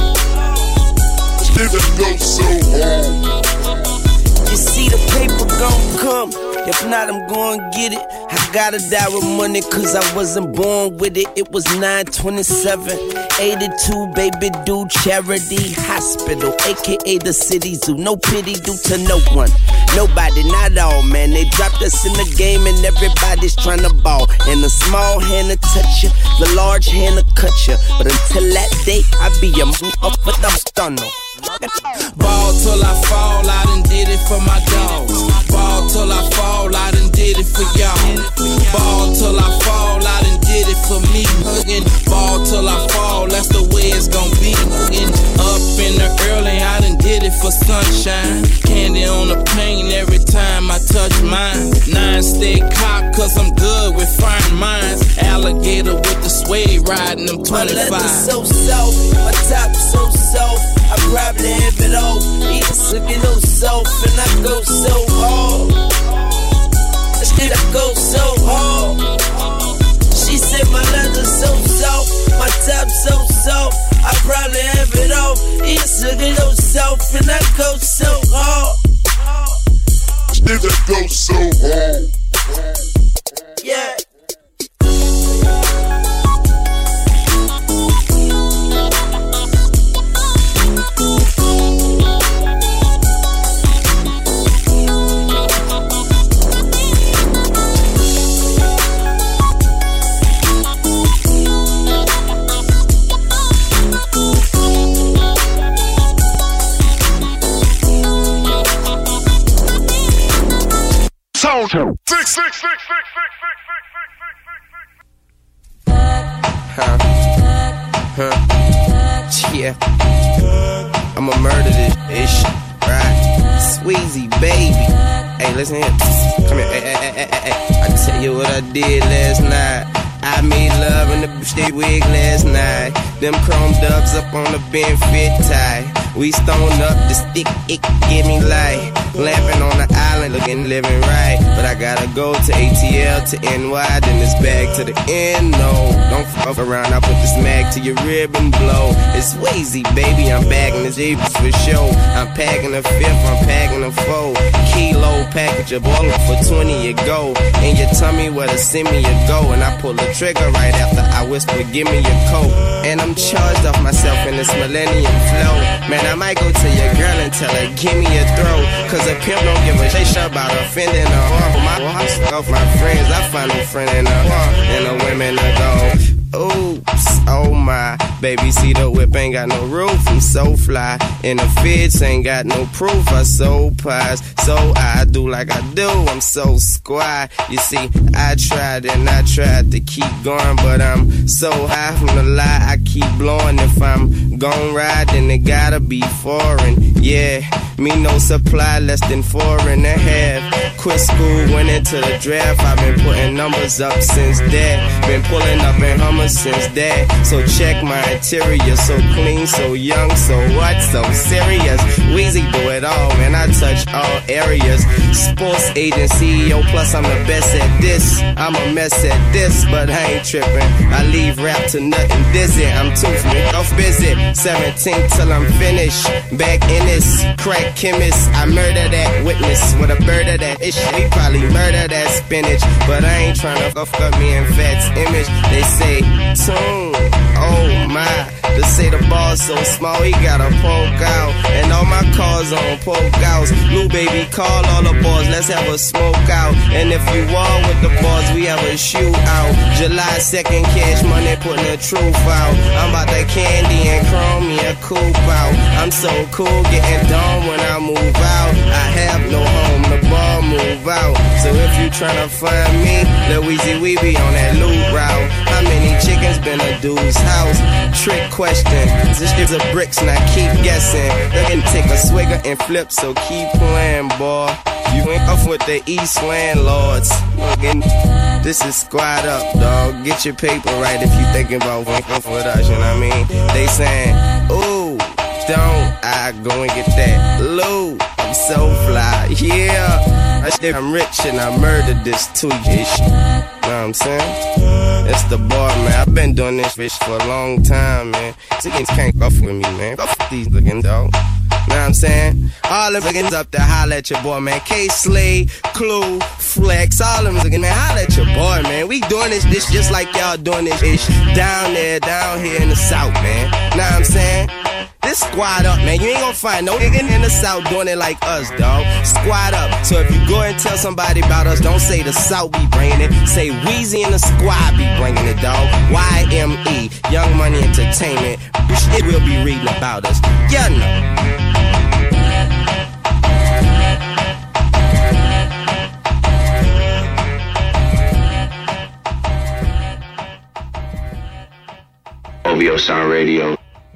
S14: Shit, I go so hard. You see the paper gon' come, if not I'm gon' get it. I gotta die with money cause I wasn't born with it. It was 9/27, 82, baby do charity hospital, aka the city zoo. No pity due to no one, nobody, not all, man. They dropped us in the game and everybody's tryna ball. And the small hand to touch you, the large hand to cut you. But until that day, I be a up with them stunner. Ball till I fall, I done did it for my dogs. Ball till I fall, I done did it for y'all. Ball till I fall, I done did it for me. Hugging, ball till I fall, that's the way it's gon' be. Hugging, up in the early, I done did it for sunshine. Candy on the paint every time I touch mine. 9 stay cocked cause I'm good with fine minds. Alligator with the suede riding them 25. My leather's so soft, my top so soft, I probably have it off. It's looking so soft and I go so hard. Shit, I go so hard. She said my leather's so soft, my top so soft, I probably have it off. It's looking so soft and I go so hard. Shit, I go so hard. Yeah. Yeah, I'ma murder this ish, right? Sweezy, baby. Hey, listen here. Come here. Hey. I tell you what I did last night. I made love in the stay wig last night. Them chrome dubs up on the Ben fit tie. We stoned up, the stick, it give me light. Lamping on the island, looking, living right. But I gotta go to ATL to NY, then this bag to the end. No, don't fuck around, I put this mag to your rib and blow. It's Wazy, baby, I'm bagging this Avis for show. I'm packing a fifth, I'm packing a four. Kilo package of ball for 20 a go. And you tell me where to send me a go. And I pull the trigger right after I whisper, give me a coat. And I'm charged off myself in this millennium flow. Man, I might go to your girl and tell her, give me a throw. Cause a pimp don't give a shit about offending her. My house off my friends, I find a friend in her. And the women to go. Oops, oh my, baby, see the whip ain't got no roof, I'm so fly, and the feds ain't got no proof, I sold pies, so I do like I do, I'm so squad, you see, I tried to keep going, but I'm so high from the lie, I keep blowing, if I'm gon' ride, then it gotta be foreign, yeah, me no supply, less than 4.5, quit school, went into the draft, I've been putting numbers up since that, been pulling up in Hummer since that, so check my interior, so clean, so young, so what, so serious, Weezy do it all, man, I touch all areas, sports agent, CEO, plus I'm the best at this, I'm a mess at this, but I ain't tripping, I leave rap to nothing dizzy, I'm too off busy, 17 till I'm finished, back in this, crack chemist, I murder that witness, with a bird of that ish, we probably murder that spinach, but I ain't tryna fuck up me and Fat's image, they say, tune, oh my, they say the ball's so small, he gotta poke out, and all my cars on poke outs, Lil baby, call all the boys, let's have a smoke out, and if you all with the boys, we have a shootout, July 2nd, cash money, putting the truth out, I'm about that candy and chrome me a coupe out, I'm so cool, getting done when I move out, I have no home, the ball move out, so if you tryna find me, Lil Weezy, we be on that loop route, how many chickens been a dude's house? Trick question, this is a bricks and I keep guessing, they can take a swigger and flip, so keep playing, boy, you ain't off with the East landlords, this is squad up, dog, get your paper right if you thinking about off with us, you know what I mean, they saying, ooh, don't I go and get that loot, I'm so fly, yeah, I'm rich and I murdered this two-ish, you know what I'm saying, it's the bar, man, I've been doing this fish for a long time, man, niggas can't fuck with me, man, fuck these looking dog. Know what I'm saying? All them niggas up there, holla at your boy, man. K-Slay, Clue, Flex, all them niggas, man, holla at your boy, man. We doing this just like y'all doing this ish down there, down here in the South, man. Know what I'm saying? This squad up, man. You ain't gonna find no nigga in the South doing it like us, dog. Squad up. So if you go and tell somebody about us, don't say the South be bringing it. Say Weezy and the squad be bringing it, dog. YME, Young Money Entertainment. It will be reading about us. You know.
S2: OVO Sound Radio.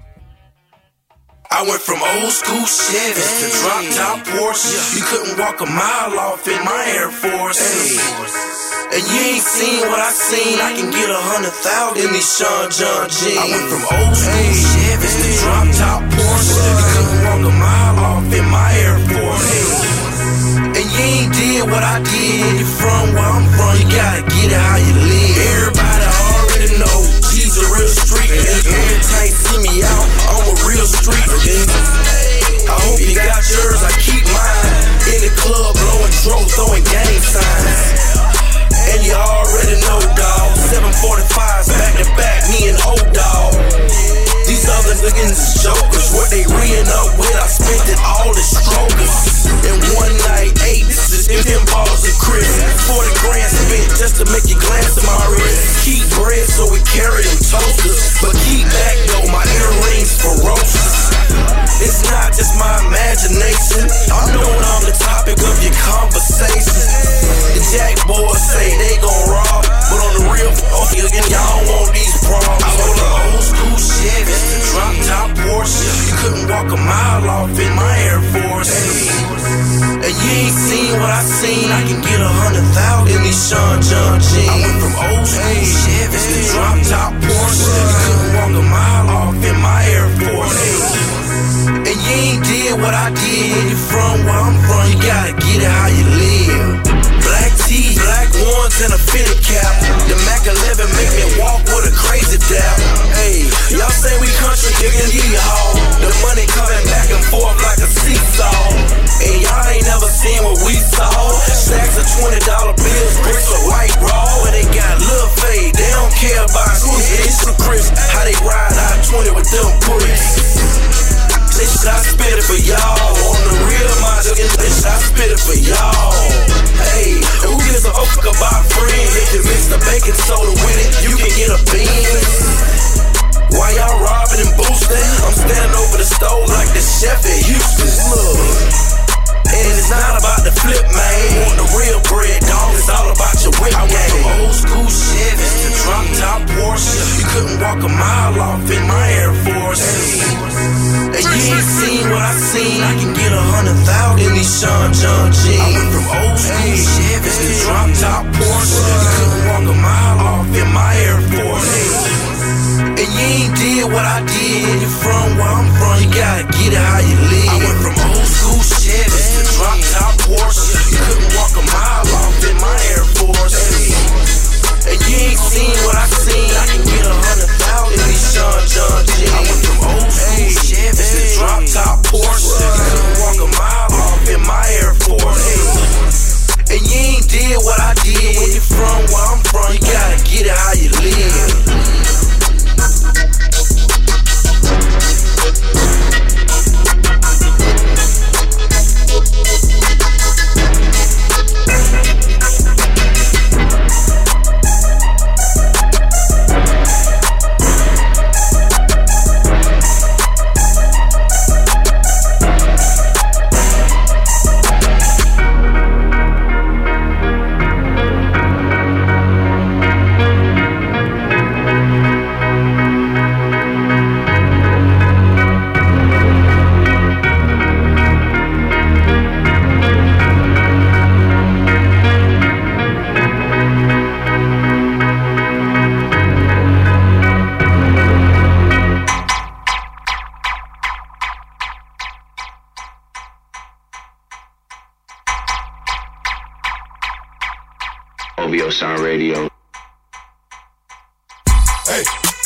S5: I went from old school Chevys to drop top Porsche. You couldn't walk a mile off in my Air Force. And you ain't seen what I seen. I can get 100,000 in these Sean John jeans. I went from old school Chevys to drop top Porsche. You couldn't walk a mile off in my Air Force. And you ain't did what I did. When you from where I'm from, you gotta get it how you live. Everybody already know he's a real street. Every time you see me out, I'm a real street. I hope you got yours, I keep mine. In the club, blowing dro, throwing gang signs. And you already know, dawg. 745s back to back, me and old dawg. These other niggas is jokers. What they reeing up with, I spent it all as strokers. In one night, 8, this is 10 balls of crisp. 40 grand spent just to make you glance at my wrist. Keep bread so we carry them toasters. But keep back though, my earrings ferocious. It's not just my imagination. I'm knowing I'm the topic of your conversation. The Jack boys say they gon' rob, but on the real, y'all want these problems. I was an old school Chevy, drop top Porsche. You couldn't walk a mile off in my Air Force. And you ain't seen what I seen. I can get 100,000 in these Sean John jeans. I went from old school Chevy to drop top Porsche. You couldn't walk a mile off in my Air Force. And you
S9: what I did. When you from where I'm from, you gotta get it how you live. Black tees, black ones, and a fitted cap. The Mac 11 make me walk with a crazy dap. Hey, y'all say we country, nigga, yee-haw. The money coming back and forth like a seesaw. And y'all ain't never seen what we saw. Stacks of $20 bills, bricks of white raw. And they got Lil Fade, they don't care about it's the Chris. How they ride out 20 with them bricks. This shit I spit it for y'all. On the real, my nigga, this shit I spit it for y'all. Hey, who gives a fuck about friends? If you mix the baking soda with it, you can get a bean. Why y'all robbing and boosting? I'm standing over the stove like the chef at Houston's. Look. And it's not about the flip, man. Want the real bread, dog. It's all about your whip game. I went from old school Chevys to drop top Porsche. You couldn't walk a mile off in my Air Force. And you ain't seen what I seen. I can get 100,000 in these Sean John jeans. I went from old school Chevys to drop top Porsche. You couldn't walk a mile off in my Air Force. And you ain't did what I did. When you from where I'm from, you gotta get it how you live. I went from old school Chevys to drop top Porsche. You couldn't walk a mile off in my Air Force. And you ain't seen what I seen. I can get 100,000 in these Sean John jeans. I went from old school Chevys to drop top Porsche. You couldn't walk a mile off in my Air Force. And you ain't did what I did. When you from where I'm from, you gotta get it how you live.
S2: OVO Sound Radio.
S9: Hey,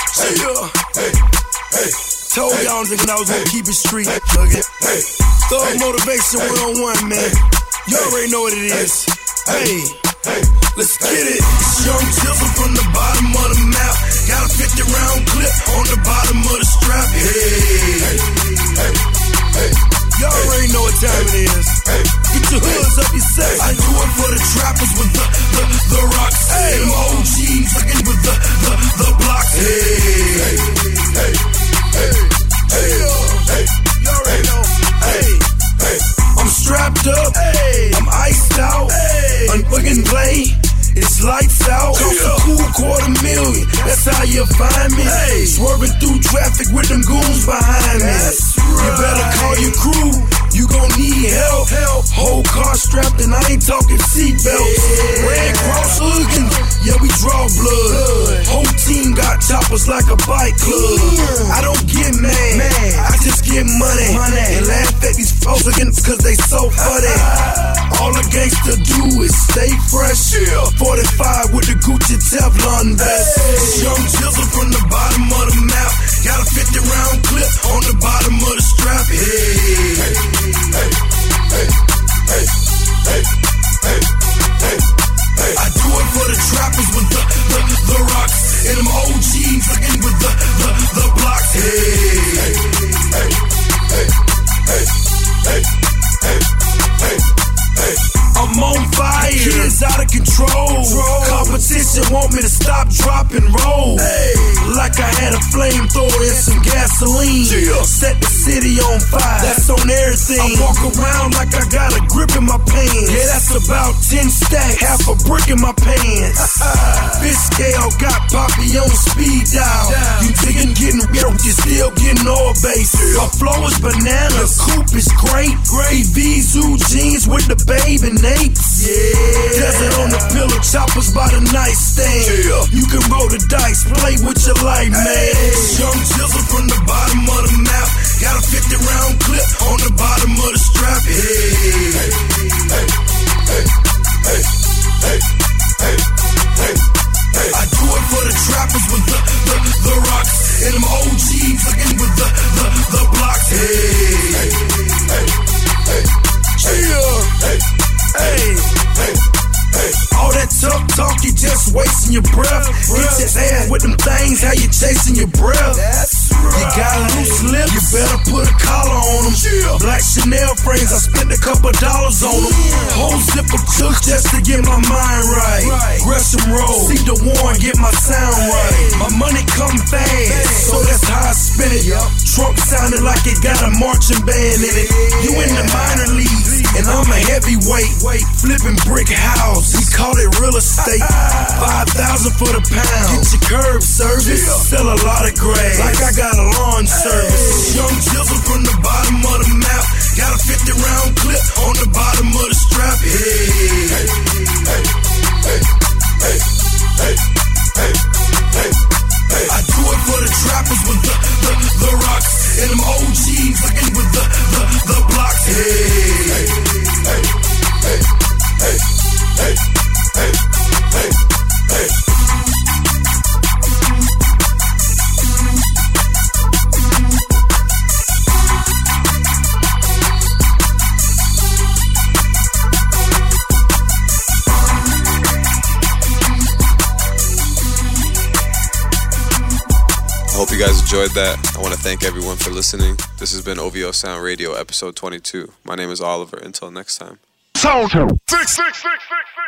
S9: told y'all niggas I was gonna keep it street, nugget. Hey, thug motivation 101, man. You already know what it is. Hey, let's get it. It's Young Jizzle from the bottom of the map. Got a 50-round clip on the bottom of the strap. Hey. Y'all already know what time it is. Get your hoods up yourself. I do it for the trappers with the rocks. Hey, them OGs looking with the blocks. Hey. Y'all already know. Hey. I'm strapped up. Hey. I'm iced out. Hey. Unfucking play. It's lights out. Cost a cool $250,000. That's how you find me. Hey. Swerving through traffic with them goons behind me. You better call your crew. You gon' need help. Whole car strapped and I ain't talking seatbelts. Red Cross hooking. Yeah, we draw blood. Whole team got choppers like a bike club. I don't get mad. I just get money. And laugh at these folks again cause they so funny. All a gangster do is stay fresh. 45 with the Gucci Teflon vest. Young Jizzle from the bottom of the map. Got a 50-round clip on the bottom of the strap. I do it for the trappers with the rocks. And them OGs looking with the blocks. I'm on fire, kids out of control. Competition want me to stop, drop, and roll. Like I had a flamethrower and some gasoline. Set the city on fire, that's on everything. I walk around like I got a grip in my pants. Yeah, that's about 10 stacks, half a brick in my pants. Fish scale got Poppy on speed dial. You digging, getting real, you still getting all base. My flow is bananas, coupe is great. Zoo jeans with the babe and apes. Desert on the pillow, choppers by the nightstand. You can roll the dice, play with your life, man. Young Jizzle from the bottom of the map. Got a 50-round clip on the bottom
S13: things, how you chasing your breath. You got loose lips, you better put a collar on them. Black Chanel frames, I spent a couple dollars on them. Whole zip of took just to get my mind right. Gresham Road, see the Warren, get my sound right. My money come fast, so that's how I spend it. Trunk sounded like it got a marching band in it. You in the minor leagues, and I'm a heavyweight. Flipping brick house, we call it real estate. 5,000 for the pound. Get your curb service, sell a lot of grass, like I got a lawn service. Young Jizzle from the bottom of the map, got a 50-round clip on the bottom of the strap. Hey, hey, hey, hey, hey, hey, hey, hey, hey. I do it for the trappers with the rocks, and them OGs looking with the blocks. Hey, hey, hey, hey, hey, hey, hey, hey, hey.
S1: I hope you guys enjoyed that. I want to thank everyone for listening. This has been OVO Sound Radio, episode 22. My name is Oliver. Until next time.
S6: Sound. 666.